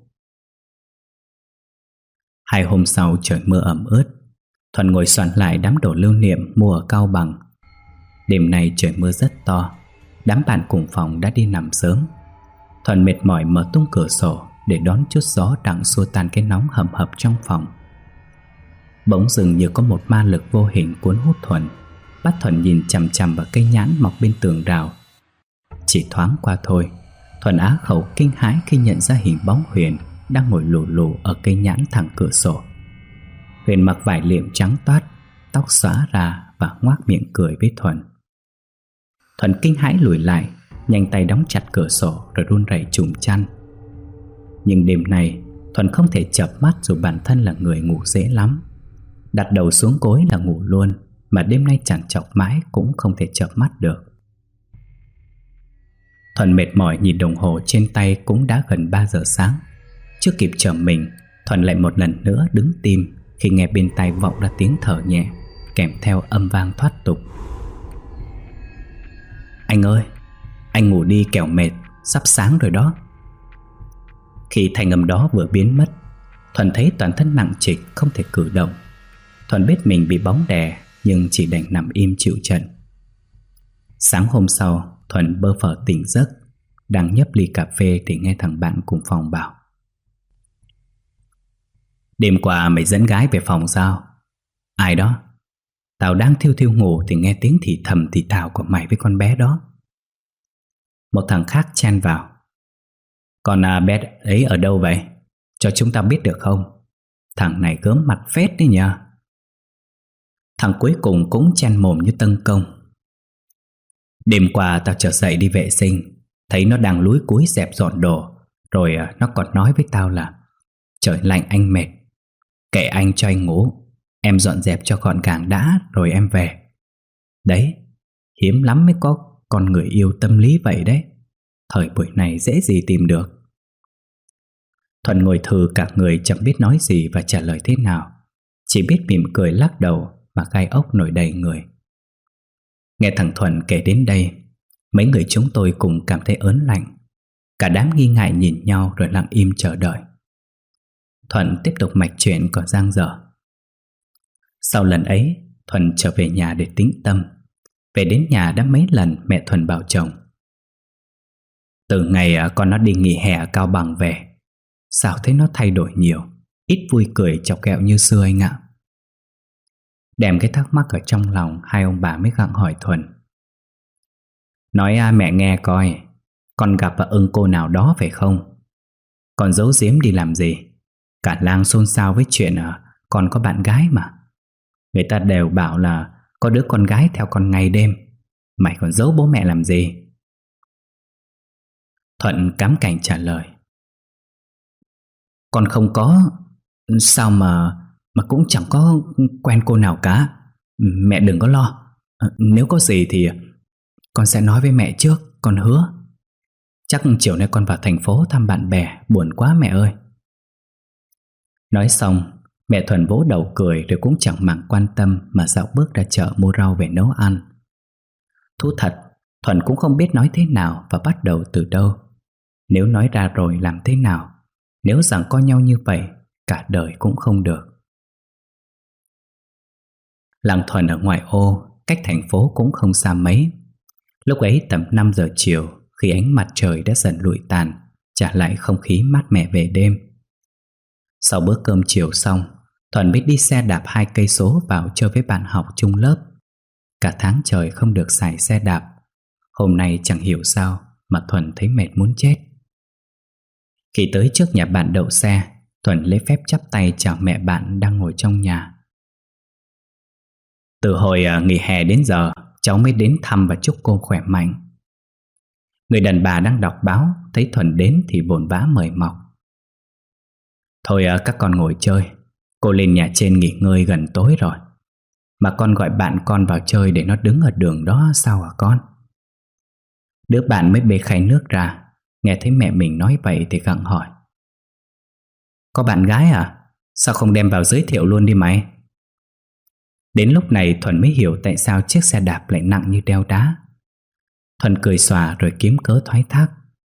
Hai hôm sau trời mưa ẩm ướt. Thuần ngồi soạn lại đám đồ lưu niệm mua ở Cao Bằng. Đêm nay trời mưa rất to. Đám bạn cùng phòng đã đi nằm sớm. Thuần mệt mỏi mở tung cửa sổ để đón chút gió đặng xua tan cái nóng hầm hập trong phòng. Bỗng dưng như có một ma lực vô hình cuốn hút Thuần, bắt Thuần nhìn chằm chằm vào cây nhãn mọc bên tường rào. Chỉ thoáng qua thôi, Thuần á khẩu kinh hãi khi nhận ra hình bóng Huyền đang ngồi lù lù ở cây nhãn thẳng cửa sổ. Huyền mặc vải liệm trắng toát, tóc xõa ra và ngoác miệng cười với Thuần. Thuần kinh hãi lùi lại, nhanh tay đóng chặt cửa sổ rồi run rẩy trùm chăn. Nhưng đêm nay Thuần không thể chợp mắt dù bản thân là người ngủ dễ lắm. Đặt đầu xuống gối là ngủ luôn, mà đêm nay chẳng chọc mãi cũng không thể chợp mắt được. Thuần mệt mỏi nhìn đồng hồ trên tay cũng đã gần ba giờ sáng. Chưa kịp trở mình, Thuần lại một lần nữa đứng tim khi nghe bên tai vọng ra tiếng thở nhẹ kèm theo âm vang thoát tục: anh ơi, anh ngủ đi kẻo mệt, sắp sáng rồi đó. Khi thanh âm đó vừa biến mất, Thuần thấy toàn thân nặng trịch không thể cử động. Thuần biết mình bị bóng đè, nhưng chỉ đành nằm im chịu trận. Sáng hôm sau, Thuần bơ phờ tỉnh giấc, đang nhấp ly cà phê thì nghe thằng bạn cùng phòng bảo: đêm qua mày dẫn gái về phòng sao? Ai đó? Tao đang thiêu thiêu ngủ thì nghe tiếng thì thầm thì thào của mày với con bé đó. Một thằng khác chen vào: con à, bé ấy ở đâu vậy? cho chúng ta biết được không? Thằng này gớm mặt phết đấy nhờ. Thằng cuối cùng cũng chen mồm như tâng công. Đêm qua tao chợt dậy đi vệ sinh, thấy nó đang lúi cúi dẹp dọn đồ. Rồi nó còn nói với tao là trời lạnh anh mệt, kệ anh cho anh ngủ, em dọn dẹp cho gọn gàng đã rồi em về. Đấy, hiếm lắm mới có con người yêu tâm lý vậy đấy. Thời buổi này dễ gì tìm được. Thuận ngồi thừ cả người chẳng biết nói gì và trả lời thế nào, chỉ biết mỉm cười lắc đầu mà gai ốc nổi đầy người. Nghe thằng Thuận kể đến đây, mấy người chúng tôi cùng cảm thấy ớn lạnh. Cả đám nghi ngại nhìn nhau rồi lặng im chờ đợi. Thuận tiếp tục mạch chuyện còn dang dở. Sau lần ấy, Thuận trở về nhà để tĩnh tâm. Về đến nhà đã mấy lần mẹ Thuận bảo chồng: từ ngày con nó đi nghỉ hè ở Cao Bằng về, sao thấy nó thay đổi nhiều, ít vui cười chọc ghẹo như xưa anh ạ. Đem cái thắc mắc ở trong lòng, hai ông bà mới gặng hỏi Thuận: nói à, mẹ nghe coi, con gặp và ưng cô nào đó phải không? Con giấu giếm đi làm gì? Cả làng xôn xao với chuyện à, con có bạn gái mà. Người ta đều bảo là có đứa con gái theo con ngày đêm, mày còn giấu bố mẹ làm gì? Thuận cắm cảnh trả lời: con không có. Sao mà Mà cũng chẳng có quen cô nào cả. Mẹ đừng có lo. Nếu có gì thì con sẽ nói với mẹ trước, con hứa. Chắc chiều nay con vào thành phố thăm bạn bè, buồn quá mẹ ơi. Nói xong, mẹ Thuận vỗ đầu cười rồi cũng chẳng màng quan tâm mà dạo bước ra chợ mua rau về nấu ăn. Thú thật, Thuận cũng không biết nói thế nào và bắt đầu từ đâu. Nếu nói ra rồi làm thế nào? Nếu rằng có nhau như vậy, cả đời cũng không được. Làng Thuận ở ngoại ô, cách thành phố cũng không xa mấy. Lúc ấy tầm năm giờ chiều, khi ánh mặt trời đã dần lụi tàn, trả lại không khí mát mẻ về đêm. Sau bữa cơm chiều xong, Thuận biết đi xe đạp hai cây số vào chơi với bạn học chung lớp. Cả tháng trời không được xài xe đạp. Hôm nay chẳng hiểu sao mà Thuận thấy mệt muốn chết. Khi tới trước nhà bạn đậu xe, Thuận lấy phép chắp tay chào mẹ bạn đang ngồi trong nhà. Từ hồi nghỉ hè đến giờ, cháu mới đến thăm và chúc cô khỏe mạnh. Người đàn bà đang đọc báo thấy Thuận đến thì vội vã mời mọc. Thôi các con ngồi chơi, cô lên nhà trên nghỉ ngơi gần tối rồi. Mà con gọi bạn con vào chơi để nó đứng ở đường đó sao hả con? Đứa bạn mới bê khay nước ra, nghe thấy mẹ mình nói vậy thì gặng hỏi: có bạn gái à? Sao không đem vào giới thiệu luôn đi mày? Đến lúc này Thuận mới hiểu tại sao chiếc xe đạp lại nặng như đeo đá. Thuận cười xòa rồi kiếm cớ thoái thác: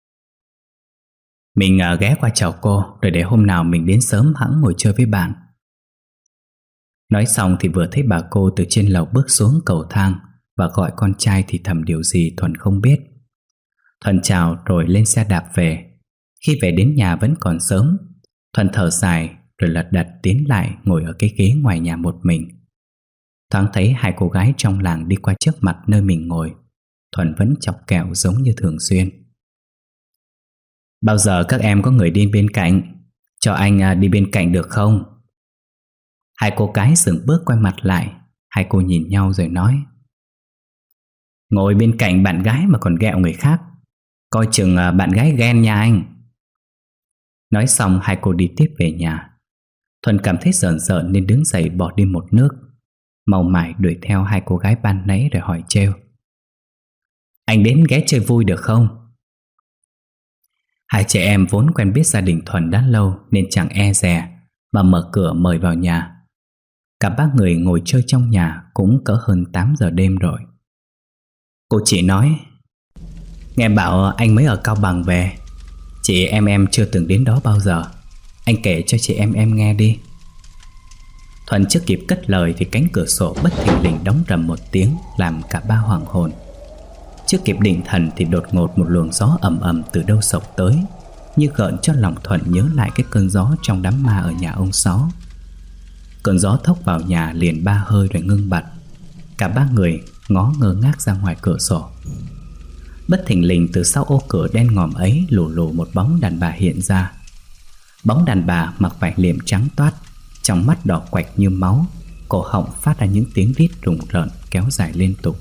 mình ghé qua chào cô, rồi để hôm nào mình đến sớm hẵng ngồi chơi với bạn. Nói xong thì vừa thấy bà cô từ trên lầu bước xuống cầu thang và gọi con trai thì thầm điều gì Thuận không biết. Thuận chào rồi lên xe đạp về. Khi về đến nhà vẫn còn sớm, Thuận thở dài rồi lật đật tiến lại ngồi ở cái ghế ngoài nhà một mình. Thoáng thấy hai cô gái trong làng đi qua trước mặt nơi mình ngồi, Thuận vẫn chọc kẹo giống như thường xuyên: bao giờ các em có người đi bên cạnh, cho anh đi bên cạnh được không? Hai cô gái dừng bước quay mặt lại. Hai cô nhìn nhau rồi nói: ngồi bên cạnh bạn gái mà còn ghẹo người khác, coi chừng bạn gái ghen nha anh. Nói xong hai cô đi tiếp về nhà. Thuận cảm thấy rợn rợn nên đứng dậy bỏ đi một nước, mau mải đuổi theo hai cô gái ban nãy rồi hỏi trêu: anh đến ghé chơi vui được không? Hai trẻ em vốn quen biết gia đình Thuận đã lâu nên chẳng e dè mà mở cửa mời vào nhà. Cả ba người ngồi chơi trong nhà cũng cỡ hơn tám giờ đêm rồi. Cô chị nói: nghe bảo anh mới ở Cao Bằng về, chị em em chưa từng đến đó bao giờ. Anh kể cho chị em em nghe đi. Thuận chưa kịp cất lời thì cánh cửa sổ bất thình lình đóng rầm một tiếng, làm cả ba hoảng hồn. Chưa kịp định thần thì đột ngột một luồng gió ầm ầm từ đâu sộc tới, như gợn cho lòng Thuận nhớ lại cái cơn gió trong đám ma ở nhà ông Sáu. Cơn gió thốc vào nhà liền ba hơi rồi ngưng bặt. Cả ba người ngó ngơ ngác ra ngoài cửa sổ. Bất thình lình từ sau ô cửa đen ngòm ấy lù lù một bóng đàn bà hiện ra. Bóng đàn bà mặc vải liệm trắng toát, trong mắt đỏ quạch như máu, cổ họng phát ra những tiếng rít rùng rợn kéo dài liên tục.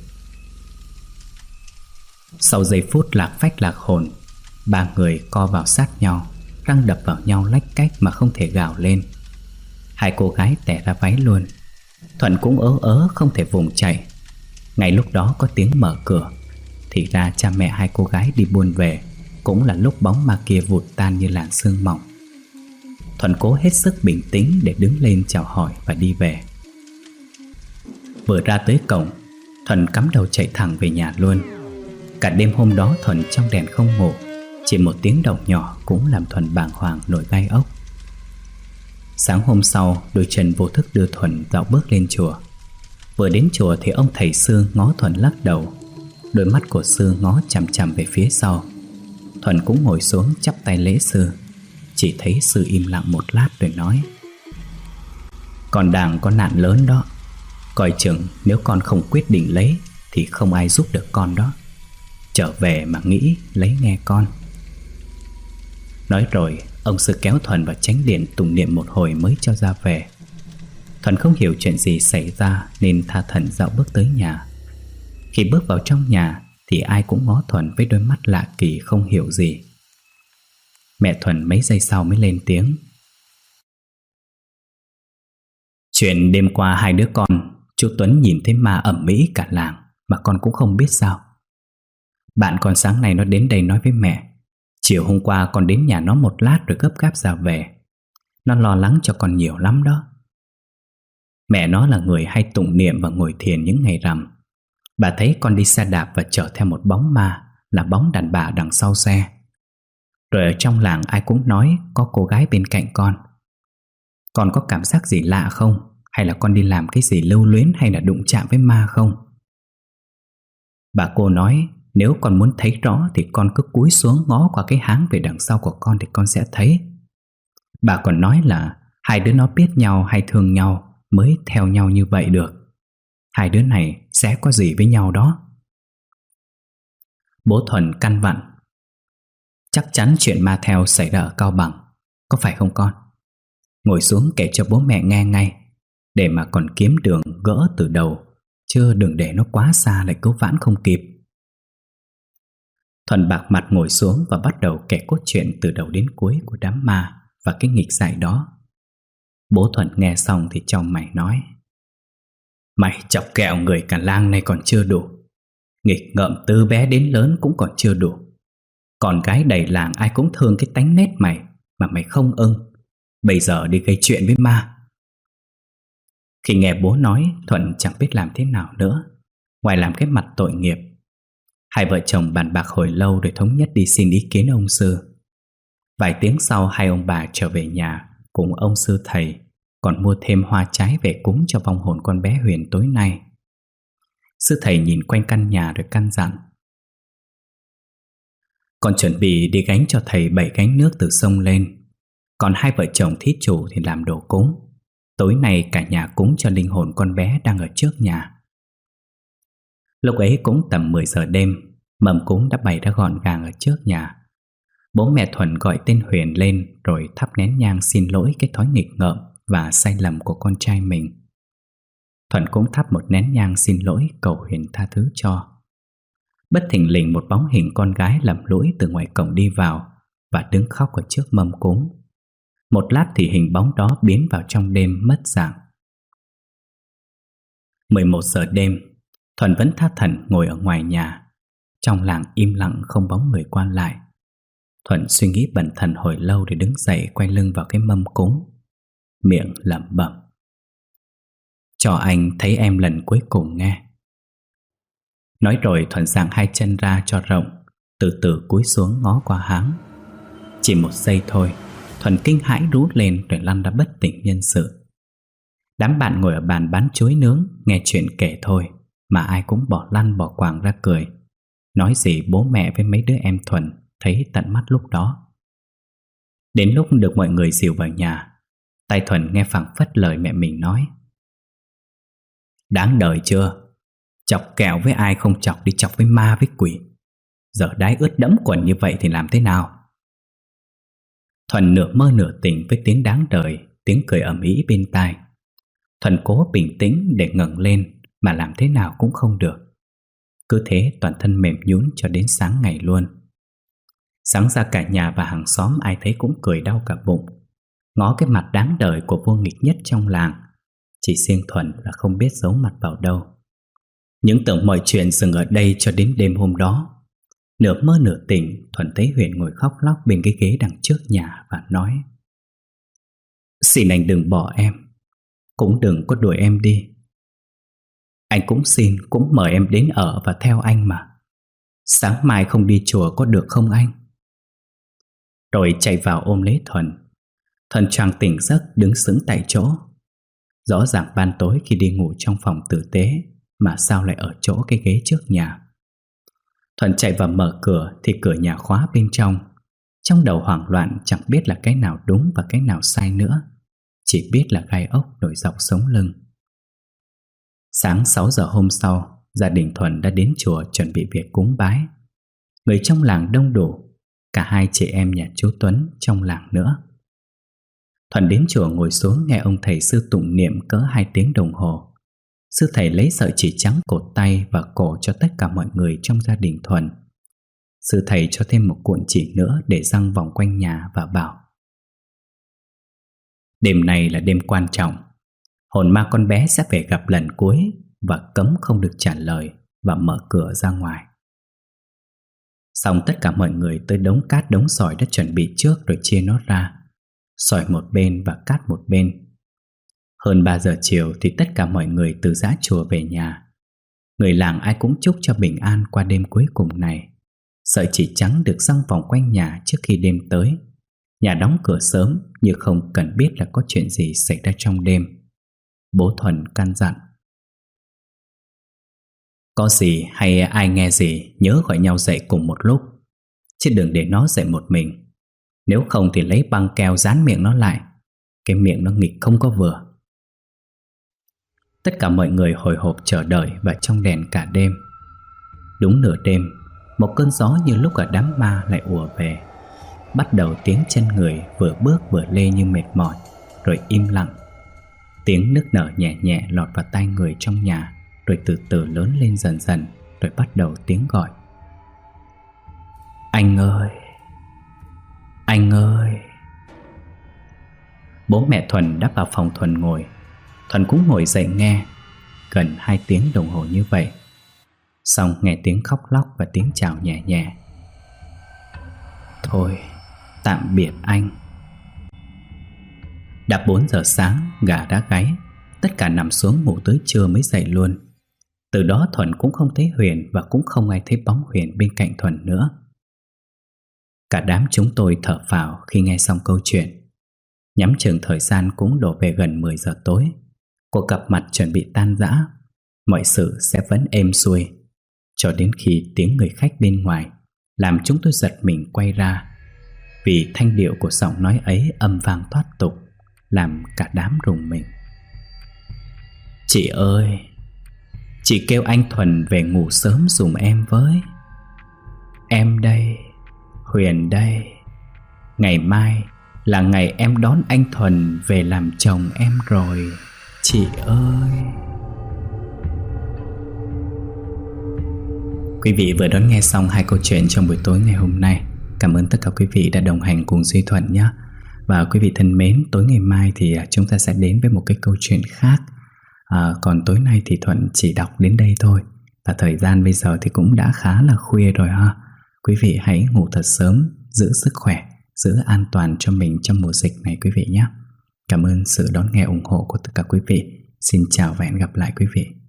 Sau giây phút lạc phách lạc hồn, ba người co vào sát nhau, răng đập vào nhau lách cách mà không thể gào lên. Hai cô gái tè ra váy luôn. Thuận cũng ớ ớ không thể vùng chạy. Ngay lúc đó có tiếng mở cửa. Thì ra cha mẹ hai cô gái đi buôn về. Cũng là lúc bóng ma kia vụt tan như làn sương mỏng. Thuận cố hết sức bình tĩnh để đứng lên chào hỏi và đi về. Vừa ra tới cổng, Thuận cắm đầu chạy thẳng về nhà luôn. Cả đêm hôm đó Thuận trong đèn không ngủ. Chỉ một tiếng động nhỏ cũng làm Thuận bàng hoàng nổi gai ốc. Sáng hôm sau, đôi chân vô thức đưa Thuận dạo bước lên chùa. Vừa đến chùa thì ông thầy sư ngó Thuận lắc đầu. Đôi mắt của sư ngó chằm chằm về phía sau. Thuận cũng ngồi xuống chắp tay lễ sư. Chỉ thấy sư im lặng một lát rồi nói: "Con đang có nạn lớn đó. Coi chừng nếu con không quyết định lấy thì không ai giúp được con đó. Trở về mà nghĩ lấy nghe con." Nói rồi ông sư kéo Thuận vào chánh điện tụng niệm một hồi mới cho ra về. Thuận không hiểu chuyện gì xảy ra nên tha thẩn dạo bước tới nhà. Khi bước vào trong nhà thì ai cũng ngó Thuận với đôi mắt lạ kỳ không hiểu gì. Mẹ Thuận mấy giây sau mới lên tiếng: "Chuyện đêm qua hai đứa con, chú Tuấn nhìn thấy ma ẩm mỹ cả làng mà con cũng không biết sao. Bạn con sáng nay nó đến đây nói với mẹ. Chiều hôm qua con đến nhà nó một lát rồi gấp gáp ra về. Nó lo lắng cho con nhiều lắm đó. Mẹ nó là người hay tụng niệm và ngồi thiền những ngày rằm. Bà thấy con đi xe đạp và chở theo một bóng ma, là bóng đàn bà đằng sau xe. Rồi ở trong làng ai cũng nói có cô gái bên cạnh con. Con có cảm giác gì lạ không? Hay là con đi làm cái gì lưu luyến hay là đụng chạm với ma không?" Bà cô nói nếu con muốn thấy rõ thì con cứ cúi xuống ngó qua cái háng về đằng sau của con thì con sẽ thấy. Bà còn nói là hai đứa nó biết nhau hay thương nhau mới theo nhau như vậy được. Hai đứa này sẽ có gì với nhau đó. Bố Thuận căn vặn: "Chắc chắn chuyện ma theo xảy ra ở Cao Bằng, có phải không con? Ngồi xuống kể cho bố mẹ nghe ngay, để mà còn kiếm đường gỡ từ đầu, chứ đừng để nó quá xa lại cứu vãn không kịp." Thuận bạc mặt ngồi xuống và bắt đầu kể cốt truyện từ đầu đến cuối của đám ma và cái nghịch dại đó. Bố Thuận nghe xong thì chau mày nói: "Mày chọc kẹo người cả làng này còn chưa đủ. Nghịch ngợm từ bé đến lớn cũng còn chưa đủ. Con gái đầy làng ai cũng thương cái tánh nết mày mà mày không ưng. Bây giờ đi gây chuyện với ma." Khi nghe bố nói, Thuận chẳng biết làm thế nào nữa, ngoài làm cái mặt tội nghiệp. Hai vợ chồng bàn bạc hồi lâu rồi thống nhất đi xin ý kiến ông sư. Vài tiếng sau hai ông bà trở về nhà cùng ông sư thầy, còn mua thêm hoa trái về cúng cho vong hồn con bé Huyền tối nay. Sư thầy nhìn quanh căn nhà rồi căn dặn: "Con chuẩn bị đi gánh cho thầy bảy gánh nước từ sông lên. Còn hai vợ chồng thí chủ thì làm đồ cúng. Tối nay cả nhà cúng cho linh hồn con bé đang ở trước nhà." Lúc ấy cũng tầm mười giờ đêm, mâm cúng đã bày ra gọn gàng ở trước nhà. Bố mẹ Thuận gọi tên Huyền lên rồi thắp nén nhang xin lỗi cái thói nghịch ngợm và sai lầm của con trai mình. Thuận cũng thắp một nén nhang xin lỗi cầu Huyền tha thứ cho. Bất thình lình một bóng hình con gái lầm lũi từ ngoài cổng đi vào và đứng khóc ở trước mâm cúng. Một lát thì hình bóng đó biến vào trong đêm mất dạng. mười một giờ đêm, Thuận vẫn thất thần ngồi ở ngoài nhà. Trong làng im lặng không bóng người qua lại. Thuận suy nghĩ bần thần hồi lâu để đứng dậy quay lưng vào cái mâm cúng, miệng lẩm bẩm: "Cho anh thấy em lần cuối cùng nghe." Nói rồi Thuận giang hai chân ra cho rộng, từ từ cúi xuống ngó qua háng. Chỉ một giây thôi, Thuận kinh hãi rú lên rồi lăn ra bất tỉnh nhân sự. Đám bạn ngồi ở bàn bán chuối nướng nghe chuyện kể thôi mà ai cũng bỏ lăn bỏ quàng ra cười, nói gì bố mẹ với mấy đứa em Thuận thấy tận mắt lúc đó. Đến lúc được mọi người dìu vào nhà, tay Thuận nghe phảng phất lời mẹ mình nói: "Đáng đời chưa? Chọc kẹo với ai không chọc đi chọc với ma với quỷ. Giờ đái ướt đẫm quần như vậy thì làm thế nào?" Thuần nửa mơ nửa tỉnh với tiếng đáng đời, tiếng cười ầm ĩ bên tai. Thuần cố bình tĩnh để ngẩng lên mà làm thế nào cũng không được. Cứ thế toàn thân mềm nhũn cho đến sáng ngày luôn. Sáng ra cả nhà và hàng xóm ai thấy cũng cười đau cả bụng. Ngó cái mặt đáng đời của vô nghịch nhất trong làng, chỉ riêng Thuần là không biết giấu mặt vào đâu. Những tưởng mọi chuyện dừng ở đây cho đến đêm hôm đó. Nửa mơ nửa tỉnh, Thuần thấy Huyền ngồi khóc lóc bên cái ghế đằng trước nhà và nói: "Xin anh đừng bỏ em, cũng đừng có đuổi em đi. Anh cũng xin, cũng mời em đến ở và theo anh mà. Sáng mai không đi chùa có được không anh?" Rồi chạy vào ôm lấy Thuần. Thuần choàng tỉnh giấc đứng sững tại chỗ. Rõ ràng ban tối khi đi ngủ trong phòng tử tế mà sao lại ở chỗ cái ghế trước nhà. Thuần chạy vào mở cửa thì cửa nhà khóa bên trong. Trong đầu hoảng loạn chẳng biết là cái nào đúng và cái nào sai nữa, chỉ biết là gai ốc nổi dọc sống lưng. Sáng sáu giờ hôm sau, gia đình Thuần đã đến chùa chuẩn bị việc cúng bái. Người trong làng đông đủ, cả hai chị em nhà chú Tuấn trong làng nữa. Thuần đến chùa ngồi xuống nghe ông thầy sư tụng niệm cỡ hai tiếng đồng hồ. Sư thầy lấy sợi chỉ trắng cột tay và cổ cho tất cả mọi người trong gia đình Thuần. Sư thầy cho thêm một cuộn chỉ nữa để giăng vòng quanh nhà và bảo: "Đêm này là đêm quan trọng. Hồn ma con bé sẽ phải gặp lần cuối và cấm không được trả lời và mở cửa ra ngoài." Xong tất cả mọi người tới đống cát đống sỏi đã chuẩn bị trước rồi chia nó ra, sỏi một bên và cát một bên. Hơn ba giờ chiều thì tất cả mọi người từ giã chùa về nhà. Người làng ai cũng chúc cho bình an qua đêm cuối cùng này. Sợi chỉ trắng được giăng vòng quanh nhà trước khi đêm tới. Nhà đóng cửa sớm như không cần biết là có chuyện gì xảy ra trong đêm. Bố Thuần căn dặn: "Có gì hay ai nghe gì nhớ gọi nhau dậy cùng một lúc, chứ đừng để nó dậy một mình. Nếu không thì lấy băng keo dán miệng nó lại. Cái miệng nó nghịch không có vừa." Tất cả mọi người hồi hộp chờ đợi và trong đèn cả đêm. Đúng nửa đêm, một cơn gió như lúc ở đám ma lại ùa về. Bắt đầu tiếng chân người vừa bước vừa lê như mệt mỏi, rồi im lặng. Tiếng nức nở nhẹ nhẹ lọt vào tai người trong nhà, rồi từ từ lớn lên dần dần, rồi bắt đầu tiếng gọi: "Anh ơi! Anh ơi!" Bố mẹ Thuần đã vào phòng Thuần ngồi. Thuần cũng ngồi dậy nghe. Gần hai tiếng đồng hồ như vậy. Xong nghe tiếng khóc lóc và tiếng chào nhẹ nhẹ: "Thôi, tạm biệt anh." Đã bốn giờ sáng, gà đã gáy. Tất cả nằm xuống ngủ tới trưa mới dậy luôn. Từ đó Thuần cũng không thấy Huyền và cũng không ai thấy bóng Huyền bên cạnh Thuần nữa. Cả đám chúng tôi thở phào khi nghe xong câu chuyện. Nhắm chừng thời gian cũng đổ về gần mười giờ tối. Cuộc gặp mặt chuẩn bị tan rã. Mọi sự sẽ vẫn êm xuôi cho đến khi tiếng người khách bên ngoài làm chúng tôi giật mình quay ra, vì thanh điệu của giọng nói ấy âm vang thoát tục, làm cả đám rùng mình. "Chị ơi, chị kêu anh Thuần về ngủ sớm giùm em với. Em đây, Huyền đây. Ngày mai là ngày em đón anh Thuần về làm chồng em rồi, chị ơi." Quý vị vừa đón nghe xong hai câu chuyện trong buổi tối ngày hôm nay. Cảm ơn tất cả quý vị đã đồng hành cùng Duy Thuận nhé. Và quý vị thân mến, tối ngày mai thì chúng ta sẽ đến với một cái câu chuyện khác. à, Còn tối nay thì Thuận chỉ đọc đến đây thôi. Và thời gian bây giờ thì cũng đã khá là khuya rồi ha. Quý vị hãy ngủ thật sớm, giữ sức khỏe, giữ an toàn cho mình trong mùa dịch này quý vị nhé. Cảm ơn sự đón nghe ủng hộ của tất cả quý vị. Xin chào và hẹn gặp lại quý vị.